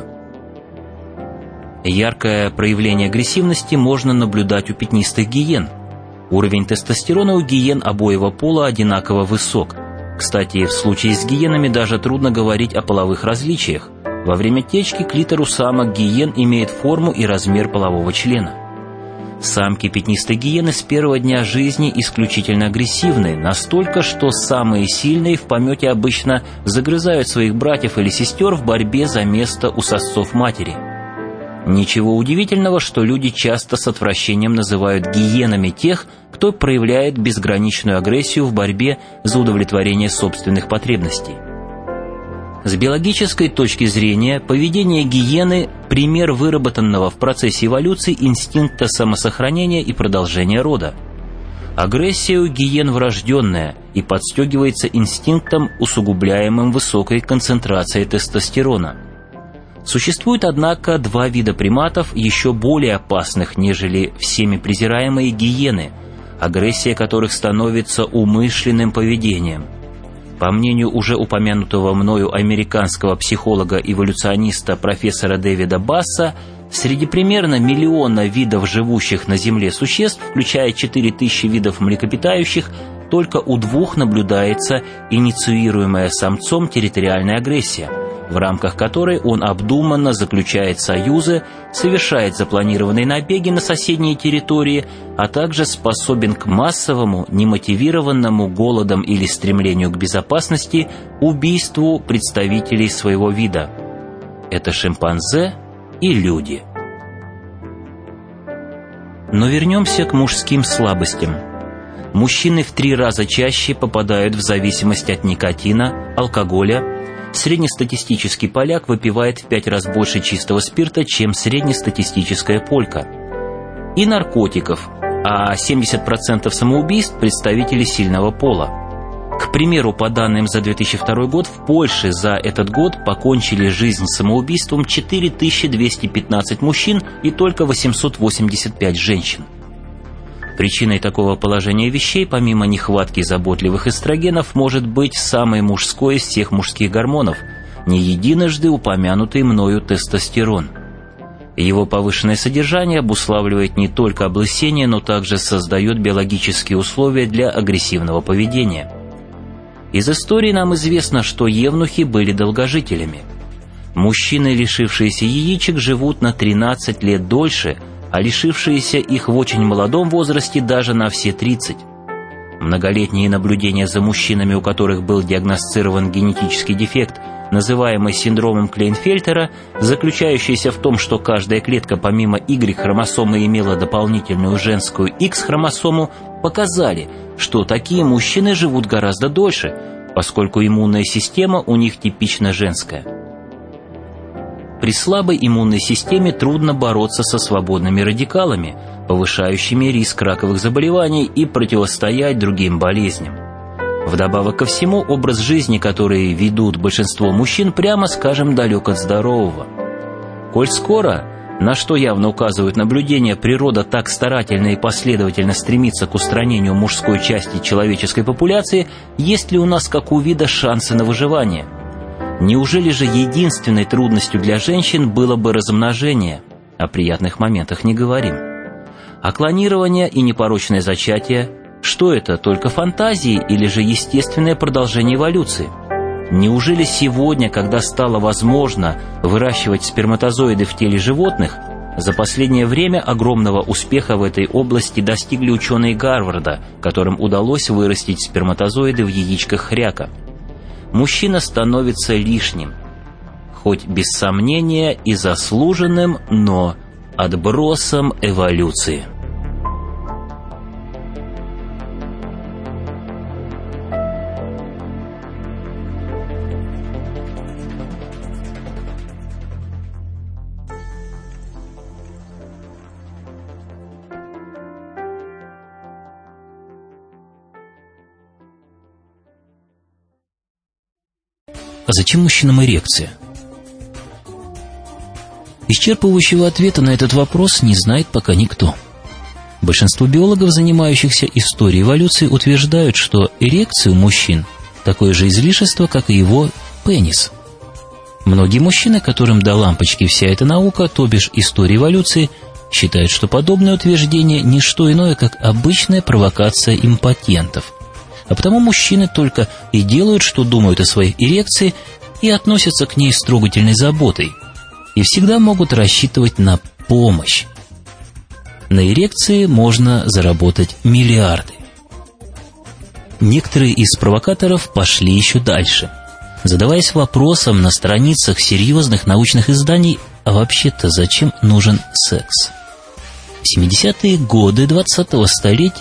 S2: Яркое проявление агрессивности можно наблюдать у пятнистых гиен. Уровень тестостерона у гиен обоего пола одинаково высок. Кстати, в случае с гиенами даже трудно говорить о половых различиях. Во время течки клитор у самок гиен имеет форму и размер полового члена. Самки пятнистой гиены с первого дня жизни исключительно агрессивны, настолько, что самые сильные в помете обычно загрызают своих братьев или сестер в борьбе за место у сосцов матери. Ничего удивительного, что люди часто с отвращением называют гиенами тех, кто проявляет безграничную агрессию в борьбе за удовлетворение собственных потребностей. С биологической точки зрения, поведение гиены – пример выработанного в процессе эволюции инстинкта самосохранения и продолжения рода. Агрессия у гиен врожденная и подстегивается инстинктом, усугубляемым высокой концентрацией тестостерона. Существует, однако, два вида приматов, еще более опасных, нежели всеми презираемые гиены, агрессия которых становится умышленным поведением. По мнению уже упомянутого мною американского психолога-эволюциониста профессора Дэвида Басса, среди примерно 1 миллиона видов живущих на Земле существ, включая 4000 видов млекопитающих, только у 2 наблюдается инициируемая самцом территориальная агрессия, в рамках которой он обдуманно заключает союзы, совершает запланированные набеги на соседние территории, а также способен к массовому, немотивированному голодом или стремлению к безопасности убийству представителей своего вида. Это шимпанзе и люди. Но вернемся к мужским слабостям. Мужчины в 3 раза чаще попадают в зависимость от никотина, алкоголя. Среднестатистический поляк выпивает в 5 раз больше чистого спирта, чем среднестатистическая полька. И наркотиков, а 70% самоубийств – представители сильного пола. К примеру, по данным за 2002 год, в Польше за этот год покончили жизнь самоубийством 4215 мужчин и только 885 женщин. Причиной такого положения вещей, помимо нехватки заботливых эстрогенов, может быть самый мужской из всех мужских гормонов, не единожды упомянутый мною тестостерон. Его повышенное содержание обуславливает не только облысение, но также создает биологические условия для агрессивного поведения. Из истории нам известно, что евнухи были долгожителями. Мужчины, лишившиеся яичек, живут на 13 лет дольше, а лишившиеся их в очень молодом возрасте даже на все 30. Многолетние наблюдения за мужчинами, у которых был диагностирован генетический дефект, называемый синдромом Клейнфельтера, заключающийся в том, что каждая клетка помимо Y-хромосомы имела дополнительную женскую X-хромосому, показали, что такие мужчины живут гораздо дольше, поскольку иммунная система у них типично женская. При слабой иммунной системе трудно бороться со свободными радикалами, повышающими риск раковых заболеваний, и противостоять другим болезням. Вдобавок ко всему, образ жизни, который ведут большинство мужчин, прямо скажем, далек от здорового. Коль скоро, на что явно указывают наблюдения, природа так старательно и последовательно стремится к устранению мужской части человеческой популяции, есть ли у нас, как у вида, шансы на выживание? Неужели же единственной трудностью для женщин было бы размножение? О приятных моментах не говорим. А клонирование и непорочное зачатие – что это, только фантазии или же естественное продолжение эволюции? Неужели сегодня, когда стало возможно выращивать сперматозоиды в теле животных, за последнее время огромного успеха в этой области достигли ученые Гарварда, которым удалось вырастить сперматозоиды в яичках хряка? Мужчина становится лишним, хоть без сомнения и заслуженным, но отбросом эволюции.
S1: А зачем мужчинам эрекция? Исчерпывающего ответа на этот вопрос не знает пока никто. Большинство биологов, занимающихся историей эволюции, утверждают, что эрекция у мужчин такое же излишество, как и его пенис. Многие мужчины, которым до лампочки вся эта наука, то бишь история эволюции, считают, что подобное утверждение – не что иное, как обычная провокация импотентов. А потому мужчины только и делают, что думают о своей эрекции, и относятся к ней с трогательной заботой, и всегда могут рассчитывать на помощь. На эрекции можно заработать миллиарды. Некоторые из провокаторов пошли еще дальше, задаваясь вопросом на страницах серьезных научных изданий: а вообще-то зачем нужен секс? В 70-е годы 20-го столетия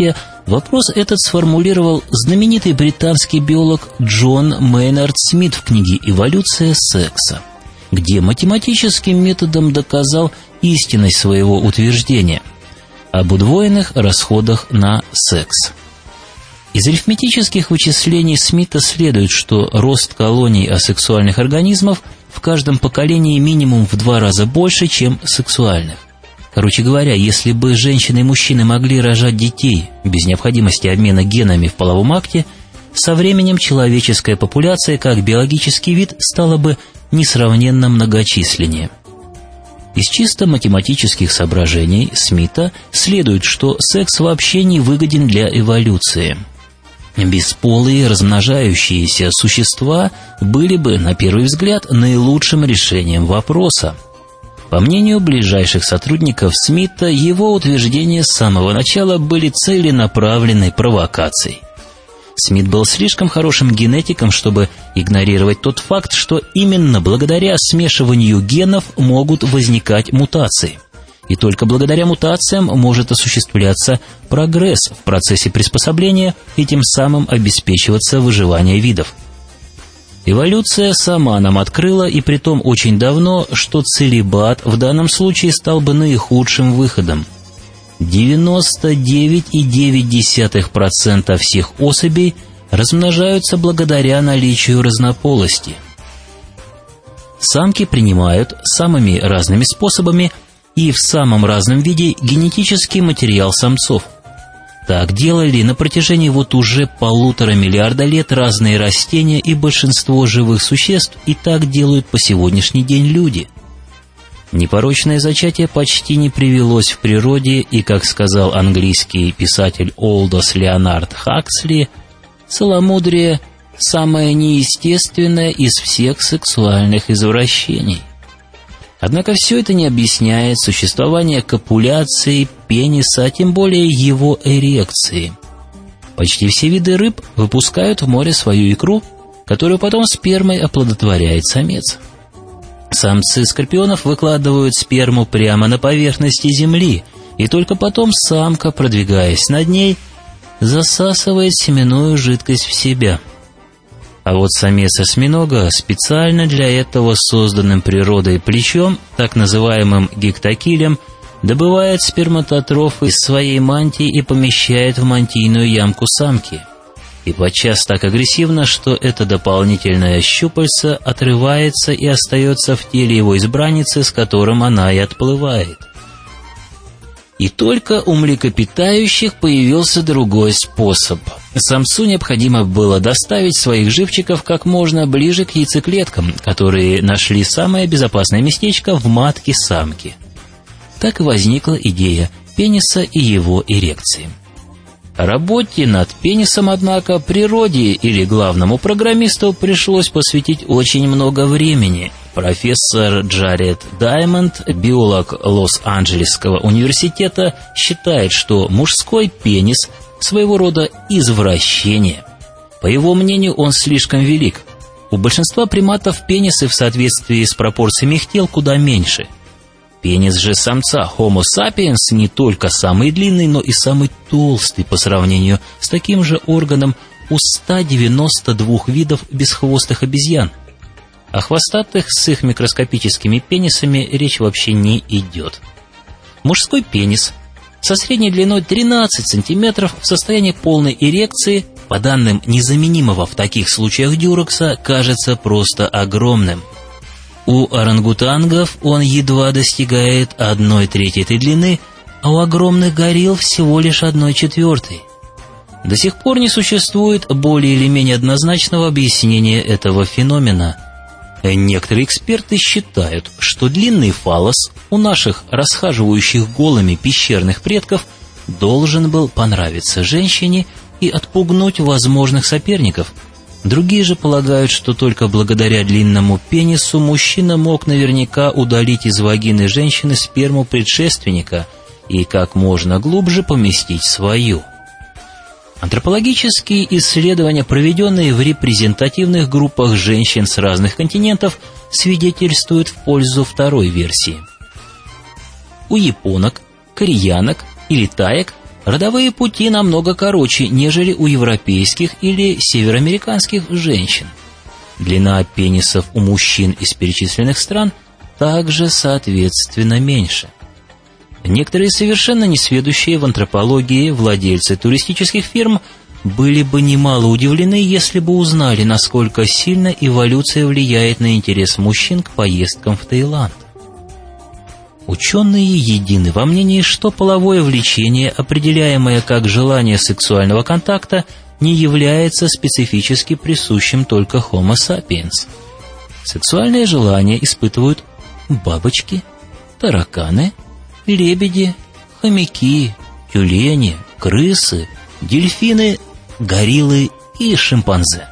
S2: Вопрос этот сформулировал знаменитый британский биолог Джон Мейнард Смит в книге «Эволюция секса», где математическим методом доказал истинность своего утверждения об удвоенных расходах на секс. Из арифметических вычислений Смита следует, что рост колоний асексуальных организмов в каждом поколении минимум в 2 раза больше, чем сексуальных. Короче говоря, если бы женщины и мужчины могли рожать детей без необходимости обмена генами в половом акте, со временем человеческая популяция как биологический вид стала бы несравненно многочисленнее. Из чисто математических соображений Смита следует, что секс вообще не выгоден для эволюции. Бесполые размножающиеся существа были бы, на первый взгляд, наилучшим решением вопроса. По мнению ближайших сотрудников Смита, его утверждения с самого начала были целенаправленной провокацией. Смит был слишком хорошим генетиком, чтобы игнорировать тот факт, что именно благодаря смешиванию генов могут возникать мутации. И только благодаря мутациям может осуществляться прогресс в процессе приспособления и тем самым обеспечиваться выживание видов. Эволюция сама нам открыла, и притом очень давно, что целибат в данном случае стал бы наихудшим выходом. 99,9% всех особей размножаются благодаря наличию разнополости. Самки принимают самыми разными способами и в самом разном виде генетический материал самцов. Так делали на протяжении уже 1,5 миллиарда лет разные растения и большинство живых существ, и так делают по сегодняшний день люди. Непорочное зачатие почти не привелось в природе, и, как сказал английский писатель Олдос Леонард Хаксли, целомудрие – самое неестественное из всех сексуальных извращений. Однако все это не объясняет существование копуляции, пениса, а тем более его эрекции. Почти все виды рыб выпускают в море свою икру, которую потом спермой оплодотворяет самец. Самцы скорпионов выкладывают сперму прямо на поверхности земли, и только потом самка, продвигаясь над ней, засасывает семенную жидкость в себя. А вот самец осьминога специально для этого созданным природой плечом, так называемым гектокилем, добывает сперматотроф из своей мантии и помещает в мантийную ямку самки. И подчас так агрессивно, что это дополнительное щупальце отрывается и остается в теле его избранницы, с которым она и отплывает. И только у млекопитающих появился другой способ. Самцу необходимо было доставить своих живчиков как можно ближе к яйцеклеткам, которые нашли самое безопасное местечко в матке самки. Так и возникла идея пениса и его эрекции. Работе над пенисом, однако, природе или главному программисту пришлось посвятить очень много времени. Профессор Джаред Даймонд, биолог Лос-Анджелесского университета, считает, что мужской пенис своего рода извращение. По его мнению, он слишком велик. У большинства приматов пенисы в соответствии с пропорциями их тел куда меньше. Пенис же самца Homo sapiens не только самый длинный, но и самый толстый по сравнению с таким же органом у 192 видов бесхвостых обезьян. О хвостатых с их микроскопическими пенисами речь вообще не идет. Мужской пенис со средней длиной 13 см в состоянии полной эрекции, по данным незаменимого в таких случаях дюрекса, кажется просто огромным. У орангутангов он едва достигает 1/3 этой длины, а у огромных горилл всего лишь 1/4. До сих пор не существует более или менее однозначного объяснения этого феномена. Некоторые эксперты считают, что длинный фаллос у наших расхаживающих голыми пещерных предков должен был понравиться женщине и отпугнуть возможных соперников. Другие же полагают, что только благодаря длинному пенису мужчина мог наверняка удалить из вагины женщины сперму предшественника и как можно глубже поместить свою. Антропологические исследования, проведенные в репрезентативных группах женщин с разных континентов, свидетельствуют в пользу второй версии. У японок, кореянок или таек Родовые пути намного короче, нежели у европейских или североамериканских женщин. Длина пенисов у мужчин из перечисленных стран также, соответственно, меньше. Некоторые совершенно несведущие в антропологии владельцы туристических фирм были бы немало удивлены, если бы узнали, насколько сильно эволюция влияет на интерес мужчин к поездкам в Таиланд. Ученые едины во мнении, что половое влечение, определяемое как желание сексуального контакта, не является специфически присущим только Homo sapiens. Сексуальное желание испытывают бабочки, тараканы, лебеди, хомяки, тюлени, крысы, дельфины, гориллы и шимпанзе.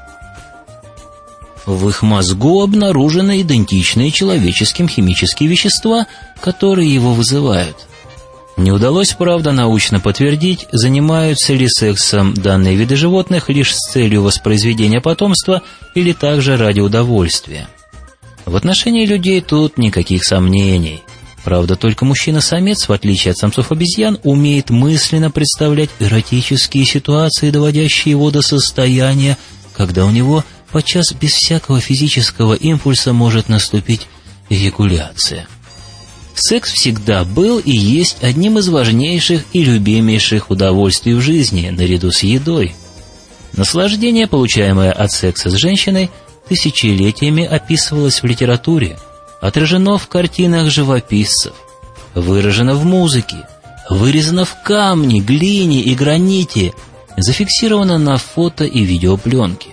S2: В их мозгу обнаружены идентичные человеческим химические вещества, которые его вызывают. Не удалось, правда, научно подтвердить, занимаются ли сексом данные виды животных лишь с целью воспроизведения потомства или также ради удовольствия. В отношении людей тут никаких сомнений. Правда, только мужчина-самец, в отличие от самцов-обезьян, умеет мысленно представлять эротические ситуации, доводящие его до состояния, когда у него подчас без всякого физического импульса может наступить эякуляция. Секс всегда был и есть одним из важнейших и любимейших удовольствий в жизни, наряду с едой. Наслаждение, получаемое от секса с женщиной, тысячелетиями описывалось в литературе, отражено в картинах живописцев, выражено в музыке, вырезано в камне, глине и граните, зафиксировано на фото и видеопленке.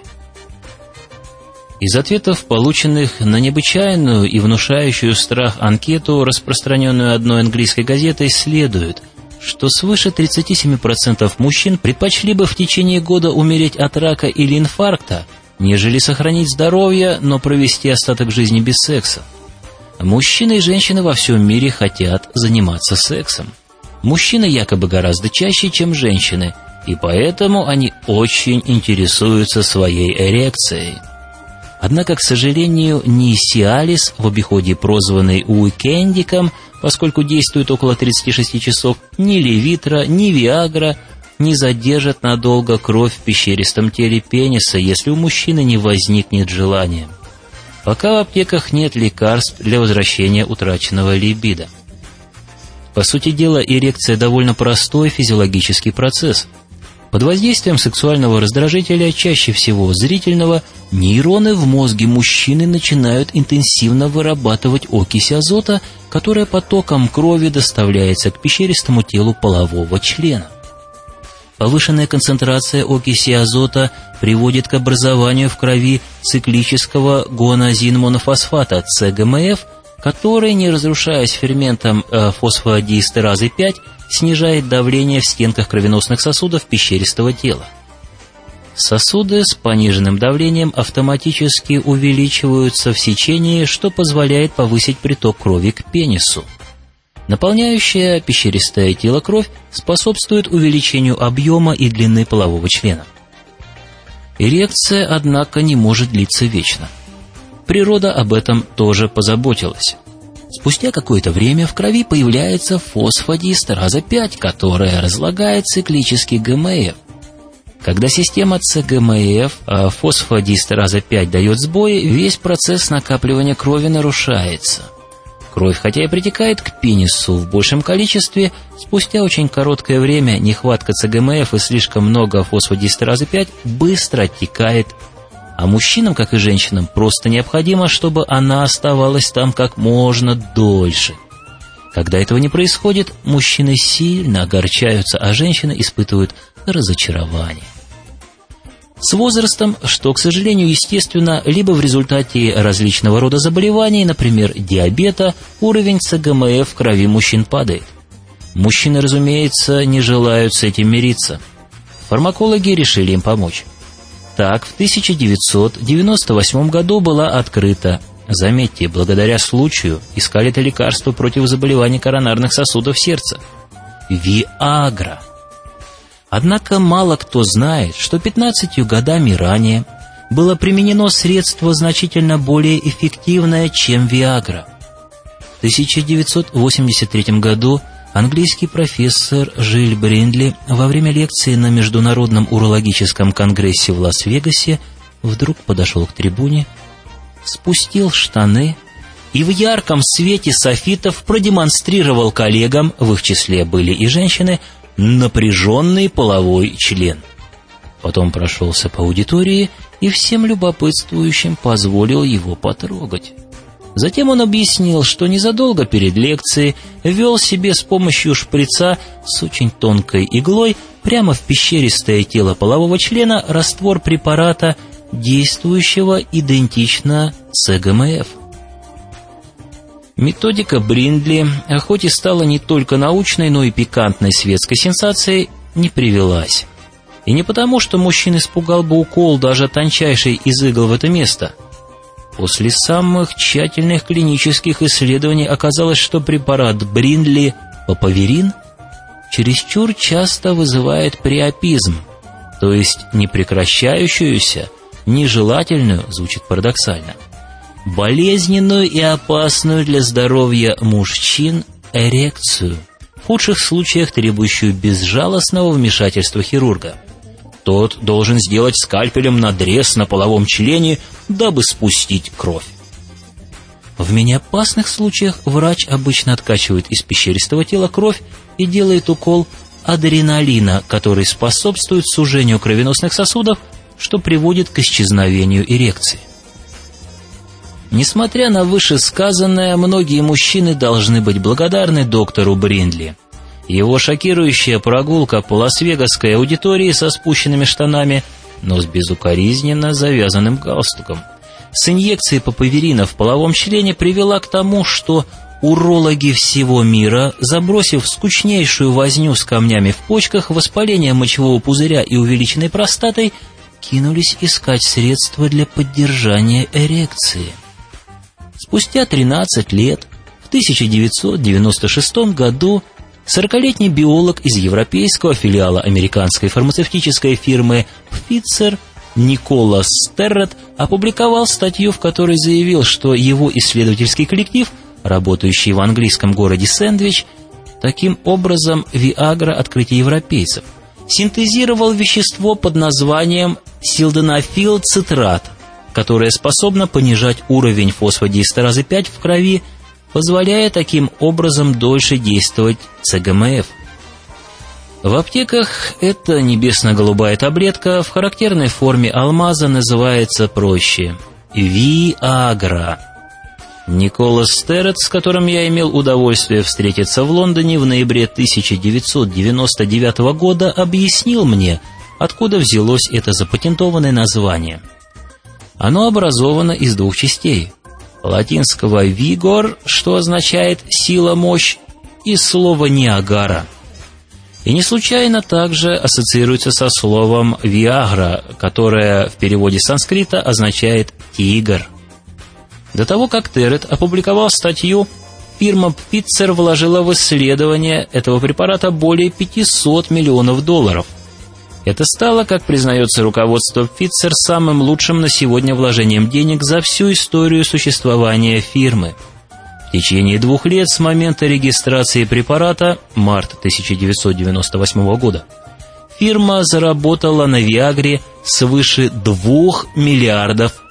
S2: Из ответов, полученных на необычайную и внушающую страх анкету, распространенную одной английской газетой, следует, что свыше 37% мужчин предпочли бы в течение года умереть от рака или инфаркта, нежели сохранить здоровье, но провести остаток жизни без секса. Мужчины и женщины во всем мире хотят заниматься сексом. Мужчины якобы гораздо чаще, чем женщины, и поэтому они очень интересуются своей эрекцией. Однако, к сожалению, ни Сиалис, в обиходе прозванный уикендиком, поскольку действует около 36 часов, ни Левитра, ни Виагра не задержат надолго кровь в пещеристом теле пениса, если у мужчины не возникнет желания. Пока в аптеках нет лекарств для возвращения утраченного либидо. По сути дела, эрекция довольно простой физиологический процесс. Под воздействием сексуального раздражителя, чаще всего зрительного, нейроны в мозге мужчины начинают интенсивно вырабатывать окись азота, которая потоком крови доставляется к пещеристому телу полового члена. Повышенная концентрация окиси азота приводит к образованию в крови циклического гуанозин-монофосфата ЦГМФ, который, не разрушаясь ферментом фосфодиэстеразы 5, снижает давление в стенках кровеносных сосудов пещеристого тела. Сосуды с пониженным давлением автоматически увеличиваются в сечении, что позволяет повысить приток крови к пенису. Наполняющая пещеристое тело кровь способствует увеличению объема и длины полового члена. Эрекция, однако, не может длиться вечно. Природа об этом тоже позаботилась. Спустя какое-то время в крови появляется фосфодиэстераза 5, которая разлагает циклический ГМФ. Когда система ЦГМФ, а фосфодиэстераза 5 дает сбои, весь процесс накапливания крови нарушается. Кровь, хотя и притекает к пенису в большем количестве, спустя очень короткое время нехватка ЦГМФ и слишком много фосфодиэстеразы 5 быстро оттекает, а мужчинам, как и женщинам, просто необходимо, чтобы она оставалась там как можно дольше. Когда этого не происходит, мужчины сильно огорчаются, а женщины испытывают разочарование. С возрастом, что, к сожалению, естественно, либо в результате различного рода заболеваний, например, диабета, уровень ЦГМФ в крови мужчин падает. Мужчины, разумеется, не желают с этим мириться. Фармакологи решили им помочь. Так, в 1998 году была открыта, заметьте, благодаря случаю, искали это лекарство против заболеваний коронарных сосудов сердца, Виагра. Однако мало кто знает, что 15 годами ранее было применено средство значительно более эффективное, чем Виагра. В 1983 году Английский профессор Жиль Бриндли во время лекции на Международном урологическом конгрессе в Лас-Вегасе вдруг подошел к трибуне, спустил штаны и в ярком свете софитов продемонстрировал коллегам, в их числе были и женщины, напряженный половой член. Потом прошелся по аудитории и всем любопытствующим позволил его потрогать. Затем он объяснил, что незадолго перед лекцией ввел себе с помощью шприца с очень тонкой иглой прямо в пещеристое тело полового члена раствор препарата, действующего идентично ЦГМФ. Методика Бриндли, хоть и стала не только научной, но и пикантной светской сенсацией, не привелась. И не потому, что мужчин испугал бы укол даже тончайшей из игл в это место. После самых тщательных клинических исследований оказалось, что препарат Бриндли, папаверин, чересчур часто вызывает приопизм, то есть непрекращающуюся, нежелательную, звучит парадоксально, болезненную и опасную для здоровья мужчин эрекцию, в худших случаях требующую безжалостного вмешательства хирурга. Тот должен сделать скальпелем надрез на половом члене, дабы спустить кровь. В менее опасных случаях врач обычно откачивает из пещеристого тела кровь и делает укол адреналина, который способствует сужению кровеносных сосудов, что приводит к исчезновению эрекции. Несмотря на вышесказанное, многие мужчины должны быть благодарны доктору Бриндли. Его шокирующая прогулка по лас-вегасской аудитории со спущенными штанами, но с безукоризненно завязанным галстуком, с инъекцией папаверина в половом члене привела к тому, что урологи всего мира, забросив скучнейшую возню с камнями в почках, воспалением мочевого пузыря и увеличенной простатой, кинулись искать средства для поддержания эрекции. Спустя 13 лет, в 1996 году, 40-летний биолог из европейского филиала американской фармацевтической фирмы Pfizer Николас Стеррет опубликовал статью, в которой заявил, что его исследовательский коллектив, работающий в английском городе Сэндвич, таким образом Viagra открытие европейцев, синтезировал вещество под названием силденафил-цитрат, которое способно понижать уровень фосфодиэстеразы 5 в крови, позволяя таким образом дольше действовать ЦГМФ. В аптеках эта небесно-голубая таблетка в характерной форме алмаза называется проще – Viagra. Николас Стеррет, с которым я имел удовольствие встретиться в Лондоне в ноябре 1999 года, объяснил мне, откуда взялось это запатентованное название. Оно образовано из двух частей – латинского «vigor», что означает «сила, мощь», и слова «Ниагара». И не случайно также ассоциируется со словом «Viagra», которое в переводе с санскрита означает «тигр». До того, как Террет опубликовал статью, фирма Pfizer вложила в исследование этого препарата более $500 миллионов. Это стало, как признается руководство Pfizer, самым лучшим на сегодня вложением денег за всю историю существования фирмы. В течение 2 лет с момента регистрации препарата, март 1998 года, фирма заработала на Viagra свыше $2 миллиардов.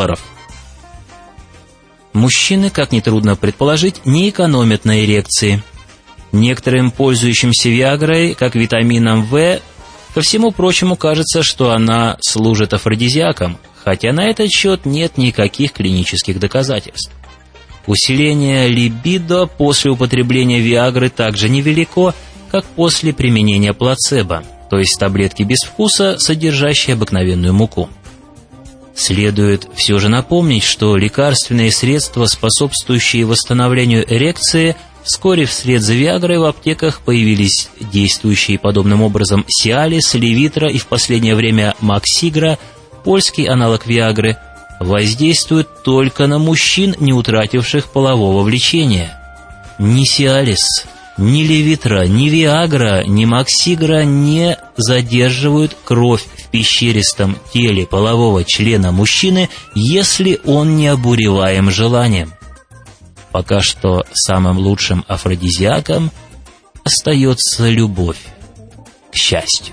S2: Мужчины, как нетрудно предположить, не экономят на эрекции. Некоторым пользующимся Viagra, как витамином В, ко всему прочему, кажется, что она служит афродизиаком, хотя на этот счет нет никаких клинических доказательств. Усиление либидо после употребления Viagra также невелико, как после применения плацебо, то есть таблетки без вкуса, содержащие обыкновенную муку. Следует все же напомнить, что лекарственные средства, способствующие восстановлению эрекции, вскоре вслед за Viagra в аптеках появились действующие подобным образом Cialis, Levitra и в последнее время Moxigra, польский аналог Viagra, воздействуют только на мужчин, не утративших полового влечения. Ни Cialis, ни Levitra, ни Viagra, ни Moxigra не задерживают кровь в пещеристом теле полового члена мужчины, если он не обуреваем желанием. Пока что самым лучшим афродизиаком
S1: остается любовь, к счастью.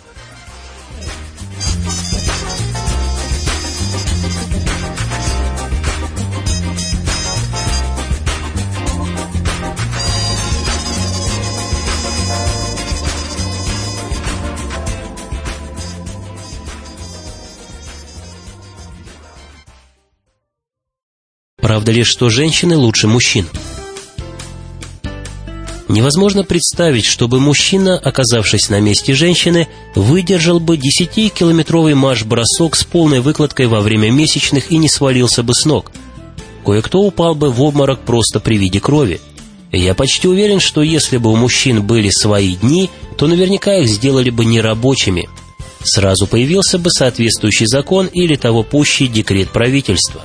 S1: Правда ли, что женщины лучше мужчин? Невозможно представить, чтобы мужчина, оказавшись на месте женщины, выдержал бы 10-километровый марш-бросок с полной выкладкой во время месячных и не свалился бы с ног. Кое-кто упал бы в обморок просто при виде крови. Я почти уверен, что если бы у мужчин были свои дни, то наверняка их сделали бы нерабочими. Сразу появился бы соответствующий закон или того пуще декрет правительства.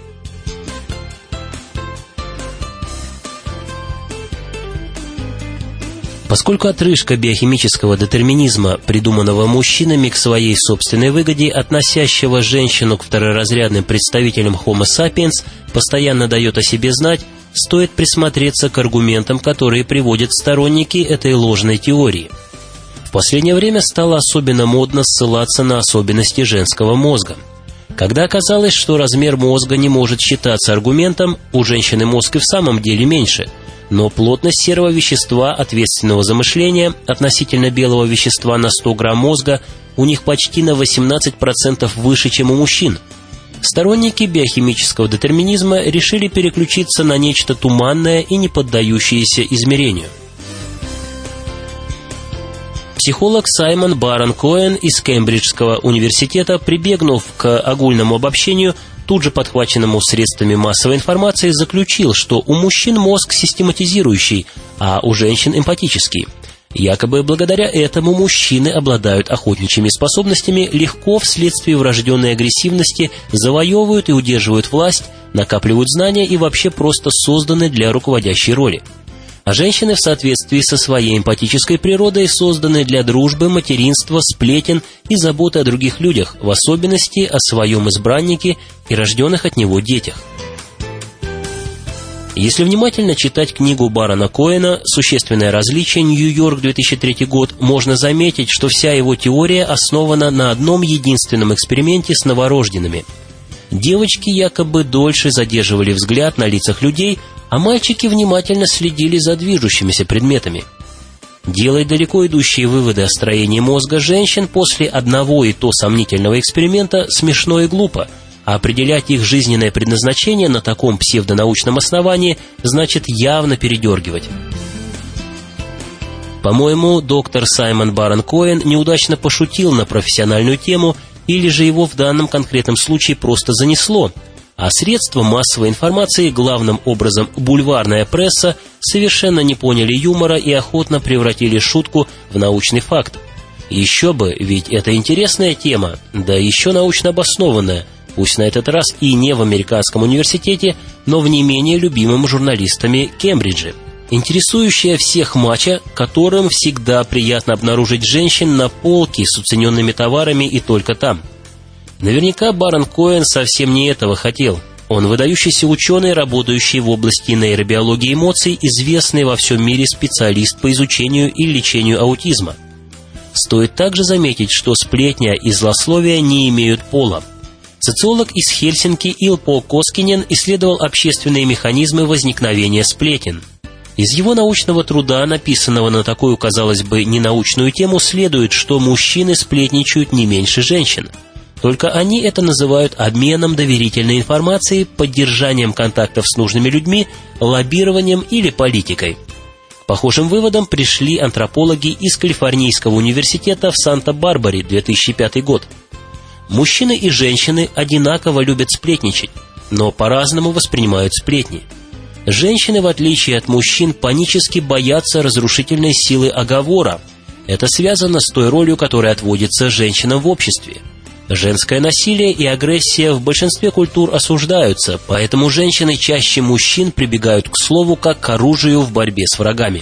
S1: Поскольку отрыжка биохимического детерминизма, придуманного мужчинами к своей собственной выгоде, относящего женщину к второразрядным представителям Homo sapiens, постоянно дает о себе знать, стоит присмотреться к аргументам, которые приводят сторонники этой ложной теории. В последнее время стало особенно модно ссылаться на особенности женского мозга. Когда оказалось, что размер мозга не может считаться аргументом, у женщины мозг и в самом деле меньше, но плотность серого вещества ответственного за мышление относительно белого вещества на 100 грамм мозга у них почти на 18% выше, чем у мужчин. Сторонники биохимического детерминизма решили переключиться на нечто туманное и не поддающееся измерению. Психолог Саймон Барон-Коэн из Кембриджского университета, прибегнув к огульному обобщению, тут же подхваченному средствами массовой информации, заключил, что у мужчин мозг систематизирующий, а у женщин эмпатический. Якобы благодаря этому мужчины обладают охотничьими способностями, легко вследствие врожденной агрессивности завоевывают и удерживают власть, накапливают знания и вообще просто созданы для руководящей роли. А женщины в соответствии со своей эмпатической природой созданы для дружбы, материнства, сплетен и заботы о других людях, в особенности о своем избраннике и рожденных от него детях. Если внимательно читать книгу Барона Коэна «Существенное различие. Нью-Йорк, 2003 год», можно заметить, что вся его теория основана на одном единственном эксперименте с новорожденными. Девочки якобы дольше задерживали взгляд на лицах людей, а мальчики внимательно следили за движущимися предметами. Делая далеко идущие выводы о строении мозга женщин после одного и то сомнительного эксперимента смешно и глупо, а определять их жизненное предназначение на таком псевдонаучном основании значит явно передергивать. По-моему, доктор Саймон Барон-Коэн неудачно пошутил на профессиональную тему, или же его в данном конкретном случае просто занесло, а средства массовой информации, главным образом бульварная пресса, совершенно не поняли юмора и охотно превратили шутку в научный факт. Еще бы, ведь это интересная тема, да еще научно обоснованная, пусть на этот раз и не в американском университете, но в не менее любимом журналистами Кембридже. Интересующая всех матча, которым всегда приятно обнаружить женщин на полке с уцененными товарами и только там. Наверняка Барон Коэн совсем не этого хотел. Он выдающийся ученый, работающий в области нейробиологии эмоций, известный во всем мире специалист по изучению и лечению аутизма. Стоит также заметить, что сплетня и злословие не имеют пола. Социолог из Хельсинки Илпо Коскинен исследовал общественные механизмы возникновения сплетен. Из его научного труда, написанного на такую, казалось бы, ненаучную тему, следует, что мужчины сплетничают не меньше женщин. Только они это называют обменом доверительной информацией, поддержанием контактов с нужными людьми, лоббированием или политикой. К похожим выводам пришли антропологи из Калифорнийского университета в Санта-Барбаре, 2005 год. Мужчины и женщины одинаково любят сплетничать, но по-разному воспринимают сплетни. Женщины, в отличие от мужчин, панически боятся разрушительной силы оговора. Это связано с той ролью, которая отводится женщинам в обществе. Женское насилие и агрессия в большинстве культур осуждаются, поэтому женщины чаще мужчин прибегают к слову как к оружию в борьбе с врагами.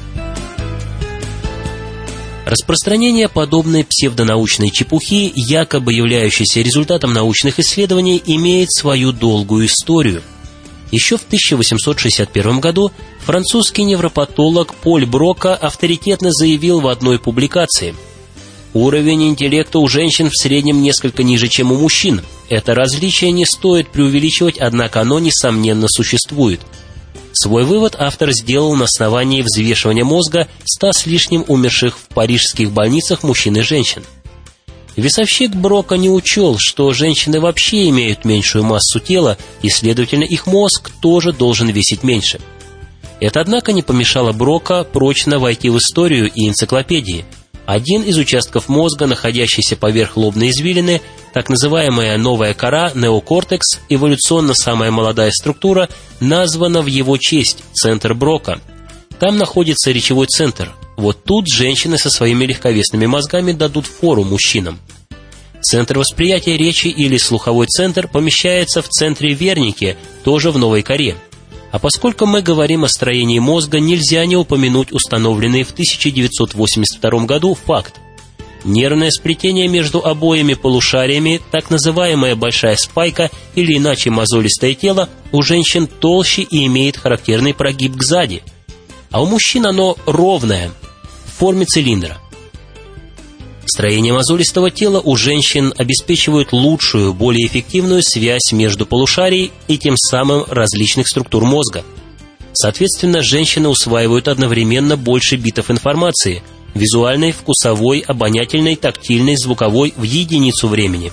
S1: Распространение подобной псевдонаучной чепухи, якобы являющейся результатом научных исследований, имеет свою долгую историю. Еще в 1861 году французский невропатолог Поль Брока авторитетно заявил в одной публикации: «Уровень интеллекта у женщин в среднем несколько ниже, чем у мужчин. Это различие не стоит преувеличивать, однако оно, несомненно, существует». Свой вывод автор сделал на основании взвешивания мозга 100 с лишним умерших в парижских больницах мужчин и женщин. Весовщик Брока не учел, что женщины вообще имеют меньшую массу тела, и, следовательно, их мозг тоже должен весить меньше. Это, однако, не помешало Брока прочно войти в историю и энциклопедии. Один из участков мозга, находящийся поверх лобной извилины, так называемая новая кора, неокортекс, эволюционно самая молодая структура, названа в его честь – центр Брока. Там находится речевой центр. Вот тут женщины со своими легковесными мозгами дадут фору мужчинам. Центр восприятия речи или слуховой центр помещается в центре Вернике, тоже в новой коре. А поскольку мы говорим о строении мозга, нельзя не упомянуть установленный в 1982 году факт. Нервное сплетение между обоими полушариями, так называемая большая спайка или иначе мозолистое тело, у женщин толще и имеет характерный прогиб ксади, а у мужчин оно ровное, в форме цилиндра. Строение мозолистого тела у женщин обеспечивает лучшую, более эффективную связь между полушарий и тем самым различных структур мозга. Соответственно, женщины усваивают одновременно больше битов информации – визуальной, вкусовой, обонятельной, тактильной, звуковой в единицу времени.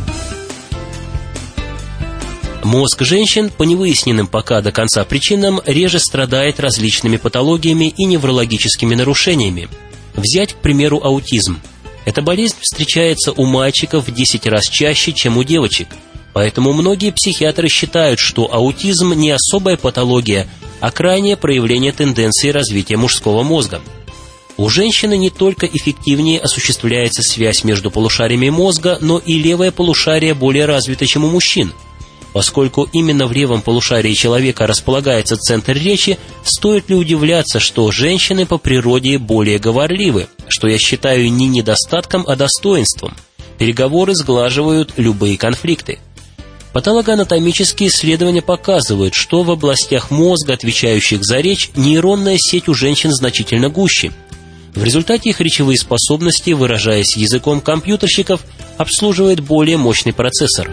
S1: Мозг женщин, по невыясненным пока до конца причинам, реже страдает различными патологиями и неврологическими нарушениями. Взять, к примеру, аутизм. Эта болезнь встречается у мальчиков в 10 раз чаще, чем у девочек. Поэтому многие психиатры считают, что аутизм не особая патология, а крайнее проявление тенденции развития мужского мозга. У женщины не только эффективнее осуществляется связь между полушариями мозга, но и левое полушарие более развито, чем у мужчин. Поскольку именно в левом полушарии человека располагается центр речи, стоит ли удивляться, что женщины по природе более говорливы, что я считаю не недостатком, а достоинством. Переговоры сглаживают любые конфликты. Патологоанатомические исследования показывают, что в областях мозга, отвечающих за речь, нейронная сеть у женщин значительно гуще. В результате их речевые способности, выражаясь языком компьютерщиков, обслуживает более мощный процессор.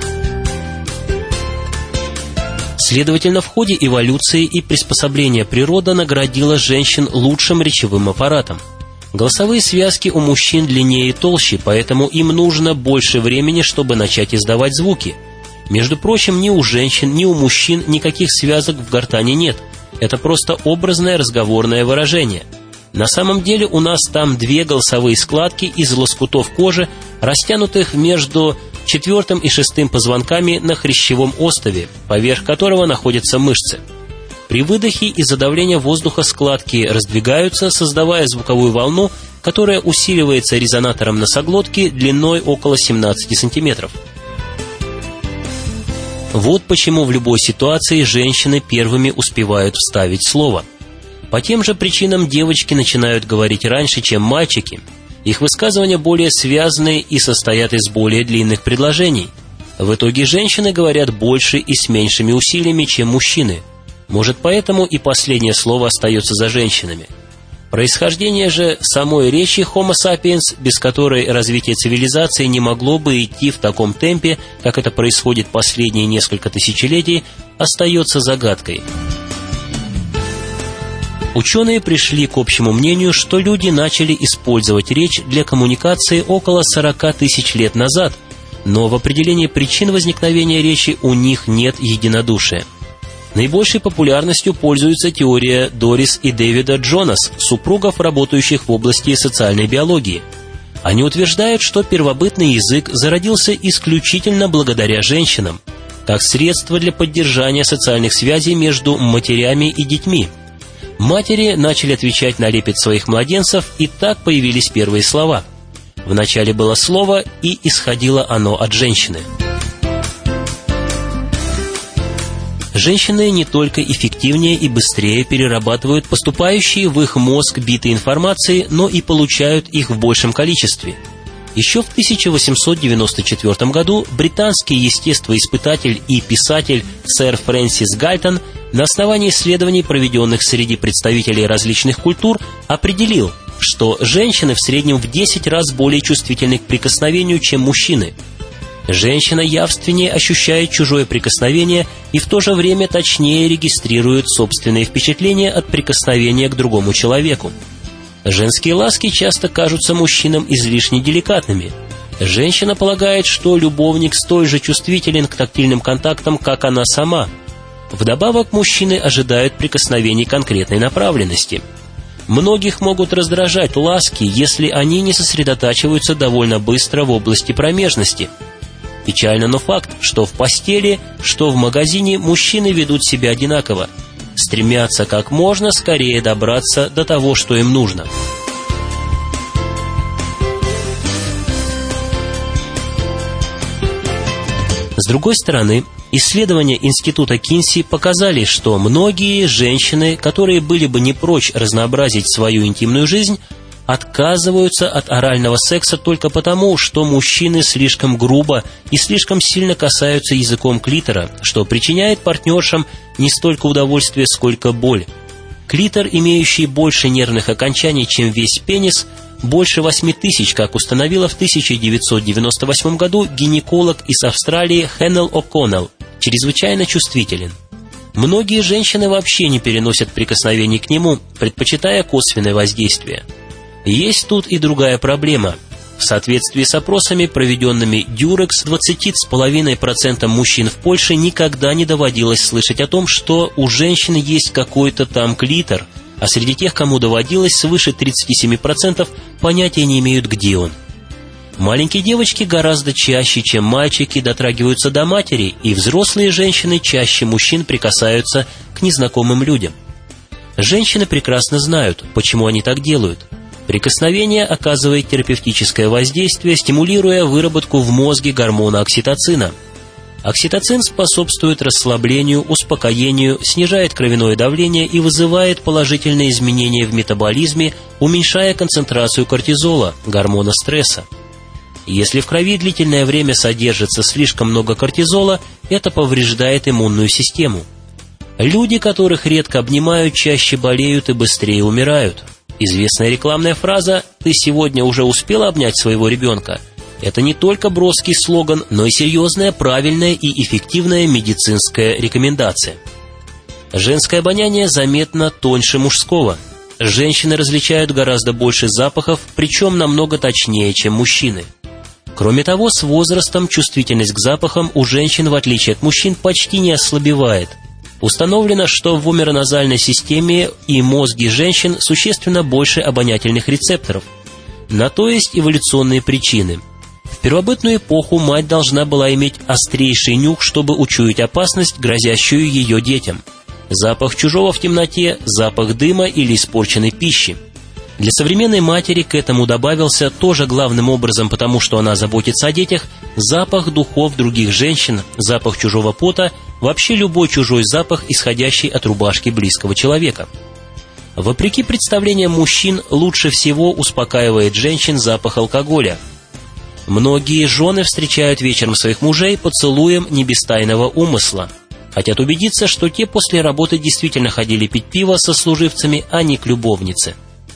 S1: Следовательно, в ходе эволюции и приспособления природа наградила женщин лучшим речевым аппаратом. Голосовые связки у мужчин длиннее и толще, поэтому им нужно больше времени, чтобы начать издавать звуки. Между прочим, ни у женщин, ни у мужчин никаких связок в гортани нет. Это просто образное разговорное выражение. На самом деле у нас там 2 голосовые складки из лоскутов кожи, растянутых между 4 и 6 позвонками на хрящевом остове, поверх которого находятся мышцы. При выдохе из-за давления воздуха складки раздвигаются, создавая звуковую волну, которая усиливается резонатором носоглотки длиной около 17 см. Вот почему в любой ситуации женщины первыми успевают вставить слово. По тем же причинам девочки начинают говорить раньше, чем мальчики. Их высказывания более связаны и состоят из более длинных предложений. В итоге женщины говорят больше и с меньшими усилиями, чем мужчины. Может, поэтому и последнее слово остается за женщинами. Происхождение же самой речи Homo sapiens, без которой развитие цивилизации не могло бы идти в таком темпе, как это происходит последние несколько тысячелетий, остается загадкой. Ученые пришли к общему мнению, что люди начали использовать речь для коммуникации около 40 тысяч лет назад, но в определении причин возникновения речи у них нет единодушия. Наибольшей популярностью пользуется теория Дорис и Дэвида Джонас, супругов, работающих в области социальной биологии. Они утверждают, что первобытный язык зародился исключительно благодаря женщинам, как средство для поддержания социальных связей между матерями и детьми. Матери начали отвечать на лепет своих младенцев, и так появились первые слова. Вначале было слово, и исходило оно от женщины. Женщины не только эффективнее и быстрее перерабатывают поступающие в их мозг биты информации, но и получают их в большем количестве. Еще в 1894 году британский естествоиспытатель и писатель сэр Фрэнсис Гальтон на основании исследований, проведенных среди представителей различных культур, определил, что женщины в среднем в 10 раз более чувствительны к прикосновению, чем мужчины. Женщина явственнее ощущает чужое прикосновение и в то же время точнее регистрирует собственные впечатления от прикосновения к другому человеку. Женские ласки часто кажутся мужчинам излишне деликатными. Женщина полагает, что любовник столь же чувствителен к тактильным контактам, как она сама. Вдобавок, мужчины ожидают прикосновений конкретной направленности. Многих могут раздражать ласки, если они не сосредотачиваются довольно быстро в области промежности. Печально, но факт, что в постели, что в магазине мужчины ведут себя одинаково. Стремятся как можно скорее добраться до того, что им нужно. С другой стороны, исследования Института Кинси показали, что многие женщины, которые были бы не прочь разнообразить свою интимную жизнь, отказываются от орального секса только потому, что мужчины слишком грубо и слишком сильно касаются языком клитора, что причиняет партнершам не столько удовольствие, сколько боль. Клитор, имеющий больше нервных окончаний, чем весь пенис, больше 8000, как установила в 1998 году гинеколог из Австралии Хеннел О'Коннелл, чрезвычайно чувствителен. Многие женщины вообще не переносят прикосновений к нему, предпочитая косвенное воздействие. Есть тут и другая проблема. В соответствии с опросами, проведенными Durex, 20,5% мужчин в Польше никогда не доводилось слышать о том, что у женщины есть какой-то там клитор, а среди тех, кому доводилось, свыше 37% понятия не имеют, где он. Маленькие девочки гораздо чаще, чем мальчики, дотрагиваются до матери, и взрослые женщины чаще мужчин прикасаются к незнакомым людям. Женщины прекрасно знают, почему они так делают. Прикосновение оказывает терапевтическое воздействие, стимулируя выработку в мозге гормона окситоцина. Окситоцин способствует расслаблению, успокоению, снижает кровяное давление и вызывает положительные изменения в метаболизме, уменьшая концентрацию кортизола, гормона стресса. Если в крови длительное время содержится слишком много кортизола, это повреждает иммунную систему. Люди, которых редко обнимают, чаще болеют и быстрее умирают. Известная рекламная фраза «Ты сегодня уже успела обнять своего ребенка?» Это не только броский слоган, но и серьезная, правильная и эффективная медицинская рекомендация. Женское обоняние заметно тоньше мужского. Женщины различают гораздо больше запахов, причем намного точнее, чем мужчины. Кроме того, с возрастом чувствительность к запахам у женщин, в отличие от мужчин, почти не ослабевает. Установлено, что в умероназальной системе и мозге женщин существенно больше обонятельных рецепторов. На то есть эволюционные причины. В первобытную эпоху мать должна была иметь острейший нюх, чтобы учуять опасность, грозящую ее детям. Запах чужого в темноте, запах дыма или испорченной пищи. Для современной матери к этому добавился тоже главным образом, потому что она заботится о детях, запах духов других женщин, запах чужого пота, вообще любой чужой запах, исходящий от рубашки близкого человека. Вопреки представлениям мужчин, лучше всего успокаивает женщин запах алкоголя. Многие жены встречают вечером своих мужей поцелуем не без тайного умысла. Хотят убедиться, что те после работы действительно ходили пить пиво со служивцами, а не к любовнице.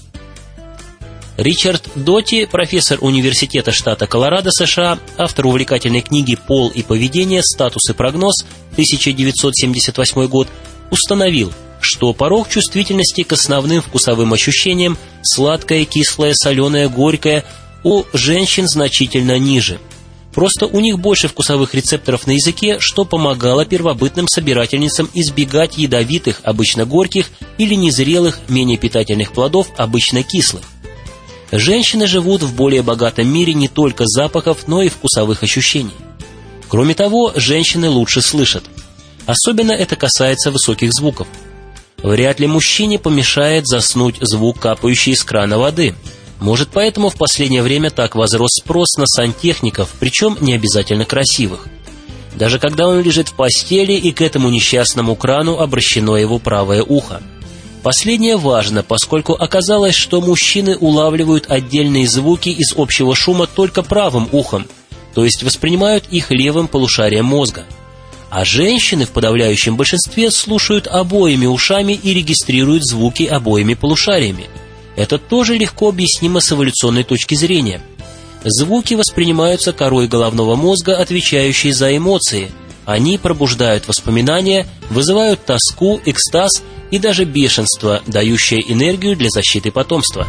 S1: Ричард Доти, профессор университета штата Колорадо, США, автор увлекательной книги «Пол и поведение. Статус и прогноз», 1978 год, установил, что порог чувствительности к основным вкусовым ощущениям – сладкое, кислое, соленое, горькое – у женщин значительно ниже. Просто у них больше вкусовых рецепторов на языке, что помогало первобытным собирательницам избегать ядовитых, обычно горьких, или незрелых, менее питательных плодов, обычно кислых. Женщины живут в более богатом мире не только запахов, но и вкусовых ощущений. Кроме того, женщины лучше слышат. Особенно это касается высоких звуков. Вряд ли мужчине помешает заснуть звук капающей из крана воды. Может, поэтому в последнее время так возрос спрос на сантехников, причем не обязательно красивых. Даже когда он лежит в постели, и к этому несчастному крану обращено его правое ухо. Последнее важно, поскольку оказалось, что мужчины улавливают отдельные звуки из общего шума только правым ухом, то есть воспринимают их левым полушарием мозга. А женщины в подавляющем большинстве слушают обоими ушами и регистрируют звуки обоими полушариями. Это тоже легко объяснимо с эволюционной точки зрения. Звуки воспринимаются корой головного мозга, отвечающей за эмоции. Они пробуждают воспоминания, вызывают тоску, экстаз и даже бешенство, дающее энергию для защиты потомства.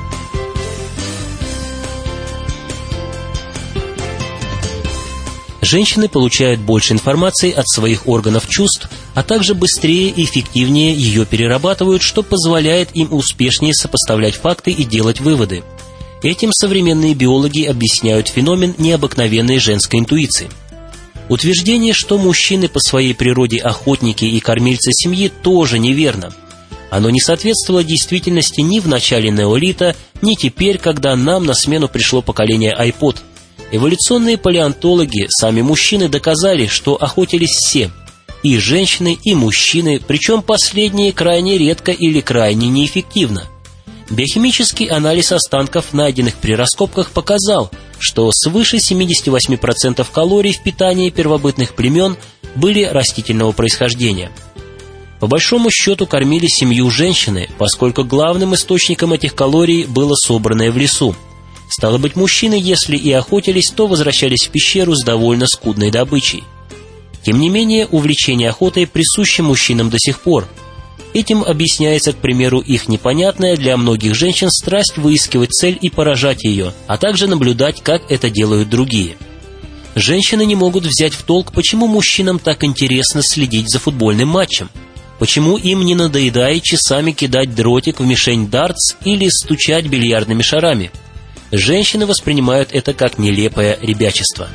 S1: Женщины получают больше информации от своих органов чувств, а также быстрее и эффективнее ее перерабатывают, что позволяет им успешнее сопоставлять факты и делать выводы. Этим современные биологи объясняют феномен необыкновенной женской интуиции. Утверждение, что мужчины по своей природе охотники и кормильцы семьи, тоже неверно. Оно не соответствовало действительности ни в начале неолита, ни теперь, когда нам на смену пришло поколение iPod. Эволюционные палеонтологи, сами мужчины, доказали, что охотились все – и женщины, и мужчины, причем последние крайне редко или крайне неэффективно. Биохимический анализ останков, найденных при раскопках, показал, что свыше 78% калорий в питании первобытных племен были растительного происхождения. По большому счету кормили семью женщины, поскольку главным источником этих калорий было собранное в лесу. Стало быть, мужчины, если и охотились, то возвращались в пещеру с довольно скудной добычей. Тем не менее, увлечение охотой присуще мужчинам до сих пор. Этим объясняется, к примеру, их непонятная для многих женщин страсть выискивать цель и поражать ее, а также наблюдать, как это делают другие. Женщины не могут взять в толк, почему мужчинам так интересно следить за футбольным матчем, почему им не надоедает часами кидать дротик в мишень дартс или стучать бильярдными шарами. Женщины воспринимают это как нелепое ребячество.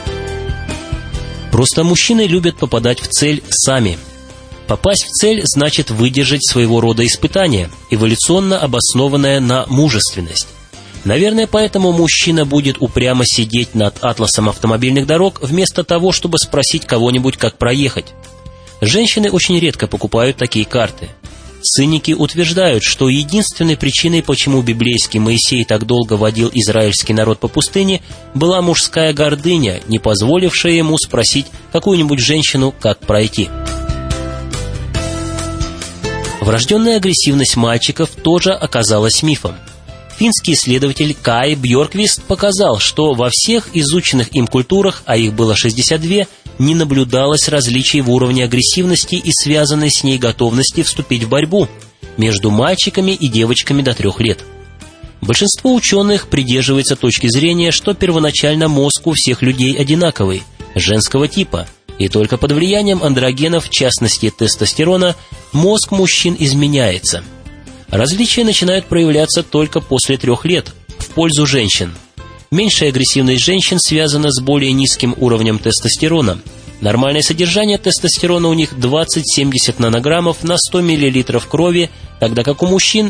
S1: Просто мужчины любят попадать в цель сами. Попасть в цель значит выдержать своего рода испытание, эволюционно обоснованное на мужественность. Наверное, поэтому мужчина будет упрямо сидеть над атласом автомобильных дорог, вместо того, чтобы спросить кого-нибудь, как проехать. Женщины очень редко покупают такие карты. Циники утверждают, что единственной причиной, почему библейский Моисей так долго водил израильский народ по пустыне, была мужская гордыня, не позволившая ему спросить какую-нибудь женщину, как пройти. Врожденная агрессивность мальчиков тоже оказалась мифом. Финский исследователь Кай Бьорквист показал, что во всех изученных им культурах, а их было 62, не наблюдалось различий в уровне агрессивности и связанной с ней готовности вступить в борьбу между мальчиками и девочками до 3 лет. Большинство ученых придерживается точки зрения, что первоначально мозг у всех людей одинаковый, женского типа, и только под влиянием андрогенов, в частности тестостерона, мозг мужчин изменяется. Различия начинают проявляться только после 3 лет, в пользу женщин. Меньшая агрессивность женщин связана с более низким уровнем тестостерона. Нормальное содержание тестостерона у них 20-70 нанограммов на 100 мл крови, тогда как у мужчин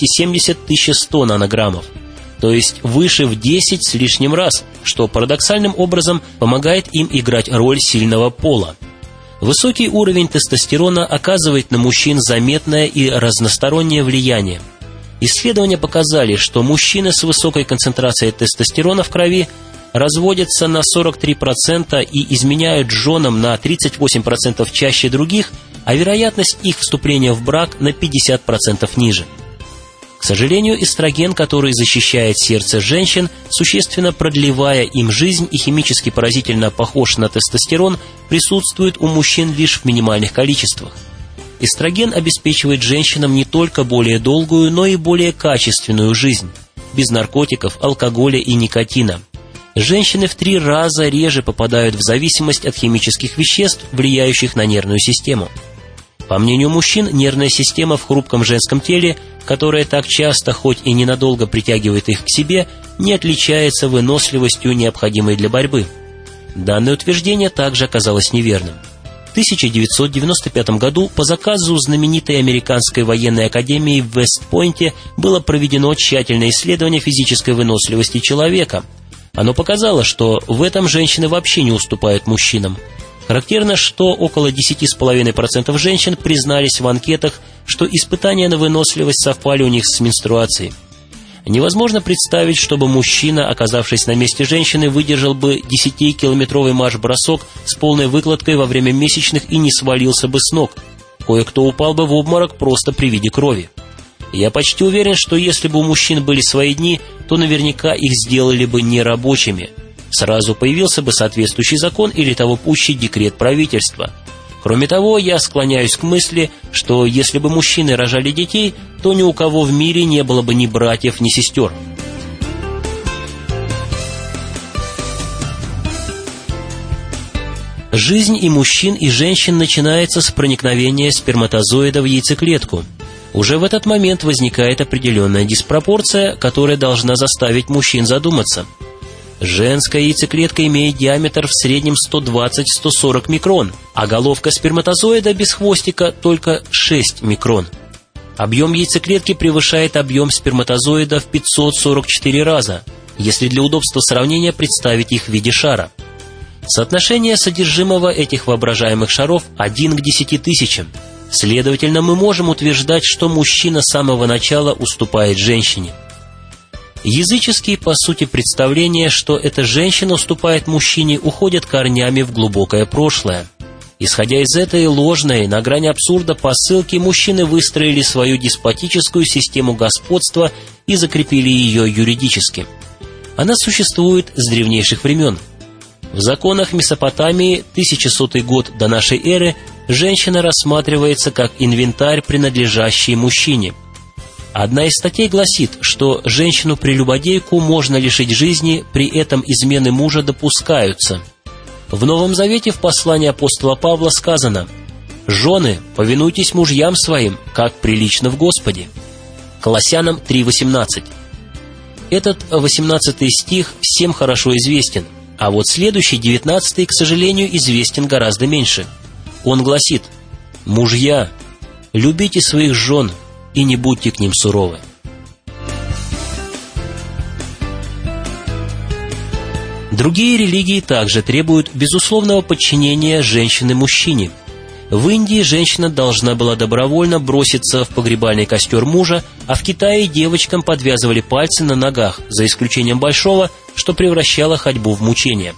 S1: 270-1100 нанограммов. То есть выше в 10 с лишним раз, что парадоксальным образом помогает им играть роль сильного пола. Высокий уровень тестостерона оказывает на мужчин заметное и разностороннее влияние. Исследования показали, что мужчины с высокой концентрацией тестостерона в крови разводятся на 43% и изменяют женам на 38% чаще других, а вероятность их вступления в брак на 50% ниже. К сожалению, эстроген, который защищает сердце женщин, существенно продлевая им жизнь и химически поразительно похож на тестостерон, присутствует у мужчин лишь в минимальных количествах. Эстроген обеспечивает женщинам не только более долгую, но и более качественную жизнь, без наркотиков, алкоголя и никотина. Женщины в 3 раза реже попадают в зависимость от химических веществ, влияющих на нервную систему. По мнению мужчин, нервная система в хрупком женском теле, которая так часто, хоть и ненадолго притягивает их к себе, не отличается выносливостью, необходимой для борьбы. Данное утверждение также оказалось неверным. В 1995 году по заказу знаменитой американской военной академии в Вест-Пойнте было проведено тщательное исследование физической выносливости человека. Оно показало, что в этом женщины вообще не уступают мужчинам. Характерно, что около 10,5% женщин признались в анкетах, что испытания на выносливость совпали у них с менструацией. Невозможно представить, чтобы мужчина, оказавшись на месте женщины, выдержал бы 10-километровый марш-бросок с полной выкладкой во время месячных и не свалился бы с ног. Кое-кто упал бы в обморок просто при виде крови. Я почти уверен, что если бы у мужчин были свои дни, то наверняка их сделали бы нерабочими. Сразу появился бы соответствующий закон или того пуще декрет правительства. Кроме того, я склоняюсь к мысли, что если бы мужчины рожали детей, то ни у кого в мире не было бы ни братьев, ни сестер. Жизнь и мужчин, и женщин начинается с проникновения сперматозоида в яйцеклетку. Уже в этот момент возникает определенная диспропорция, которая должна заставить мужчин задуматься. Женская яйцеклетка имеет диаметр в среднем 120-140 микрон, а головка сперматозоида без хвостика только 6 микрон. Объем яйцеклетки превышает объем сперматозоида в 544 раза, если для удобства сравнения представить их в виде шара. Соотношение содержимого этих воображаемых шаров 1 к 10 тысячам. Следовательно, мы можем утверждать, что мужчина с самого начала уступает женщине. Языческие, по сути, представления, что эта женщина уступает мужчине, уходят корнями в глубокое прошлое. Исходя из этой ложной, на грани абсурда посылки, мужчины выстроили свою деспотическую систему господства и закрепили ее юридически. Она существует с древнейших времен. В законах Месопотамии, 1100 год до нашей эры, женщина рассматривается как инвентарь, принадлежащий мужчине. Одна из статей гласит, что женщину-прелюбодейку можно лишить жизни, при этом измены мужа допускаются. В Новом Завете в послании апостола Павла сказано: «Жены, повинуйтесь мужьям своим, как прилично в Господе». Колоссянам 3:18. Этот 18 стих всем хорошо известен, а вот следующий, 19, к сожалению, известен гораздо меньше. Он гласит: «Мужья, любите своих жен и не будьте к ним суровы». Другие религии также требуют безусловного подчинения женщины мужчине. В Индии женщина должна была добровольно броситься в погребальный костер мужа, а в Китае девочкам подвязывали пальцы на ногах, за исключением большого, что превращало ходьбу в мучение.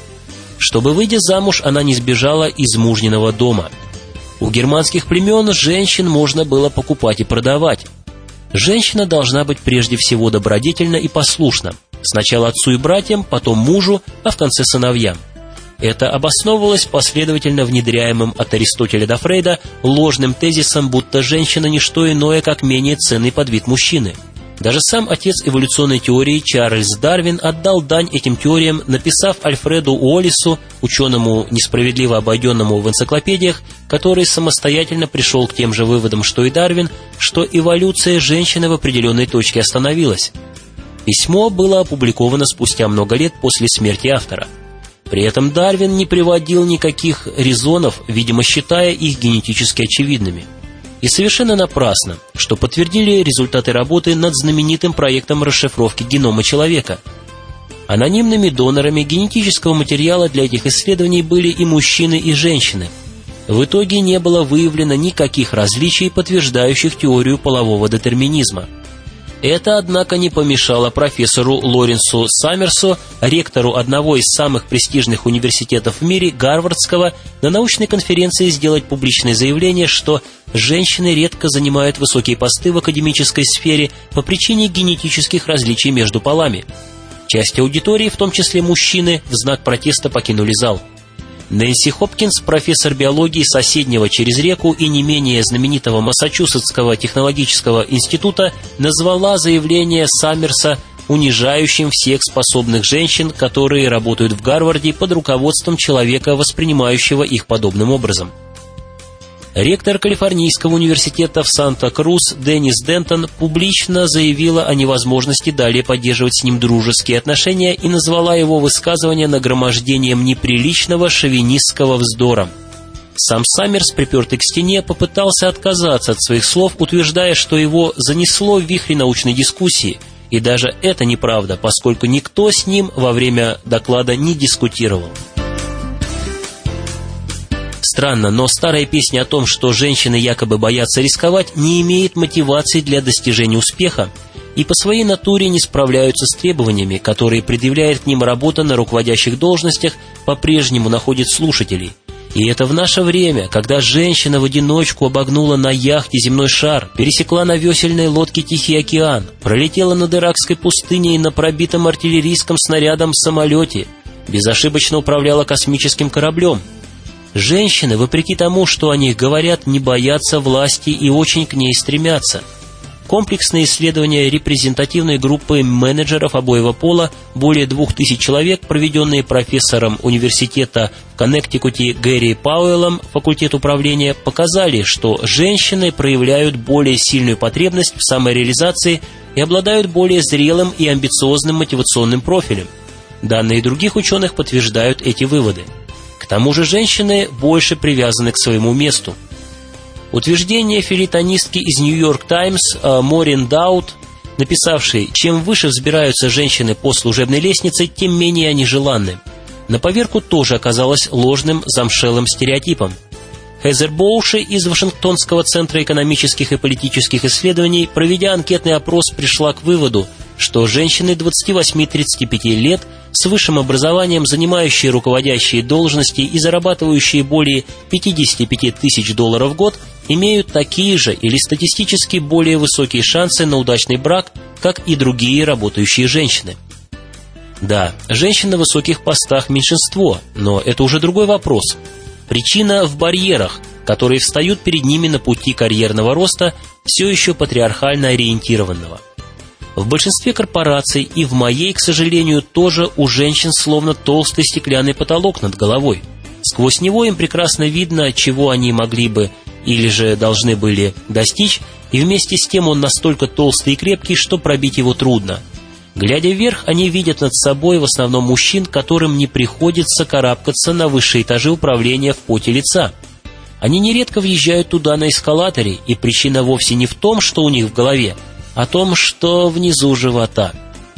S1: Чтобы выйти замуж, она не сбежала из мужниного дома. У германских племен женщин можно было покупать и продавать. Женщина должна быть прежде всего добродетельна и послушна. Сначала отцу и братьям, потом мужу, а в конце сыновьям. Это обосновывалось последовательно внедряемым от Аристотеля до Фрейда ложным тезисом, будто женщина не что иное, как менее ценный подвид мужчины. Даже сам отец эволюционной теории Чарльз Дарвин отдал дань этим теориям, написав Альфреду Уоллису, ученому, несправедливо обойденному в энциклопедиях, который самостоятельно пришел к тем же выводам, что и Дарвин, что эволюция женщины в определенной точке остановилась. Письмо было опубликовано спустя много лет после смерти автора. При этом Дарвин не приводил никаких резонов, видимо, считая их генетически очевидными. И совершенно напрасно, что подтвердили результаты работы над знаменитым проектом расшифровки генома человека. Анонимными донорами генетического материала для этих исследований были и мужчины, и женщины. В итоге не было выявлено никаких различий, подтверждающих теорию полового детерминизма. Это, однако, не помешало профессору Лоренсу Саммерсу, ректору одного из самых престижных университетов в мире, Гарвардского, на научной конференции сделать публичное заявление, что женщины редко занимают высокие посты в академической сфере по причине генетических различий между полами. Часть аудитории, в том числе мужчины, в знак протеста покинули зал. Нэнси Хопкинс, профессор биологии соседнего через реку и не менее знаменитого Массачусетского технологического института, назвала заявление Саммерса унижающим всех способных женщин, которые работают в Гарварде под руководством человека, воспринимающего их подобным образом. Ректор Калифорнийского университета в Санта-Крус Деннис Дентон публично заявила о невозможности далее поддерживать с ним дружеские отношения и назвала его высказывание нагромождением неприличного шовинистского вздора. Сам Саммерс, припертый к стене, попытался отказаться от своих слов, утверждая, что его занесло в вихрь научной дискуссии, и даже это неправда, поскольку никто с ним во время доклада не дискутировал. Странно, но старая песня о том, что женщины якобы боятся рисковать, не имеет мотивации для достижения успеха и по своей натуре не справляются с требованиями, которые предъявляет к ним работа на руководящих должностях, по-прежнему находит слушателей. И это в наше время, когда женщина в одиночку обогнула на яхте земной шар, пересекла на весельной лодке Тихий океан, пролетела над Иракской пустыней на пробитом артиллерийским снарядом самолете, безошибочно управляла космическим кораблем. Женщины, вопреки тому, что о них говорят, не боятся власти и очень к ней стремятся. Комплексные исследования репрезентативной группы менеджеров обоего пола, более 2000 человек, проведенные профессором университета в Коннектикуте Гэри Пауэллом, факультет управления, показали, что женщины проявляют более сильную потребность в самореализации и обладают более зрелым и амбициозным мотивационным профилем. Данные других ученых подтверждают эти выводы. К тому же женщины больше привязаны к своему месту. Утверждение фельетонистки из «Нью-Йорк Таймс» Морин Даут, написавшей: «Чем выше взбираются женщины по служебной лестнице, тем менее они желанны», на поверку тоже оказалось ложным замшелым стереотипом. Хезер Боуши из Вашингтонского центра экономических и политических исследований, проведя анкетный опрос, пришла к выводу, что женщины 28-35 лет с высшим образованием, занимающие руководящие должности и зарабатывающие более $55 тысяч в год, имеют такие же или статистически более высокие шансы на удачный брак, как и другие работающие женщины. Да, женщин на высоких постах меньшинство, но это уже другой вопрос. Причина в барьерах, которые встают перед ними на пути карьерного роста, все еще патриархально ориентированного. В большинстве корпораций и в моей, к сожалению, тоже у женщин словно толстый стеклянный потолок над головой. Сквозь него им прекрасно видно, чего они могли бы или же должны были достичь, и вместе с тем он настолько толстый и крепкий, что пробить его трудно. Глядя вверх, они видят над собой в основном мужчин, которым не приходится карабкаться на высшие этажи управления в поте лица. Они нередко въезжают туда на эскалаторе, и причина вовсе не в том, что у них в голове, а в том, что внизу живота.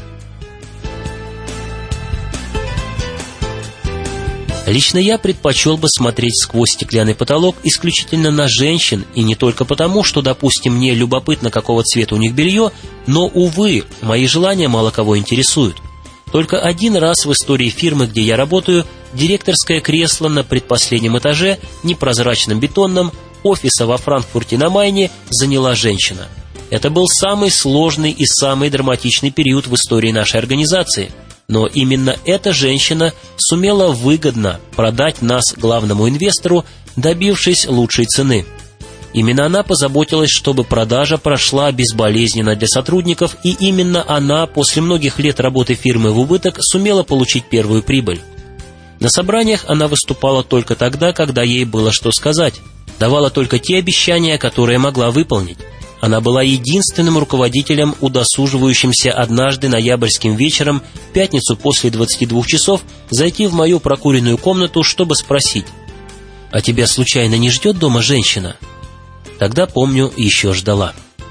S1: Лично я предпочел бы смотреть сквозь стеклянный потолок исключительно на женщин, и не только потому, что, допустим, мне любопытно, какого цвета у них белье, но, увы, мои желания мало кого интересуют. Только один раз в истории фирмы, где я работаю, директорское кресло на предпоследнем этаже, непрозрачном бетонном, офиса во Франкфурте на Майне заняла женщина. Это был самый сложный и самый драматичный период в истории нашей организации. Но именно эта женщина сумела выгодно продать нас главному инвестору, добившись лучшей цены. Именно она позаботилась, чтобы продажа прошла безболезненно для сотрудников, и именно она после многих лет работы фирмы в убыток сумела получить первую прибыль. На собраниях она выступала только тогда, когда ей было что сказать, давала только те обещания, которые могла выполнить. Она была единственным руководителем, удосуживающимся однажды ноябрьским вечером, в пятницу после 22 часов, зайти в мою прокуренную комнату, чтобы спросить: «А тебя случайно не ждет дома женщина?» Тогда, помню, еще ждала.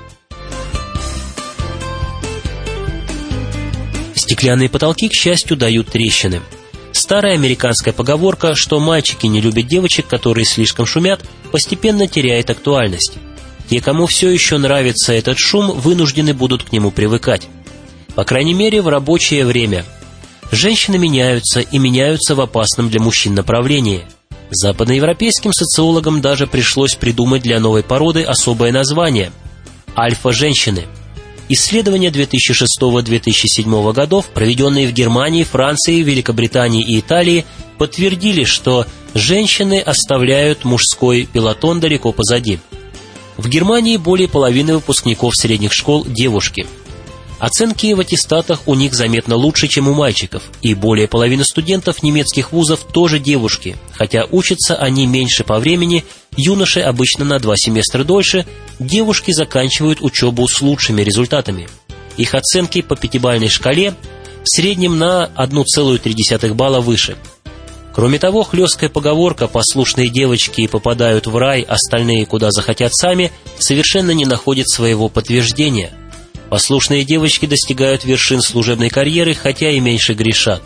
S1: Стеклянные потолки, к счастью, дают трещины. Старая американская поговорка, что мальчики не любят девочек, которые слишком шумят, постепенно теряет актуальность. Те, кому все еще нравится этот шум, вынуждены будут к нему привыкать. По крайней мере, в рабочее время. Женщины меняются, и меняются в опасном для мужчин направлении. Западноевропейским социологам даже пришлось придумать для новой породы особое название – альфа-женщины. Исследования 2006-2007 годов, проведенные в Германии, Франции, Великобритании и Италии, подтвердили, что женщины оставляют мужской пелотон далеко позади. В Германии более половины выпускников средних школ – девушки. Оценки в аттестатах у них заметно лучше, чем у мальчиков, и более половины студентов немецких вузов тоже девушки, хотя учатся они меньше по времени, юноши обычно на 2 семестра дольше, девушки заканчивают учебу с лучшими результатами. Их оценки по 5-бальной шкале в среднем на 1,3 балла выше. Кроме того, хлесткая поговорка «послушные девочки попадают в рай, остальные куда захотят сами» совершенно не находит своего подтверждения. Послушные девочки достигают вершин служебной карьеры, хотя и меньше грешат.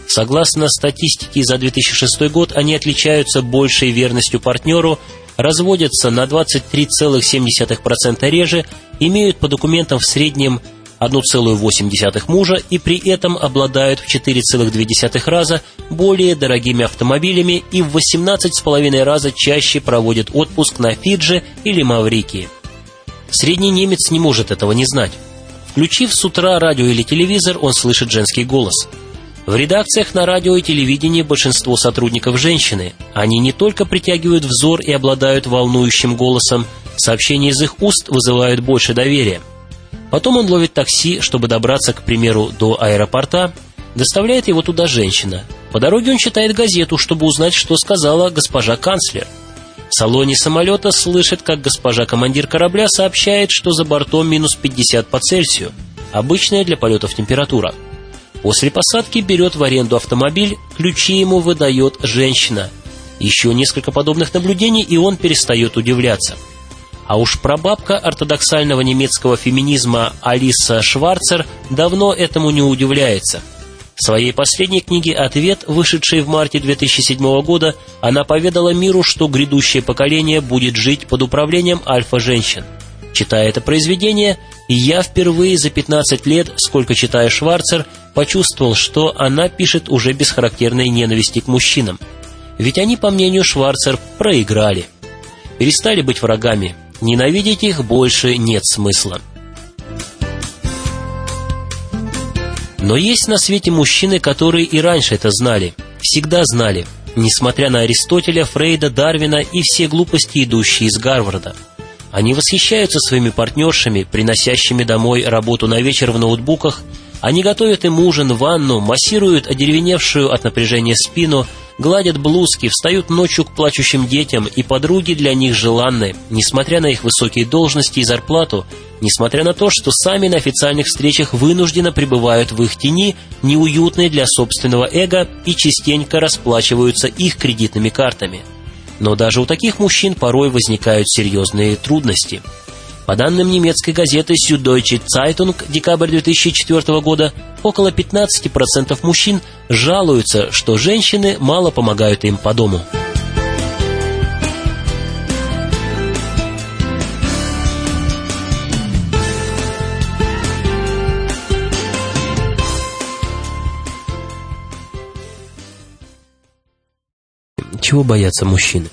S1: Согласно статистике за 2006 год, они отличаются большей верностью партнеру, разводятся на 23,7% реже, имеют по документам в среднем 1,8 мужа и при этом обладают в 4,2 раза более дорогими автомобилями и в 18,5 раза чаще проводят отпуск на Фиджи или Маврикии. Средний немец не может этого не знать. Включив с утра радио или телевизор, он слышит женский голос. В редакциях на радио и телевидении большинство сотрудников женщины. Они не только притягивают взор и обладают волнующим голосом, сообщения из их уст вызывают больше доверия. Потом он ловит такси, чтобы добраться, к примеру, до аэропорта. Доставляет его туда женщина. По дороге он читает газету, чтобы узнать, что сказала госпожа канцлер. В салоне самолета слышит, как госпожа командир корабля сообщает, что за бортом минус 50 по Цельсию, обычная для полетов температура. После посадки берет в аренду автомобиль, ключи ему выдает женщина. Еще несколько подобных наблюдений, и он перестает удивляться. А уж прабабка ортодоксального немецкого феминизма Алиса Шварцер давно этому не удивляется. В своей последней книге «Ответ», вышедшей в марте 2007 года, она поведала миру, что грядущее поколение будет жить под управлением альфа-женщин. Читая это произведение, я впервые за 15 лет, сколько читаю Шварцер, почувствовал, что она пишет уже без характерной ненависти к мужчинам. Ведь они, по мнению Шварцер, проиграли. Перестали быть врагами. Ненавидеть их больше нет смысла. Но есть на свете мужчины, которые и раньше это знали, всегда знали, несмотря на Аристотеля, Фрейда, Дарвина и все глупости, идущие из Гарварда. Они восхищаются своими партнершами, приносящими домой работу на вечер в ноутбуках. Они готовят им ужин, ванну, массируют одеревеневшую от напряжения спину, гладят блузки, встают ночью к плачущим детям, и подруги для них желанны, несмотря на их высокие должности и зарплату, несмотря на то, что сами на официальных встречах вынужденно пребывают в их тени, неуютной для собственного эго, и частенько расплачиваются их кредитными картами. Но даже у таких мужчин порой возникают серьезные трудности. По данным немецкой газеты Süddeutsche Zeitung, декабрь 2004 года, около 15% мужчин жалуются, что женщины мало помогают им по дому. Чего боятся мужчины?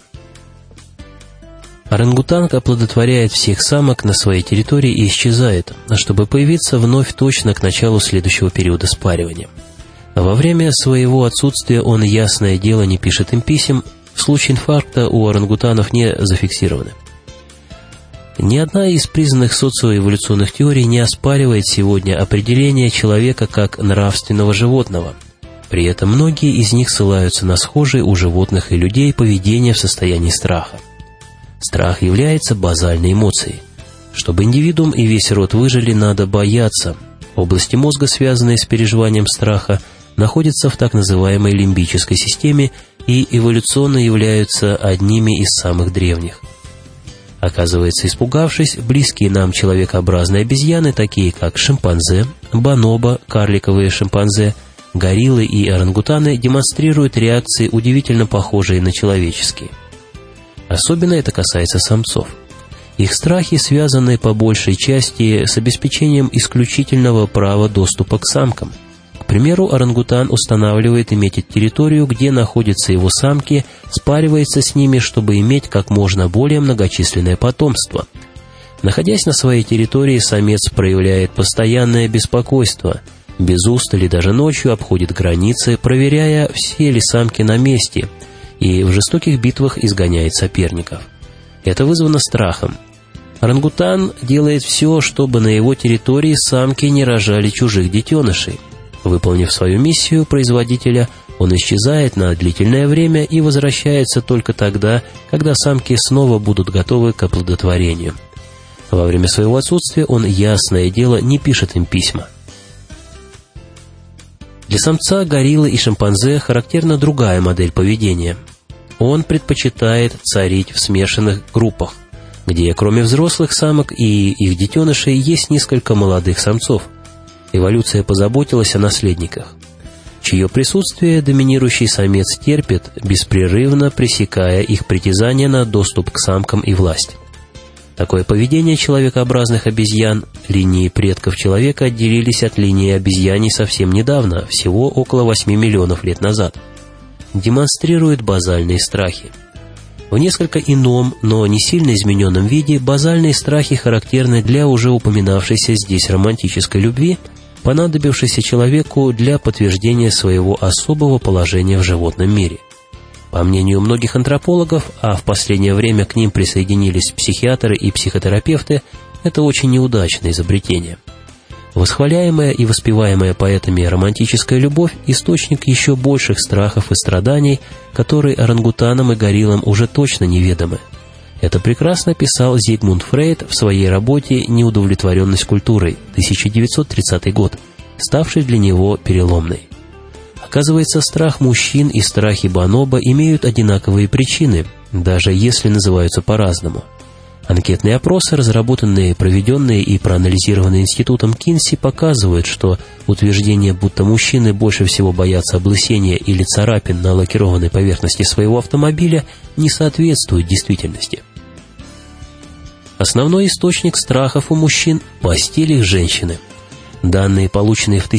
S1: Орангутанг оплодотворяет всех самок на своей территории и исчезает, чтобы появиться вновь точно к началу следующего периода спаривания. Во время своего отсутствия он, ясное дело, не пишет им писем, случаи инфаркта у орангутанов не зафиксированы. Ни одна из признанных социоэволюционных теорий не оспаривает сегодня определение человека как нравственного животного. При этом многие из них ссылаются на схожие у животных и людей поведение в состоянии страха. Страх является базальной эмоцией. Чтобы индивидуум и весь род выжили, надо бояться. Области мозга, связанные с переживанием страха, находятся в так называемой лимбической системе и эволюционно являются одними из самых древних. Оказывается, испугавшись, близкие нам человекообразные обезьяны, такие как шимпанзе, бонобо, карликовые шимпанзе, гориллы и орангутаны, демонстрируют реакции, удивительно похожие на человеческие. Особенно это касается самцов. Их страхи связаны по большей части с обеспечением исключительного права доступа к самкам. К примеру, орангутан устанавливает и метит территорию, где находятся его самки, спаривается с ними, чтобы иметь как можно более многочисленное потомство. Находясь на своей территории, самец проявляет постоянное беспокойство, без устали даже ночью обходит границы, проверяя, все ли самки на месте, и в жестоких битвах изгоняет соперников. Это вызвано страхом. Орангутан делает все, чтобы на его территории самки не рожали чужих детенышей. Выполнив свою миссию производителя, он исчезает на длительное время и возвращается только тогда, когда самки снова будут готовы к оплодотворению. Во время своего отсутствия он, ясное дело, не пишет им письма. Для самца гориллы и шимпанзе характерна другая модель поведения. Он предпочитает царить в смешанных группах, где кроме взрослых самок и их детенышей есть несколько молодых самцов. Эволюция позаботилась о наследниках. чье присутствие доминирующий самец терпит, беспрерывно пресекая их притязания на доступ к самкам и власть. Такое поведение человекообразных обезьян, линии предков человека отделились от линии обезьяний совсем недавно, всего около 8 миллионов лет назад, демонстрирует базальные страхи. В несколько ином, но не сильно измененном виде базальные страхи характерны для уже упоминавшейся здесь романтической любви, понадобившейся человеку для подтверждения своего особого положения в животном мире. По мнению многих антропологов, а в последнее время к ним присоединились психиатры и психотерапевты, это очень неудачное изобретение. Восхваляемая и воспеваемая поэтами романтическая любовь – источник еще больших страхов и страданий, которые орангутанам и гориллам уже точно неведомы. Это прекрасно писал Зигмунд Фрейд в своей работе «Неудовлетворенность культурой», 1930 год, ставшей для него переломной. Оказывается, страх мужчин и страхи бонобо имеют одинаковые причины, даже если называются по-разному. Анкетные опросы, разработанные, проведенные и проанализированные институтом Кинси, показывают, что утверждение, будто мужчины больше всего боятся облысения или царапин на лакированной поверхности своего автомобиля, не соответствует действительности. Основной источник страхов у мужчин – постель их женщины. Данные, полученные в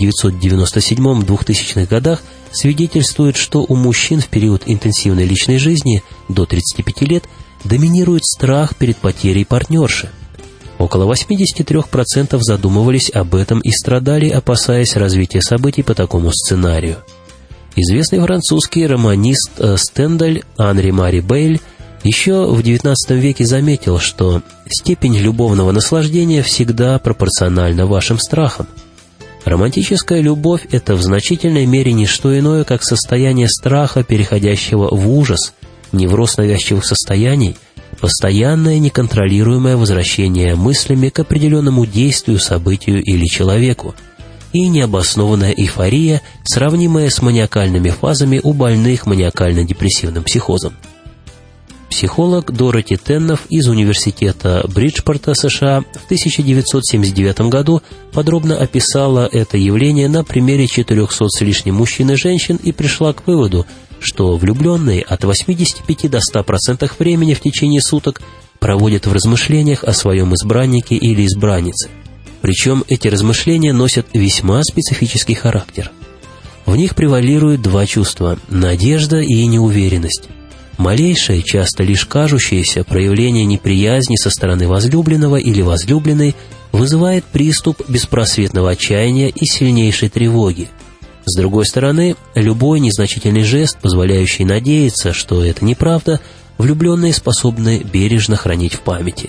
S1: 1997-2000 годах, свидетельствуют, что у мужчин в период интенсивной личной жизни до 35 лет доминирует страх перед потерей партнерши. Около 83% задумывались об этом и страдали, опасаясь развития событий по такому сценарию. Известный французский романист Стендаль Анри Мари Бейль еще в XIX веке заметил, что степень любовного наслаждения всегда пропорциональна вашим страхам. Романтическая любовь – это в значительной мере не что иное, как состояние страха, переходящего в ужас, невроз навязчивых состояний, постоянное неконтролируемое возвращение мыслями к определенному действию, событию или человеку, и необоснованная эйфория, сравнимая с маниакальными фазами у больных маниакально-депрессивным психозом. Психолог Дороти Теннов из Университета Бриджпорта, США, в 1979 году подробно описала это явление на примере 400 с лишним мужчин и женщин и пришла к выводу, что влюбленные от 85 до 100% времени в течение суток проводят в размышлениях о своем избраннике или избраннице. Причем эти размышления носят весьма специфический характер. В них превалируют два чувства – надежда и неуверенность. Малейшее, часто лишь кажущееся проявление неприязни со стороны возлюбленного или возлюбленной вызывает приступ беспросветного отчаяния и сильнейшей тревоги. С другой стороны, любой незначительный жест, позволяющий надеяться, что это неправда, влюбленные способны бережно хранить в памяти.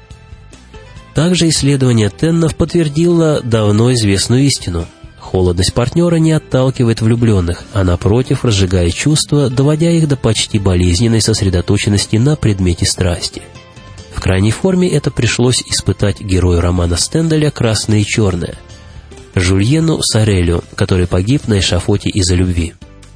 S1: Также исследование Теннов подтвердило давно известную истину. Холодность партнера не отталкивает влюбленных, а напротив разжигает чувства, доводя их до почти болезненной сосредоточенности на предмете страсти. В крайней форме это пришлось испытать герою романа Стендаля «Красное и черное» Жюльену Сорелю, который погиб на эшафоте из-за любви.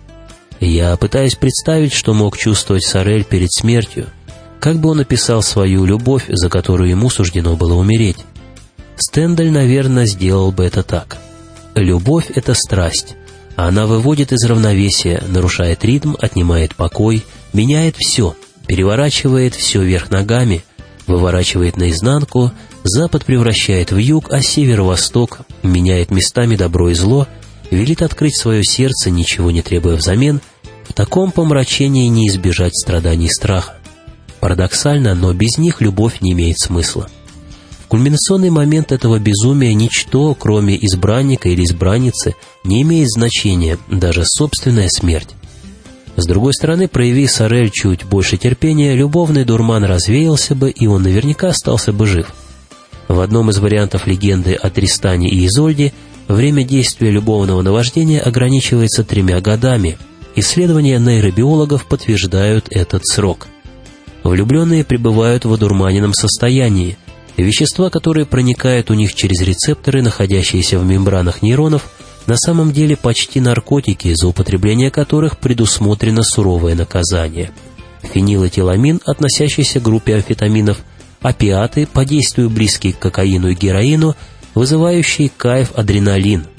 S1: Я пытаюсь представить, что мог чувствовать Сорель перед смертью, как бы он описал свою любовь, за которую ему суждено было умереть. Стендаль, наверное, сделал бы это так. Любовь — это страсть. Она выводит из равновесия, нарушает ритм, отнимает покой, меняет все, переворачивает все вверх ногами, выворачивает наизнанку, запад превращает в юг, а север — в восток, меняет местами добро и зло, велит открыть свое сердце, ничего не требуя взамен. В таком помрачении не избежать страданий и страха. Парадоксально, но без них любовь не имеет смысла. В кульминационный момент этого безумия ничто, кроме избранника или избранницы, не имеет значения, даже собственная смерть. С другой стороны, прояви Сорель чуть больше терпения, любовный дурман развеялся бы, и он наверняка остался бы жив. В одном из вариантов легенды о Тристане и Изольде время действия любовного наваждения ограничивается 3 годами. Исследования нейробиологов подтверждают этот срок. Влюбленные пребывают в одурманенном состоянии. Вещества, которые проникают у них через рецепторы, находящиеся в мембранах нейронов, на самом деле почти наркотики, за употребление которых предусмотрено суровое наказание. Фенилэтиламин, относящийся к группе амфетаминов, опиаты, по действию близкие к кокаину и героину, вызывающие кайф адреналин.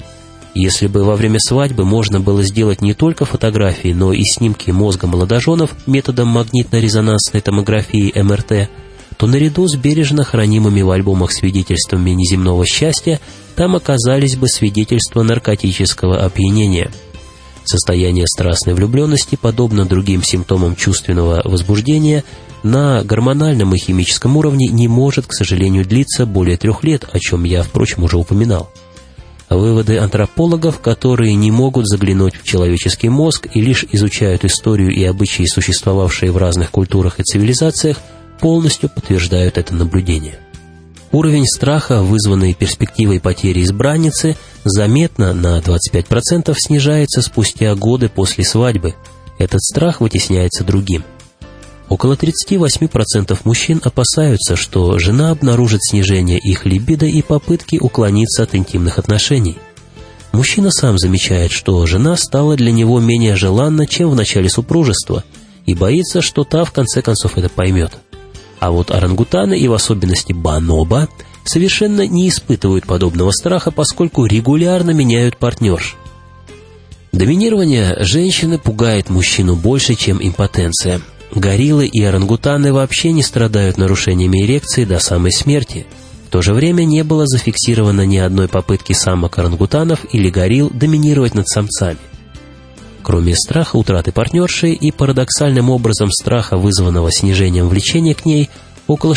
S1: Если бы во время свадьбы можно было сделать не только фотографии, но и снимки мозга молодоженов методом магнитно-резонансной томографии МРТ, то наряду с бережно хранимыми в альбомах свидетельствами неземного счастья там оказались бы свидетельства наркотического опьянения. Состояние страстной влюбленности, подобно другим симптомам чувственного возбуждения, на гормональном и химическом уровне не может, к сожалению, длиться более 3 лет, о чем я, впрочем, уже упоминал. Выводы антропологов, которые не могут заглянуть в человеческий мозг и лишь изучают историю и обычаи, существовавшие в разных культурах и цивилизациях, полностью подтверждают это наблюдение. Уровень страха, вызванный перспективой потери избранницы, заметно на 25% снижается спустя годы после свадьбы. Этот страх вытесняется другим. Около 38% мужчин опасаются, что жена обнаружит снижение их либидо и попытки уклониться от интимных отношений. Мужчина сам замечает, что жена стала для него менее желанна, чем в начале супружества, и боится, что та в конце концов это поймет. А вот орангутаны, и в особенности бонобо, совершенно не испытывают подобного страха, поскольку регулярно меняют партнерш. Доминирование женщины пугает мужчину больше, чем импотенция. Гориллы и орангутаны вообще не страдают нарушениями эрекции до самой смерти. В то же время не было зафиксировано ни одной попытки самок орангутанов или горилл доминировать над самцами. Кроме страха утраты партнерши и парадоксальным образом страха, вызванного снижением влечения к ней, около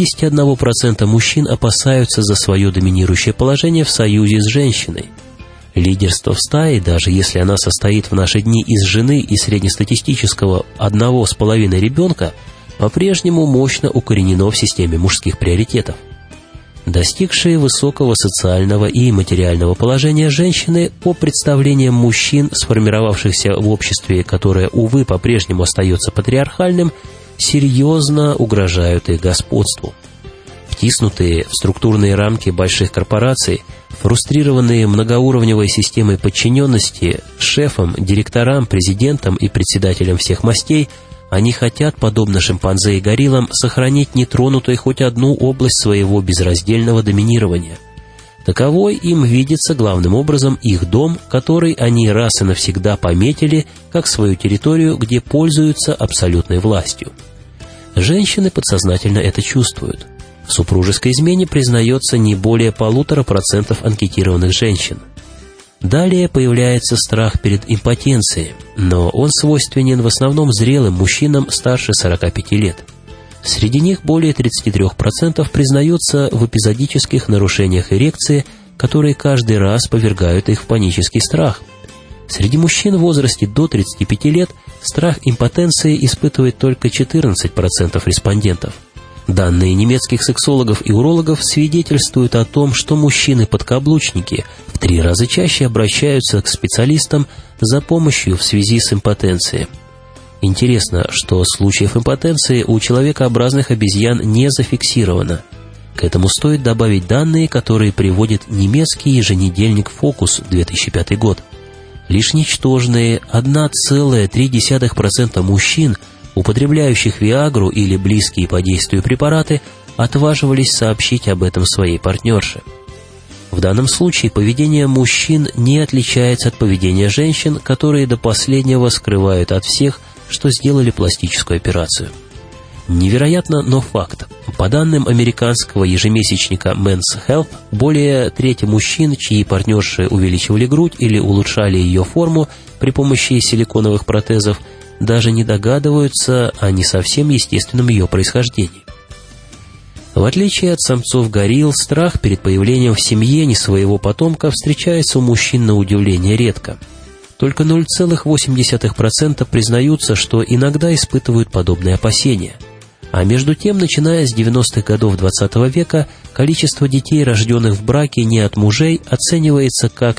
S1: 61% мужчин опасаются за свое доминирующее положение в союзе с женщиной. Лидерство в стае, даже если она состоит в наши дни из жены и среднестатистического 1,5 ребенка, по-прежнему мощно укоренено в системе мужских приоритетов. Достигшие высокого социального и материального положения женщины, по представлениям мужчин, сформировавшихся в обществе, которое, увы, по-прежнему остается патриархальным, серьезно угрожают их господству. Втиснутые в структурные рамки больших корпораций, фрустрированные многоуровневой системой подчиненности шефам, директорам, президентам и председателям всех мастей, они хотят, подобно шимпанзе и гориллам, сохранить нетронутой хоть одну область своего безраздельного доминирования. Таковой им видится главным образом их дом, который они раз и навсегда пометили как свою территорию, где пользуются абсолютной властью. Женщины подсознательно это чувствуют. В супружеской измене признается не более 1,5% анкетированных женщин. Далее появляется страх перед импотенцией, но он свойственен в основном зрелым мужчинам старше 45 лет. Среди них более 33% признаются в эпизодических нарушениях эрекции, которые каждый раз повергают их в панический страх. Среди мужчин в возрасте до 35 лет страх импотенции испытывает только 14% респондентов. Данные немецких сексологов и урологов свидетельствуют о том, что мужчины-подкаблучники в 3 раза чаще обращаются к специалистам за помощью в связи с импотенцией. Интересно, что случаев импотенции у человекообразных обезьян не зафиксировано. К этому стоит добавить данные, которые приводит немецкий еженедельник «Фокус», 2005 год. Лишь ничтожные 1,3% мужчин, употребляющих Виагру или близкие по действию препараты, отваживались сообщить об этом своей партнерше. В данном случае поведение мужчин не отличается от поведения женщин, которые до последнего скрывают от всех, что сделали пластическую операцию. Невероятно, но факт. По данным американского ежемесячника Men's Health, более трети мужчин, чьи партнерши увеличивали грудь или улучшали ее форму при помощи силиконовых протезов, даже не догадываются о не совсем естественном ее происхождении. В отличие от самцов-горилл, страх перед появлением в семье не своего потомка встречается у мужчин на удивление редко. Только 0,8% признаются, что иногда испытывают подобные опасения. А между тем, начиная с 90-х годов XX века, количество детей, рожденных в браке не от мужей, оценивается как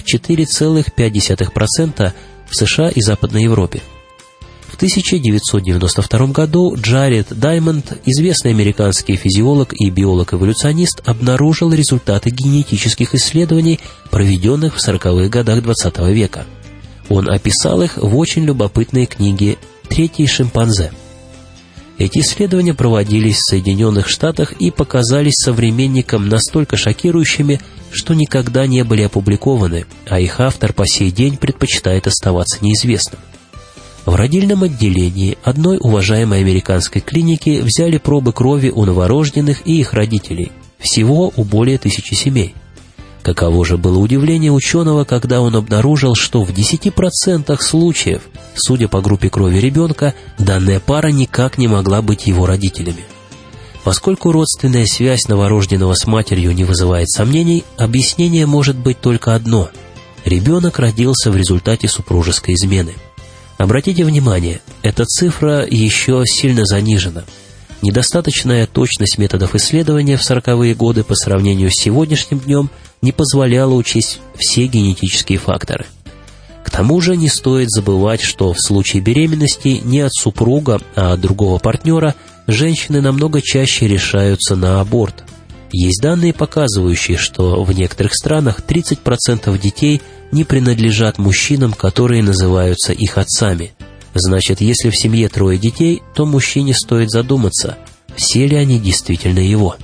S1: 4,5% в США и Западной Европе. В 1992 году Джаред Даймонд, известный американский физиолог и биолог-эволюционист, обнаружил результаты генетических исследований, проведенных в 40-х годах XX века. Он описал их в очень любопытной книге «Третий шимпанзе».
S3: Эти исследования проводились в Соединенных Штатах и показались современникам настолько шокирующими, что никогда не были опубликованы, а их автор по сей день предпочитает оставаться неизвестным. В родильном отделении одной уважаемой американской клиники взяли пробы крови у новорожденных и их родителей, всего у более 1000 семей. Каково же было удивление ученого, когда он обнаружил, что в 10% случаев, судя по группе крови ребенка, данная пара никак не могла быть его родителями. Поскольку родственная связь новорожденного с матерью не вызывает сомнений, объяснение может быть только одно – ребенок родился в результате супружеской измены. Обратите внимание, эта цифра еще сильно занижена. Недостаточная точность методов исследования в 40-е годы по сравнению с сегодняшним днем не позволяла учесть все генетические факторы. К тому же не стоит забывать, что в случае беременности не от супруга, а от другого партнера женщины намного чаще решаются на аборт. Есть данные, показывающие, что в некоторых странах 30% детей не принадлежат мужчинам, которые называются их отцами. Значит, если в семье 3 детей, то мужчине стоит задуматься, все ли они действительно его.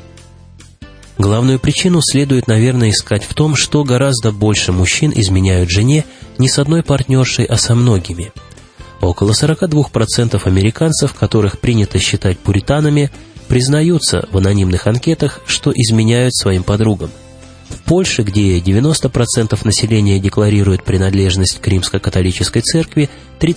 S3: Главную причину следует, наверное, искать в том, что гораздо больше мужчин изменяют жене не с одной партнершей, а со многими. Около 42% американцев, которых принято считать пуританами, признаются в анонимных анкетах, что изменяют своим подругам. В Польше, где 90% населения декларирует принадлежность к римско-католической церкви,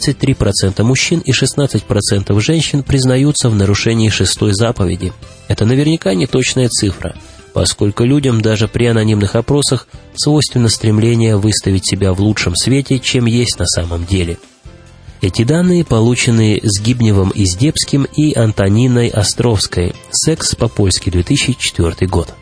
S3: 33% мужчин и 16% женщин признаются в нарушении 6-й заповеди. Это наверняка не точная цифра, поскольку людям даже при анонимных опросах свойственно стремление выставить себя в лучшем свете, чем есть на самом деле. Эти данные получены Згибневым Издебским и Антониной Островской. «Секс по-польски», 2004 год.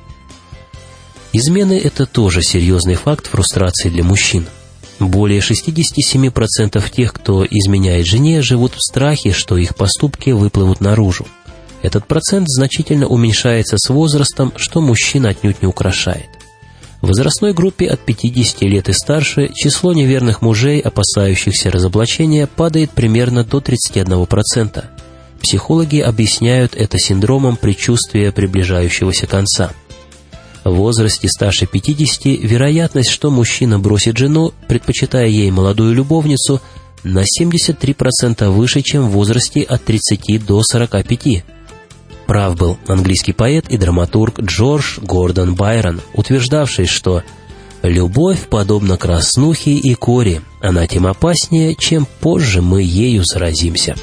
S3: Измены – это тоже серьезный факт фрустрации для мужчин. Более 67% тех, кто изменяет жене, живут в страхе, что их поступки выплывут наружу. Этот процент значительно уменьшается с возрастом, что мужчин отнюдь не украшает. В возрастной группе от 50 лет и старше число неверных мужей, опасающихся разоблачения, падает примерно до 31%. Психологи объясняют это синдромом предчувствия приближающегося конца. В возрасте старше 50 вероятность, что мужчина бросит жену, предпочитая ей молодую любовницу, на 73% выше, чем в возрасте от 30 до 45. Прав был английский поэт и драматург Джордж Гордон Байрон, утверждавший, что «любовь подобна краснухе и коре, она тем опаснее, чем позже мы ею заразимся».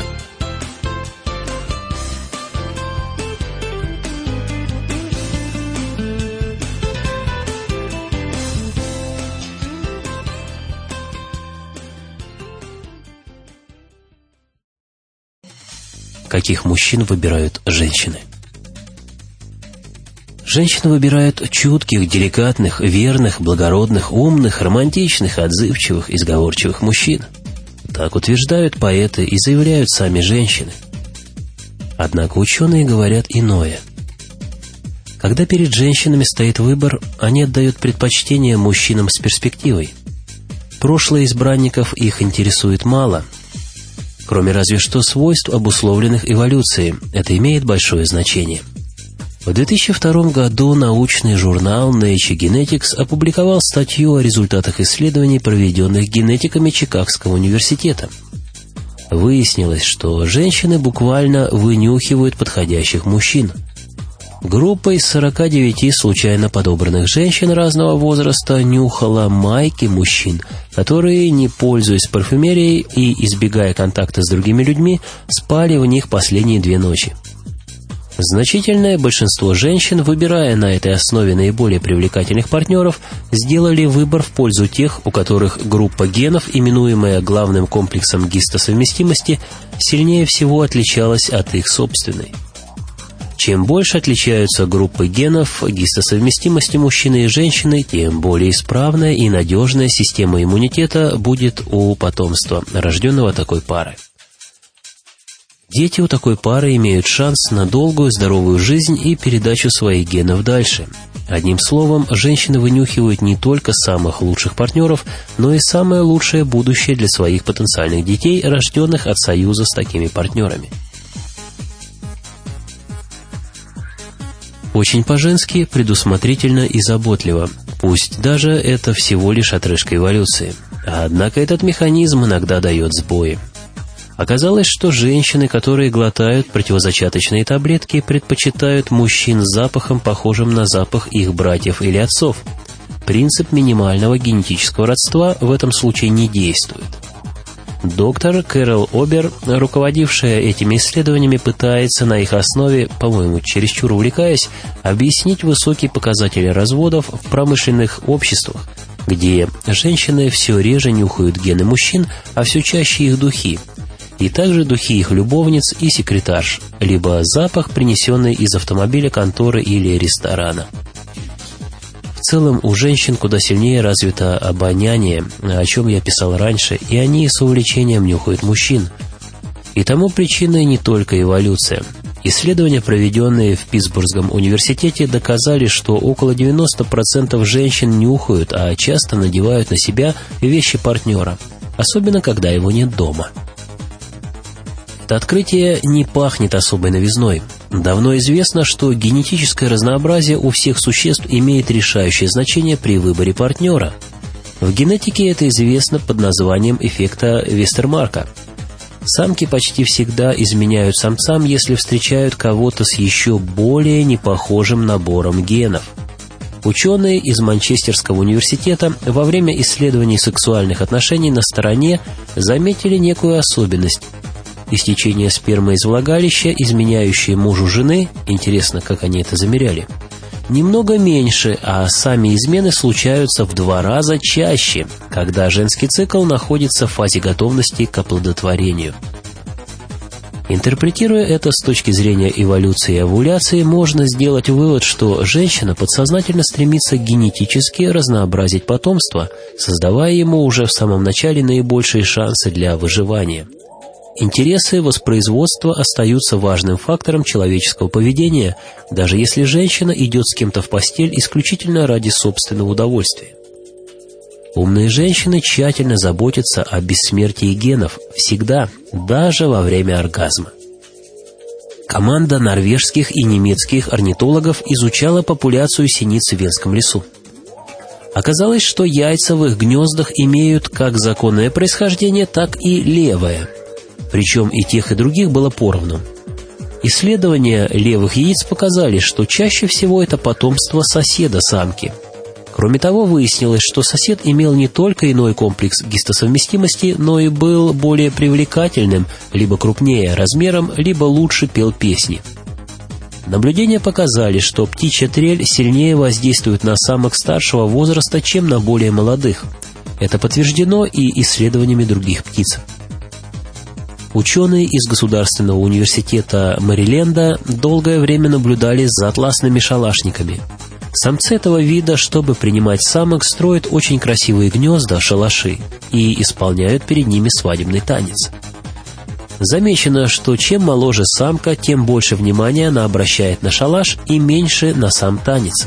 S3: Каких мужчин выбирают женщины? Женщины выбирают чутких, деликатных, верных, благородных, умных, романтичных, отзывчивых и сговорчивых мужчин. Так утверждают поэты и заявляют сами женщины. Однако ученые говорят иное. Когда перед женщинами стоит выбор, они отдают предпочтение мужчинам с перспективой. Прошлое избранников их интересует мало, кроме разве что свойств, обусловленных эволюцией. Это имеет большое значение. В 2002 году научный журнал Nature Genetics опубликовал статью о результатах исследований, проведенных генетиками Чикагского университета. Выяснилось, что женщины буквально вынюхивают подходящих мужчин. Группа из 49 случайно подобранных женщин разного возраста нюхала майки мужчин, которые, не пользуясь парфюмерией и избегая контакта с другими людьми, спали в них последние 2 ночи. Значительное большинство женщин, выбирая на этой основе наиболее привлекательных партнеров, сделали выбор в пользу тех, у которых группа генов, именуемая главным комплексом гистосовместимости, сильнее всего отличалась от их собственной. Чем больше отличаются группы генов гистосовместимости мужчины и женщины, тем более исправная и надежная система иммунитета будет у потомства, рожденного такой пары. Дети у такой пары имеют шанс на долгую здоровую жизнь и передачу своих генов дальше. Одним словом, женщины вынюхивают не только самых лучших партнеров, но и самое лучшее будущее для своих потенциальных детей, рожденных от союза с такими партнерами. очень по-женски, предусмотрительно и заботливо. Пусть даже это всего лишь отрыжка эволюции. Однако этот механизм иногда дает сбои. Оказалось, что женщины, которые глотают противозачаточные таблетки, предпочитают мужчин с запахом, похожим на запах их братьев или отцов. Принцип минимального генетического родства в этом случае не действует. Доктор Кэрол Обер, руководившая этими исследованиями, пытается на их основе, по-моему, чересчур увлекаясь, объяснить высокие показатели разводов в промышленных обществах, где женщины все реже нюхают гены мужчин, а все чаще их духи, и также духи их любовниц и секретарш, либо запах, принесенный из автомобиля, конторы или ресторана. В целом, у женщин куда сильнее развито обоняние, о чем я писал раньше, и они с увлечением нюхают мужчин. И тому причиной не только эволюция. Исследования, проведенные в Питтсбургском университете, доказали, что около 90% женщин нюхают, а часто надевают на себя вещи партнера, особенно когда его нет дома. Это открытие не пахнет особой новизной. Давно известно, что генетическое разнообразие у всех существ имеет решающее значение при выборе партнера. В генетике это известно под названием эффекта Вестермарка. Самки почти всегда изменяют самцам, если встречают кого-то с еще более непохожим набором генов. Ученые из Манчестерского университета во время исследований сексуальных отношений на стороне заметили некую особенность. Истечение спермы из влагалища, изменяющее мужу жены, интересно, как они это замеряли, немного меньше, а сами измены случаются в 2 раза чаще, когда женский цикл находится в фазе готовности к оплодотворению. Интерпретируя это с точки зрения эволюции и овуляции, можно сделать вывод, что женщина подсознательно стремится генетически разнообразить потомство, создавая ему уже в самом начале наибольшие шансы для выживания. Интересы воспроизводства остаются важным фактором человеческого поведения, даже если женщина идет с кем-то в постель исключительно ради собственного удовольствия. Умные женщины тщательно заботятся о бессмертии генов всегда, даже во время оргазма. Команда норвежских и немецких орнитологов изучала популяцию синиц в Венском лесу. Оказалось, что яйца в их гнездах имеют как законное происхождение, так и левое. Причем и тех, и других было поровну. Исследования левых яиц показали, что чаще всего это потомство соседа самки. Кроме того, выяснилось, что сосед имел не только иной комплекс гистосовместимости, но и был более привлекательным, либо крупнее размером, либо лучше пел песни. Наблюдения показали, что птичья трель сильнее воздействует на самок старшего возраста, чем на более молодых. Это подтверждено и исследованиями других птиц. Ученые из Государственного университета Мэриленда долгое время наблюдали за атласными шалашниками. Самцы этого вида, чтобы принимать самок, строят очень красивые гнезда, шалаши, и исполняют перед ними свадебный танец. Замечено, что чем моложе самка, тем больше внимания она обращает на шалаш и меньше на сам танец.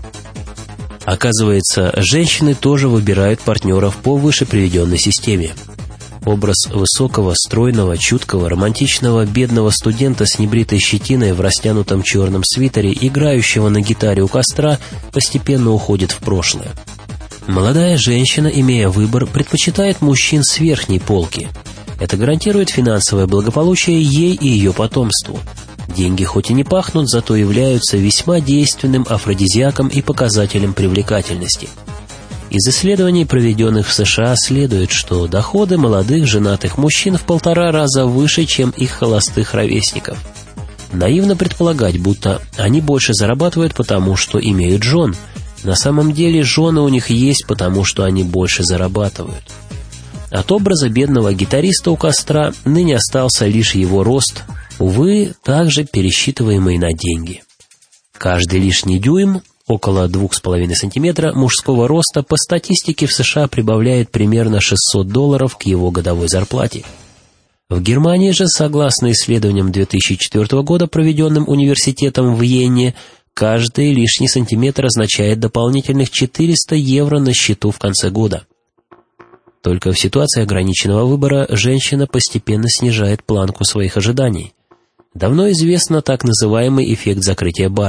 S3: Оказывается, женщины тоже выбирают партнеров по выше приведенной системе. Образ высокого, стройного, чуткого, романтичного, бедного студента с небритой щетиной в растянутом черном свитере, играющего на гитаре у костра, постепенно уходит в прошлое. Молодая женщина, имея выбор, предпочитает мужчин с верхней полки. Это гарантирует финансовое благополучие ей и ее потомству. Деньги хоть и не пахнут, зато являются весьма действенным афродизиаком и показателем привлекательности. Из исследований, проведенных в США, следует, что доходы молодых женатых мужчин в 1,5 раза выше, чем их холостых ровесников. Наивно предполагать, будто они больше зарабатывают потому, что имеют жен. На самом деле жены у них есть потому, что они больше зарабатывают. От образа бедного гитариста у костра ныне остался лишь его рост, увы, также пересчитываемый на деньги. Каждый лишний дюйм, около 2,5 сантиметра, мужского роста по статистике в США прибавляет примерно $600 к его годовой зарплате. В Германии же, согласно исследованиям 2004 года, проведенным университетом в Йене, каждый лишний сантиметр означает дополнительных €400 на счету в конце года. Только в ситуации ограниченного выбора женщина постепенно снижает планку своих ожиданий. Давно известно так называемый эффект закрытия бара.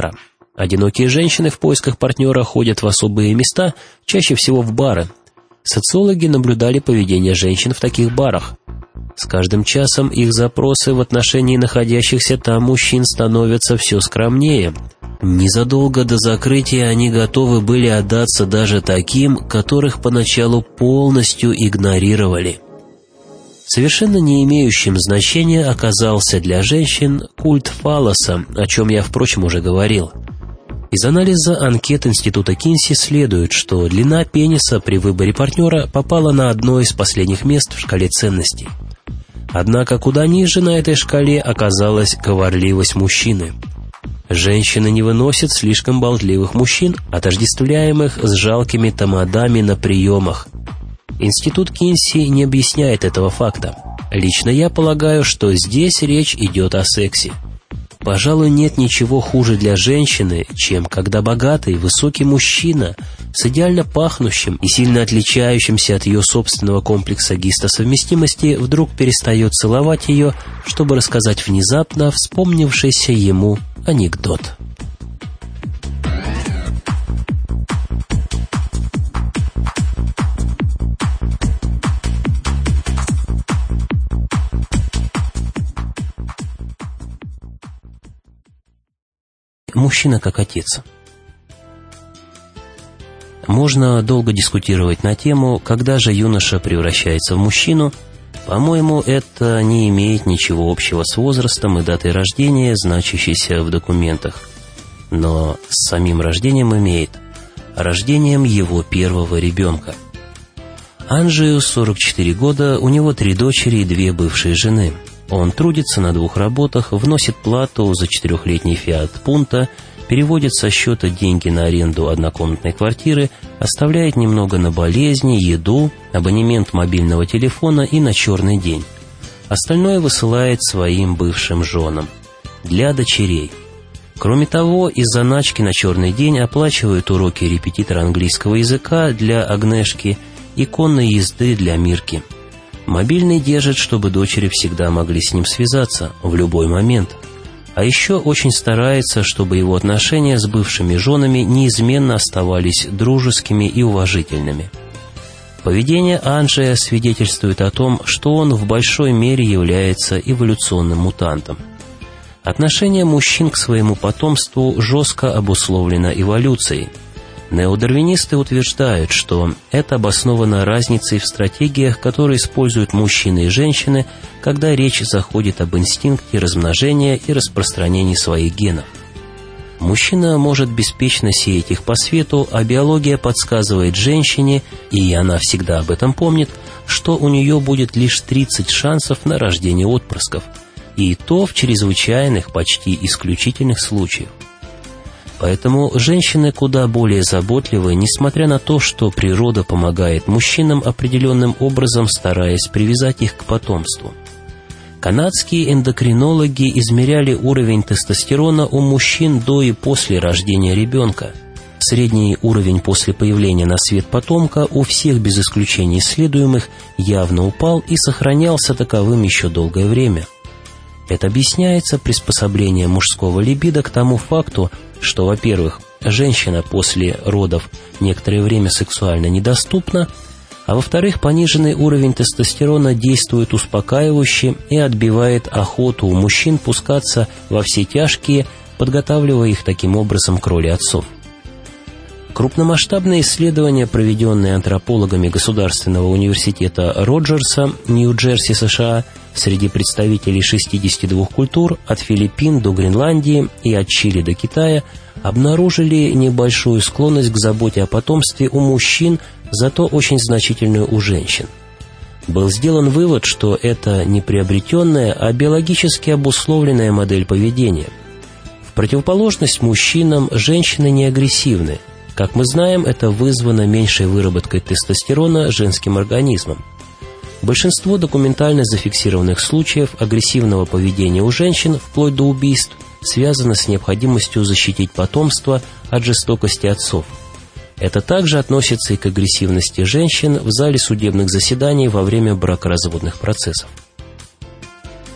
S3: Одинокие женщины в поисках партнера ходят в особые места, чаще всего в бары. Социологи наблюдали поведение женщин в таких барах. С каждым часом их запросы в отношении находящихся там мужчин становятся все скромнее. Незадолго до закрытия они готовы были отдаться даже таким, которых поначалу полностью игнорировали. Совершенно не имеющим значения оказался для женщин культ фаллоса, о чем я, впрочем, уже говорил. Из анализа анкет Института Кинси следует, что длина пениса при выборе партнера попала на одно из последних мест в шкале ценностей. Однако куда ниже на этой шкале оказалась говорливость мужчины. Женщины не выносят слишком болтливых мужчин, отождествляемых с жалкими тамадами на приемах. Институт Кинси не объясняет этого факта. Лично я полагаю, что здесь речь идет о сексе. Пожалуй, нет ничего хуже для женщины, чем когда богатый, высокий мужчина с идеально пахнущим и сильно отличающимся от ее собственного комплекса гистосовместимости вдруг перестает целовать ее, чтобы рассказать внезапно вспомнившийся ему анекдот. Мужчина как отец. Можно долго дискутировать на тему, когда же юноша превращается в мужчину. По-моему, это не имеет ничего общего с возрастом и датой рождения, значащейся в документах. Но с самим рождением имеет. Рождением его первого ребенка. Анджию 44 года, у него 3 дочери и 2 бывшие жены. Он трудится на 2 работах, вносит плату за 4-летний Fiat Punto, переводит со счета деньги на аренду однокомнатной квартиры, оставляет немного на болезни, еду, абонемент мобильного телефона и на черный день. Остальное высылает своим бывшим женам. Для дочерей. Кроме того, из заначки на черный день оплачивают уроки репетитора английского языка для Агнешки и конной езды для Мирки. Мобильный держит, чтобы дочери всегда могли с ним связаться в любой момент. А еще очень старается, чтобы его отношения с бывшими женами неизменно оставались дружескими и уважительными. Поведение Анджия свидетельствует о том, что он в большой мере является эволюционным мутантом. Отношение мужчин к своему потомству жестко обусловлено эволюцией. Неодарвинисты утверждают, что это обосновано разницей в стратегиях, которые используют мужчины и женщины, когда речь заходит об инстинкте размножения и распространении своих генов. Мужчина может беспечно сеять их по свету, а биология подсказывает женщине, и она всегда об этом помнит, что у нее будет лишь 30 шансов на рождение отпрысков, и то в чрезвычайных, почти исключительных случаях. Поэтому женщины куда более заботливы, несмотря на то, что природа помогает мужчинам определенным образом, стараясь привязать их к потомству. Канадские эндокринологи измеряли уровень тестостерона у мужчин до и после рождения ребенка. Средний уровень после появления на свет потомка у всех без исключения исследуемых явно упал и сохранялся таковым еще долгое время. Это объясняется приспособлением мужского либидо к тому факту, что, во-первых, женщина после родов некоторое время сексуально недоступна, а во-вторых, пониженный уровень тестостерона действует успокаивающе и отбивает охоту у мужчин пускаться во все тяжкие, подготавливая их таким образом к роли отцов. Крупномасштабные исследования, проведенные антропологами Государственного университета Роджерса, Нью-Джерси, США, среди представителей 62 культур, от Филиппин до Гренландии и от Чили до Китая, обнаружили небольшую склонность к заботе о потомстве у мужчин, зато очень значительную у женщин. Был сделан вывод, что это не приобретенная, а биологически обусловленная модель поведения. В противоположность мужчинам, женщины не агрессивны. Как мы знаем, это вызвано меньшей выработкой тестостерона женским организмом. Большинство документально зафиксированных случаев агрессивного поведения у женщин, вплоть до убийств, связано с необходимостью защитить потомство от жестокости отцов. Это также относится и к агрессивности женщин в зале судебных заседаний во время бракоразводных процессов.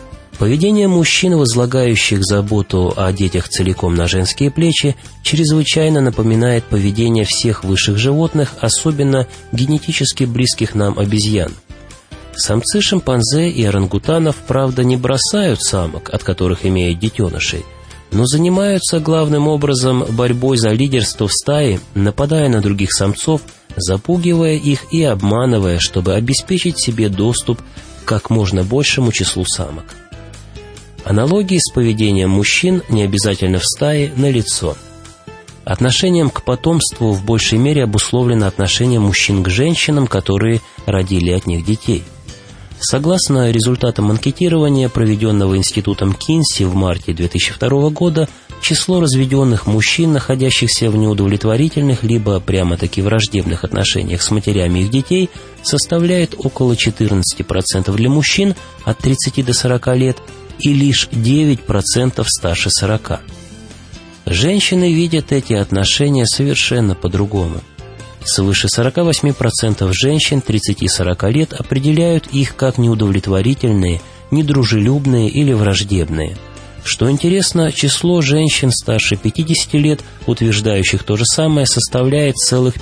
S3: Поведение мужчин, возлагающих заботу о детях целиком на женские плечи, чрезвычайно напоминает поведение всех высших животных, особенно генетически близких нам обезьян. Самцы шимпанзе и орангутанов, правда, не бросают самок, от которых имеют детенышей, но занимаются главным образом борьбой за лидерство в стае, нападая на других самцов, запугивая их и обманывая, чтобы обеспечить себе доступ к как можно большему числу самок. Аналогии с поведением мужчин, не обязательно в стае, налицо. Отношением к потомству в большей мере обусловлено отношение мужчин к женщинам, которые родили от них детей. Согласно результатам анкетирования, проведенного институтом Кинси в марте 2002 года, число разведенных мужчин, находящихся в неудовлетворительных либо прямо-таки враждебных отношениях с матерями их детей, составляет около 14% для мужчин от 30 до 40 лет и лишь 9% старше 40. Женщины видят эти отношения совершенно по-другому. Свыше 48% женщин 30-40 лет определяют их как неудовлетворительные, недружелюбные или враждебные. Что интересно, число женщин старше 50 лет, утверждающих то же самое, составляет целых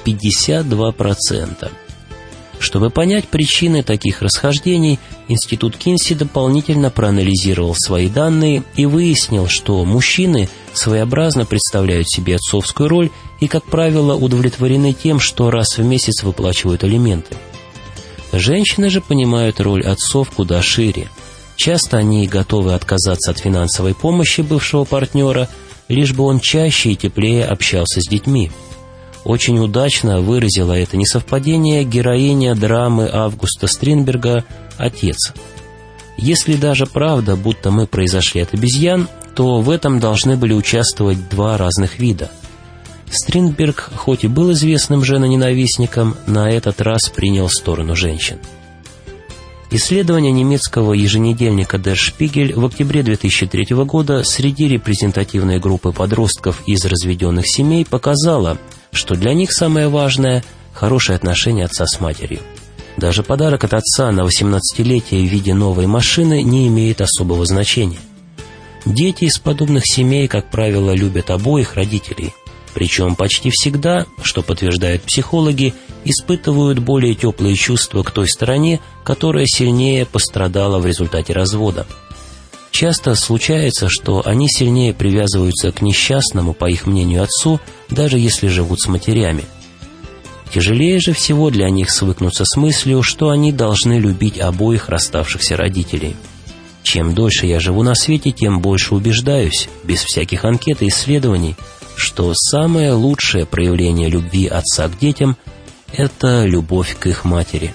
S3: 52%. Чтобы понять причины таких расхождений, Институт Кинси дополнительно проанализировал свои данные и выяснил, что мужчины своеобразно представляют себе отцовскую роль и, как правило, удовлетворены тем, что раз в месяц выплачивают алименты. Женщины же понимают роль отцов куда шире. Часто они готовы отказаться от финансовой помощи бывшего партнера, лишь бы он чаще и теплее общался с детьми. Очень удачно выразила это несовпадение героиня драмы Августа Стринберга «Отец». Если даже правда, будто мы произошли от обезьян, то в этом должны были участвовать два разных вида. Стринберг, хоть и был известным женоненавистником, на этот раз принял сторону женщин. Исследование немецкого еженедельника Der Spiegel в октябре 2003 года среди репрезентативной группы подростков из разведенных семей показало, что для них самое важное – хорошие отношения отца с матерью. Даже подарок от отца на 18-летие в виде новой машины не имеет особого значения. Дети из подобных семей, как правило, любят обоих родителей, причем почти всегда, что подтверждают психологи, испытывают более теплые чувства к той стороне, которая сильнее пострадала в результате развода. Часто случается, что они сильнее привязываются к несчастному, по их мнению, отцу, даже если живут с матерями. Тяжелее же всего для них свыкнуться с мыслью, что они должны любить обоих расставшихся родителей. Чем дольше я живу на свете, тем больше убеждаюсь, без всяких анкет и исследований, что самое лучшее проявление любви отца к детям – это любовь к их матери.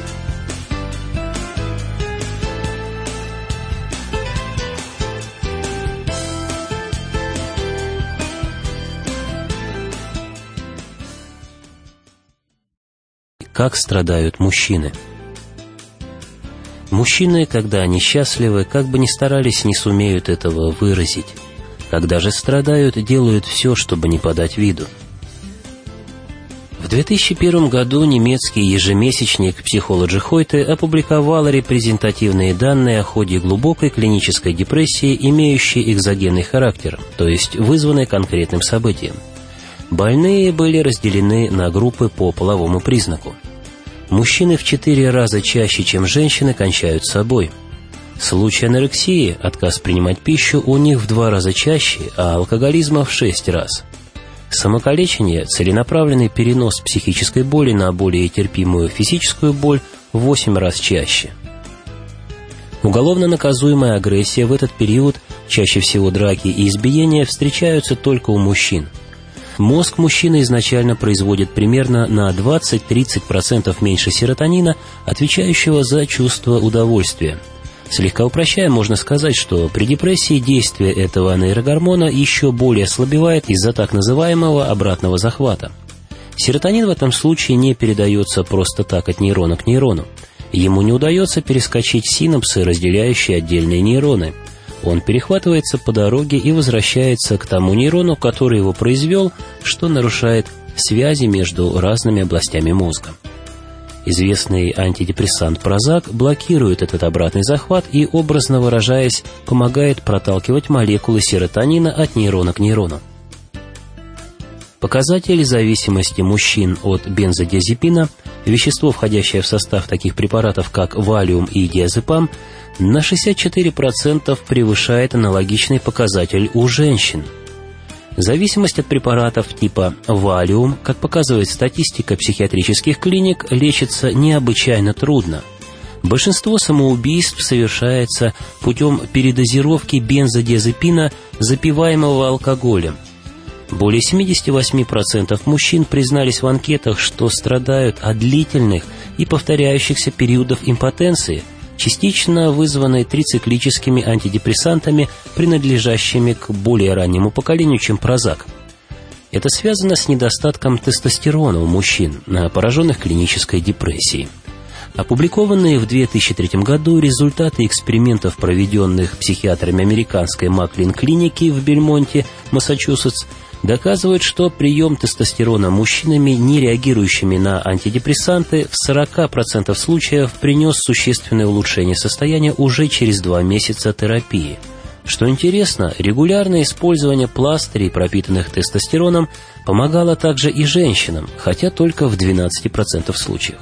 S3: Как страдают мужчины? Мужчины, когда они счастливы, как бы ни старались, не сумеют этого выразить. Когда же страдают, делают все, чтобы не подать виду. В 2001 году немецкий ежемесячник Psychology Heute опубликовал репрезентативные данные о ходе глубокой клинической депрессии, имеющей экзогенный характер, то есть вызванной конкретным событием. Больные были разделены на группы по половому признаку. Мужчины в 4 раза чаще, чем женщины, кончают собой. Случаи анорексии, отказ принимать пищу, у них в 2 раза чаще, а алкоголизма в 6 раз. Самокалечение, целенаправленный перенос психической боли на более терпимую физическую боль в 8 раз чаще. Уголовно наказуемая агрессия в этот период, чаще всего драки и избиения, встречаются только у мужчин. Мозг мужчины изначально производит примерно на 20-30% меньше серотонина, отвечающего за чувство удовольствия. Слегка упрощая, можно сказать, что при депрессии действие этого нейрогормона еще более ослабевает из-за так называемого обратного захвата. Серотонин в этом случае не передается просто так от нейрона к нейрону. Ему не удается перескочить синапсы, разделяющие отдельные нейроны. Он перехватывается по дороге и возвращается к тому нейрону, который его произвел, что нарушает связи между разными областями мозга. Известный антидепрессант Прозак блокирует этот обратный захват и, образно выражаясь, помогает проталкивать молекулы серотонина от нейрона к нейрону. Показатели зависимости мужчин от бензодиазепина, вещество, входящее в состав таких препаратов, как валиум и диазепам, на 64% превышает аналогичный показатель у женщин. Зависимость от препаратов типа валиум, как показывает статистика психиатрических клиник, лечится необычайно трудно. Большинство самоубийств совершается путем передозировки бензодиазепина, запиваемого алкоголем. Более 78% мужчин признались в анкетах, что страдают от длительных и повторяющихся периодов импотенции, частично вызванной трициклическими антидепрессантами, принадлежащими к более раннему поколению, чем Прозак. Это связано с недостатком тестостерона у мужчин, пораженных клинической депрессией. Опубликованные в 2003 году результаты экспериментов, проведенных психиатрами американской Маклин-клиники в Бельмонте, Массачусетс, доказывают, что прием тестостерона мужчинами, не реагирующими на антидепрессанты, в 40% случаев принес существенное улучшение состояния уже через 2 месяца терапии. Что интересно, регулярное использование пластырей, пропитанных тестостероном, помогало также и женщинам, хотя только в 12% случаев.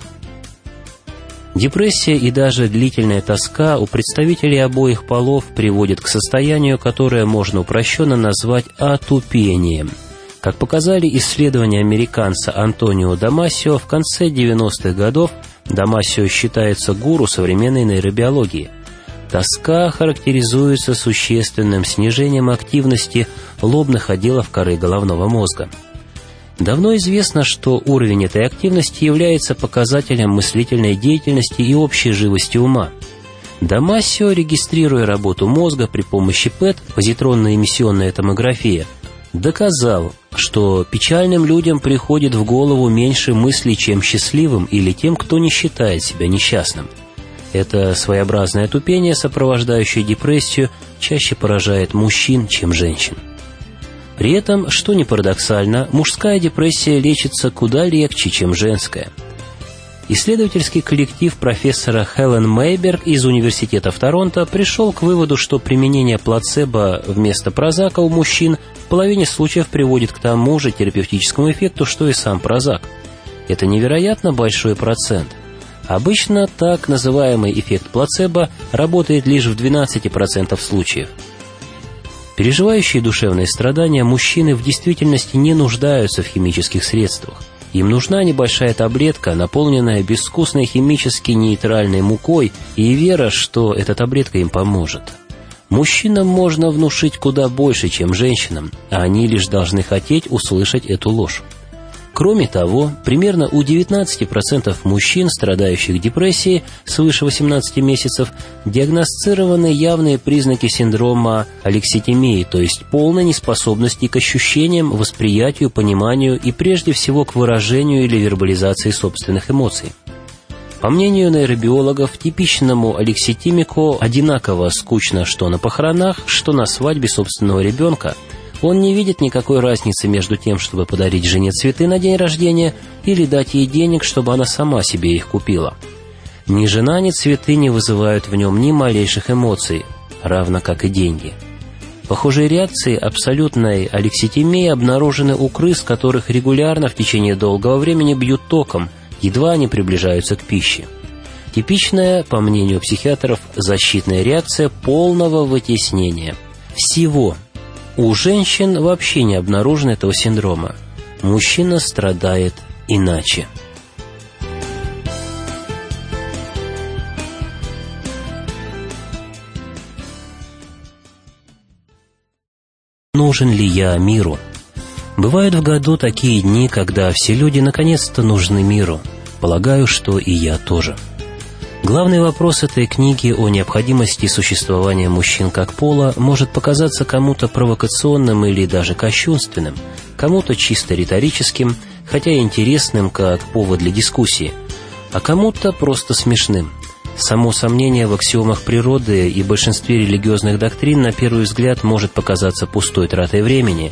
S3: Депрессия и даже длительная тоска у представителей обоих полов приводят к состоянию, которое можно упрощенно назвать отупением. Как показали исследования американца Антонио Дамасио, в конце 90-х годов Дамасио считается гуру современной нейробиологии. Тоска характеризуется существенным снижением активности лобных отделов коры головного мозга. Давно известно, что уровень этой активности является показателем мыслительной деятельности и общей живости ума. Дамасио, регистрируя работу мозга при помощи ПЭТ, позитронно-эмиссионная томография, доказал, что печальным людям приходит в голову меньше мыслей, чем счастливым или тем, кто не считает себя несчастным. Это своеобразное отупение, сопровождающее депрессию, чаще поражает мужчин, чем женщин. При этом, что не парадоксально, мужская депрессия лечится куда легче, чем женская. Исследовательский коллектив профессора Хелен Мейберг из Университета в Торонто пришел к выводу, что применение плацебо вместо Прозака у мужчин в половине случаев приводит к тому же терапевтическому эффекту, что и сам Прозак. Это невероятно большой процент. Обычно так называемый эффект плацебо работает лишь в 12% случаев. Переживающие душевные страдания мужчины в действительности не нуждаются в химических средствах. Им нужна небольшая таблетка, наполненная безвкусной химически нейтральной мукой, и вера, что эта таблетка им поможет. Мужчинам можно внушить куда больше, чем женщинам, а они лишь должны хотеть услышать эту ложь. Кроме того, примерно у 19% мужчин, страдающих депрессией свыше 18 месяцев, диагностированы явные признаки синдрома алекситимии, то есть полной неспособности к ощущениям, восприятию, пониманию и прежде всего к выражению или вербализации собственных эмоций. По мнению нейробиологов, типичному алекситимику одинаково скучно что на похоронах, что на свадьбе собственного ребенка. Он не видит никакой разницы между тем, чтобы подарить жене цветы на день рождения или дать ей денег, чтобы она сама себе их купила. Ни жена, ни цветы не вызывают в нем ни малейших эмоций, равно как и деньги. Похожие реакции абсолютной алекситимии обнаружены у крыс, которых регулярно в течение долгого времени бьют током, едва они приближаются к пище. Типичная, по мнению психиатров, защитная реакция полного вытеснения. Всего. У женщин вообще не обнаружено этого синдрома. Мужчина страдает иначе. Нужен ли я миру? Бывают в году такие дни, когда все люди наконец-то нужны миру. Полагаю, что и я тоже. Главный вопрос этой книги о необходимости существования мужчин как пола может показаться кому-то провокационным или даже кощунственным, кому-то чисто риторическим, хотя и интересным как повод для дискуссии, а кому-то просто смешным. Само сомнение в аксиомах природы и большинстве религиозных доктрин на первый взгляд может показаться пустой тратой времени.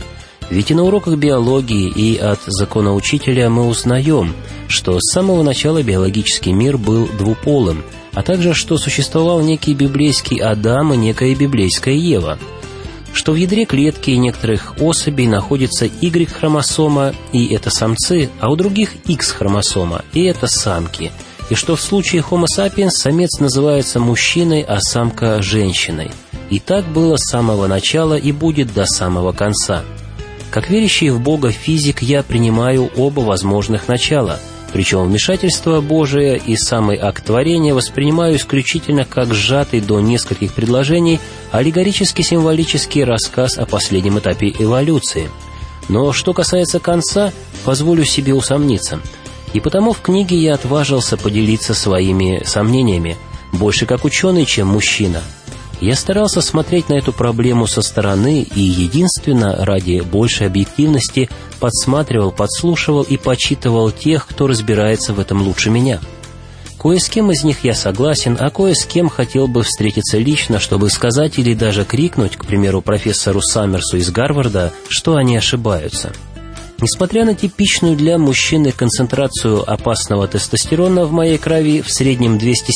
S3: Ведь и на уроках биологии, и от законоучителя мы узнаем, что с самого начала биологический мир был двуполым, а также, что существовал некий библейский Адам и некая библейская Ева, что в ядре клетки некоторых особей находится Y-хромосома, и это самцы, а у других X-хромосома, и это самки, и что в случае Homo sapiens самец называется мужчиной, а самка – женщиной. И так было с самого начала и будет до самого конца. Как верящий в Бога физик, я принимаю оба возможных начала, причем вмешательство Божие и самый акт творения воспринимаю исключительно как сжатый до нескольких предложений аллегорически-символический рассказ о последнем этапе эволюции. Но что касается конца, позволю себе усомниться. И потому в книге я отважился поделиться своими сомнениями, больше как ученый, чем мужчина. Я старался смотреть на эту проблему со стороны и, единственно, ради большей объективности, подсматривал, подслушивал и почитывал тех, кто разбирается в этом лучше меня. Кое с кем из них я согласен, а кое с кем хотел бы встретиться лично, чтобы сказать или даже крикнуть, к примеру, профессору Саммерсу из Гарварда, что они ошибаются. Несмотря на типичную для мужчины концентрацию опасного тестостерона в моей крови в среднем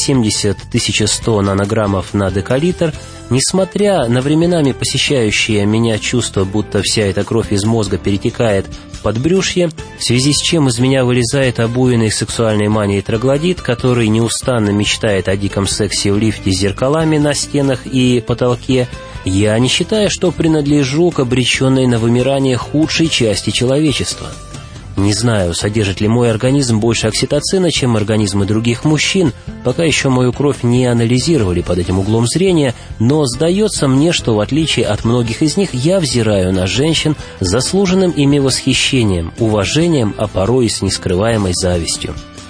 S3: 270-1100 нанограммов на декалитр, несмотря на временами посещающее меня чувство, будто вся эта кровь из мозга перетекает в подбрюшье, в связи с чем из меня вылезает обуянный сексуальной манией троглодит, который неустанно мечтает о диком сексе в лифте с зеркалами на стенах и потолке, я не считаю, что принадлежу к обреченной на вымирание худшей части человечества. Не знаю, содержит ли мой организм больше окситоцина, чем организмы других мужчин, пока еще мою кровь не анализировали под этим углом зрения, но сдается мне, что в отличие от многих из них, я взираю на женщин с заслуженным ими восхищением, уважением, а порой и с нескрываемой завистью.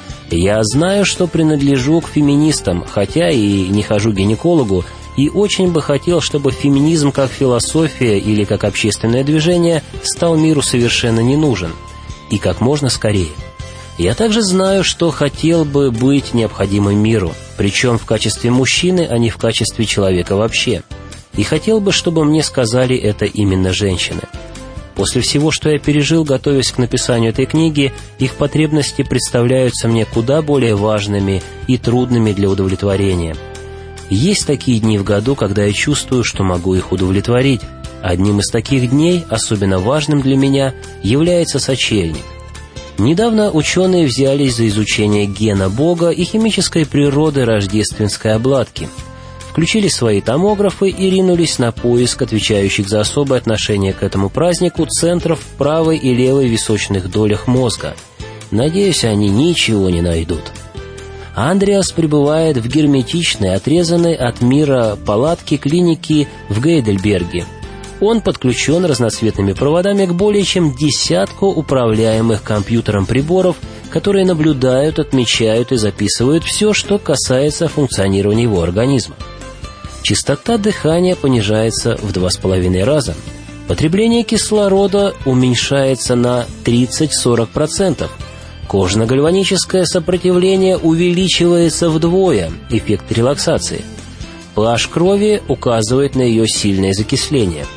S3: Я знаю, что принадлежу к феминистам, хотя и не хожу к гинекологу, и очень бы хотел, чтобы феминизм как философия или как общественное движение стал миру совершенно не нужен. И как можно скорее. Я также знаю, что хотел бы быть необходимым миру, причем в качестве мужчины, а не в качестве человека вообще. И хотел бы, чтобы мне сказали это именно женщины. После всего, что я пережил, готовясь к написанию этой книги, их потребности представляются мне куда более важными и трудными для удовлетворения. Есть такие дни в году, когда я чувствую, что могу их удовлетворить. Одним из таких дней, особенно важным для меня, является сочельник. Недавно ученые взялись за изучение гена Бога и химической природы рождественской обладки. Включили свои томографы и ринулись на поиск отвечающих за особое отношение к этому празднику центров в правой и левой височных долях мозга. Надеюсь, они ничего не найдут. Андреас пребывает в герметичной, отрезанной от мира палатке клиники в Гейдельберге. Он подключен разноцветными проводами к более чем десятку управляемых компьютером приборов, которые наблюдают, отмечают и записывают все, что касается функционирования его организма. Частота дыхания понижается в 2,5 раза. Потребление кислорода уменьшается на 30-40%. Кожно-гальваническое сопротивление увеличивается вдвое, эффект релаксации. pH крови указывает на ее сильное закисление.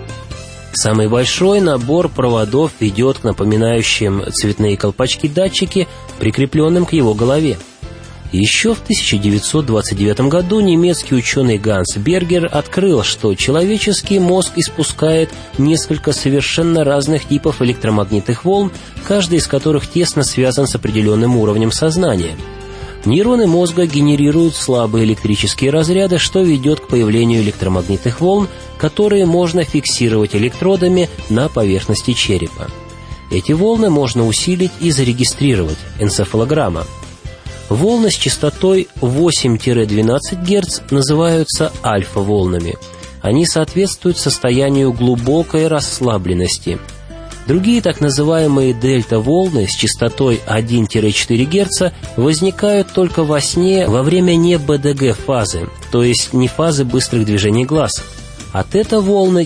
S3: Самый большой набор проводов ведет к напоминающим цветные колпачки-датчики, прикрепленным к его голове. Еще в 1929 году немецкий ученый Ганс Бергер открыл, что человеческий мозг испускает несколько совершенно разных типов электромагнитных волн, каждый из которых тесно связан с определенным уровнем сознания. Нейроны мозга генерируют слабые электрические разряды, что ведет к появлению электромагнитных волн, которые можно фиксировать электродами на поверхности черепа. Эти волны можно усилить и зарегистрировать – энцефалограмма. Волны с частотой 8-12 Гц называются альфа-волнами. Они соответствуют состоянию глубокой расслабленности. Другие так называемые дельта-волны с частотой 1-4 Гц возникают только во сне во время не БДГ-фазы, то есть не фазы быстрых движений глаз. А тета-волны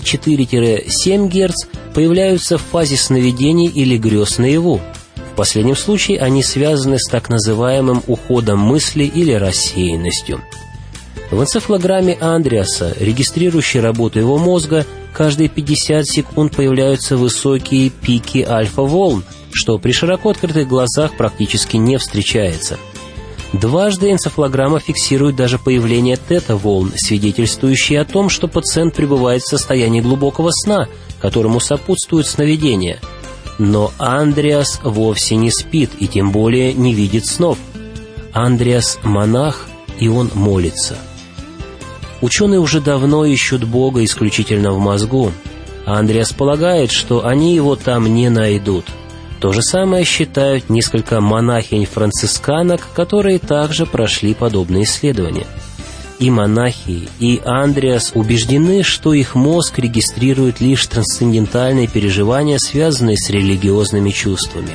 S3: 4-7 Гц появляются в фазе сновидений или грез наяву. В последнем случае они связаны с так называемым уходом мысли или рассеянностью. В энцефалограмме Андреаса, регистрирующей работу его мозга, каждые 50 секунд появляются высокие пики альфа-волн, что при широко открытых глазах практически не встречается. Дважды энцефалограмма фиксирует даже появление тета-волн, свидетельствующие о том, что пациент пребывает в состоянии глубокого сна, которому сопутствует сновидение. Но Андреас вовсе не спит и тем более не видит снов. Андреас – монах, и он молится. Ученые уже давно ищут Бога исключительно в мозгу. Андреас полагает, что они его там не найдут. То же самое считают несколько монахинь-францисканок, которые также прошли подобные исследования. И монахи, и Андреас убеждены, что их мозг регистрирует лишь трансцендентальные переживания, связанные с религиозными чувствами.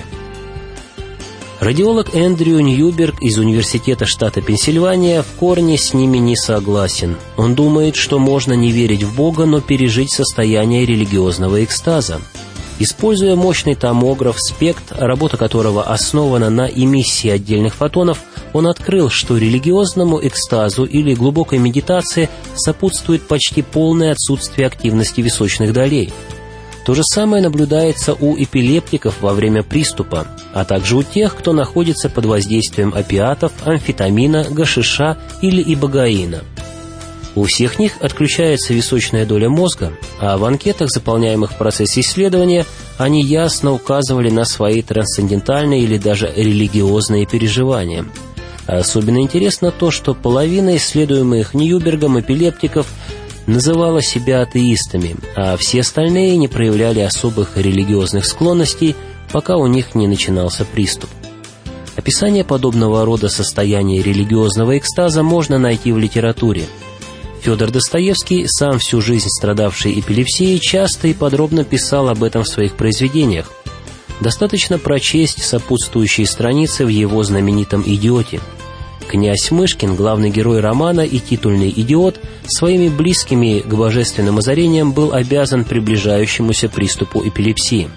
S3: Радиолог Эндрю Ньюберг из Университета штата Пенсильвания в корне с ними не согласен. Он думает, что можно не верить в Бога, но пережить состояние религиозного экстаза. Используя мощный томограф «Спект», работа которого основана на эмиссии отдельных фотонов, он открыл, что религиозному экстазу или глубокой медитации сопутствует почти полное отсутствие активности височных долей. То же самое наблюдается у эпилептиков во время приступа, а также у тех, кто находится под воздействием опиатов, амфетамина, гашиша или ибогаина. У всех них отключается височная доля мозга, а в анкетах, заполняемых в процессе исследования, они ясно указывали на свои трансцендентальные или даже религиозные переживания. Особенно интересно то, что половина исследуемых Ньюбергом эпилептиков называла себя атеистами, а все остальные не проявляли особых религиозных склонностей, пока у них не начинался приступ. Описание подобного рода состояния религиозного экстаза можно найти в литературе. Федор Достоевский, сам всю жизнь страдавший эпилепсией, часто и подробно писал об этом в своих произведениях. Достаточно прочесть сопутствующие страницы в его знаменитом «Идиоте». Князь Мышкин, главный герой романа и титульный идиот, своими близкими к божественным озарениям был обязан приближающемуся приступу эпилепсии.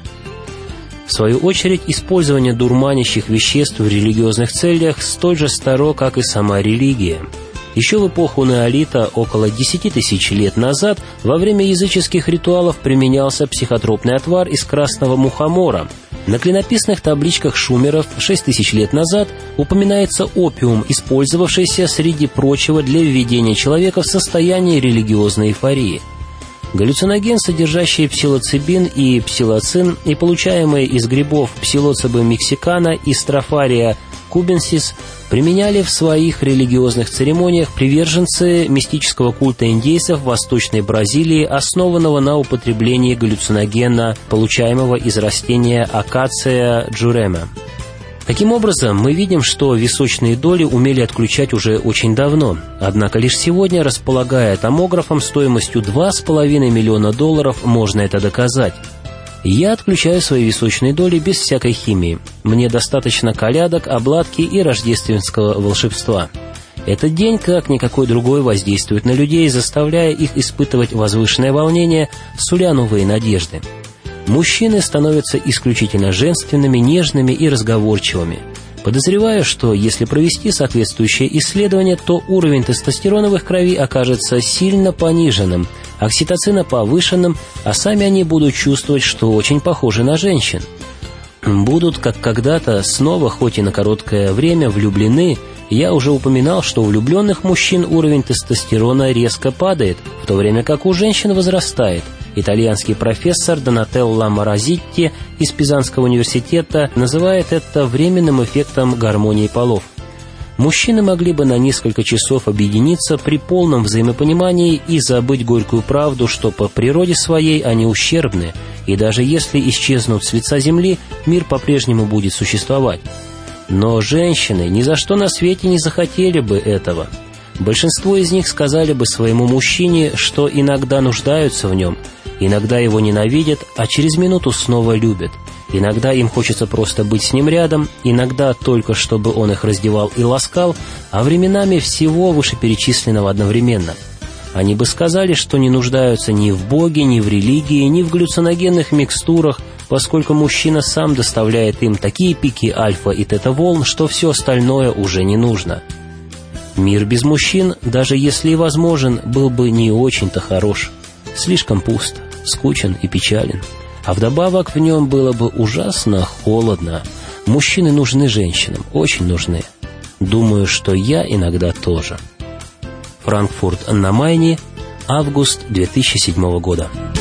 S3: В свою очередь, использование дурманящих веществ в религиозных целях столь же старо, как и сама религия. Еще в эпоху неолита, около 10 тысяч лет назад, во время языческих ритуалов применялся психотропный отвар из красного мухомора. На клинописных табличках шумеров 6 тысяч лет назад упоминается опиум, использовавшийся, среди прочего, для введения человека в состояние религиозной эйфории. Галлюциноген, содержащий псилоцибин и псилоцин, и получаемые из грибов псилоцибы мексикана и строфария кубенсис, применяли в своих религиозных церемониях приверженцы мистического культа индейцев Восточной Бразилии, основанного на употреблении галлюциногена, получаемого из растения акация джурема. Таким образом, мы видим, что височные доли умели отключать уже очень давно, однако лишь сегодня, располагая томографом стоимостью $2,5 миллиона, можно это доказать. Я отключаю свои височные доли без всякой химии. Мне достаточно колядок, обладки и рождественского волшебства. Этот день, как никакой другой, воздействует на людей, заставляя их испытывать возвышенное волнение, суля новые надежды. Мужчины становятся исключительно женственными, нежными и разговорчивыми. Подозреваю, что если провести соответствующее исследование, то уровень тестостерона в их крови окажется сильно пониженным, окситоцина повышенным, а сами они будут чувствовать, что очень похожи на женщин. Будут, как когда-то, снова, хоть и на короткое время, влюблены. Я уже упоминал, что у влюбленных мужчин уровень тестостерона резко падает, в то время как у женщин возрастает. Итальянский профессор Донателло Морозитти из Пизанского университета называет это временным эффектом гармонии полов. Мужчины могли бы на несколько часов объединиться при полном взаимопонимании и забыть горькую правду, что по природе своей они ущербны, и даже если исчезнут с лица земли, мир по-прежнему будет существовать. Но женщины ни за что на свете не захотели бы этого. Большинство из них сказали бы своему мужчине, что иногда нуждаются в нем, иногда его ненавидят, а через минуту снова любят. Иногда им хочется просто быть с ним рядом, иногда только чтобы он их раздевал и ласкал, а временами всего вышеперечисленного одновременно. Они бы сказали, что не нуждаются ни в Боге, ни в религии, ни в галлюциногенных микстурах, поскольку мужчина сам доставляет им такие пики альфа и тета-волн, что все остальное уже не нужно. Мир без мужчин, даже если и возможен, был бы не очень-то хорош. Слишком пуст, скучен и печален. А вдобавок в нем было бы ужасно холодно. Мужчины нужны женщинам, очень нужны. Думаю, что я иногда тоже. Франкфурт на Майне, август 2007 года.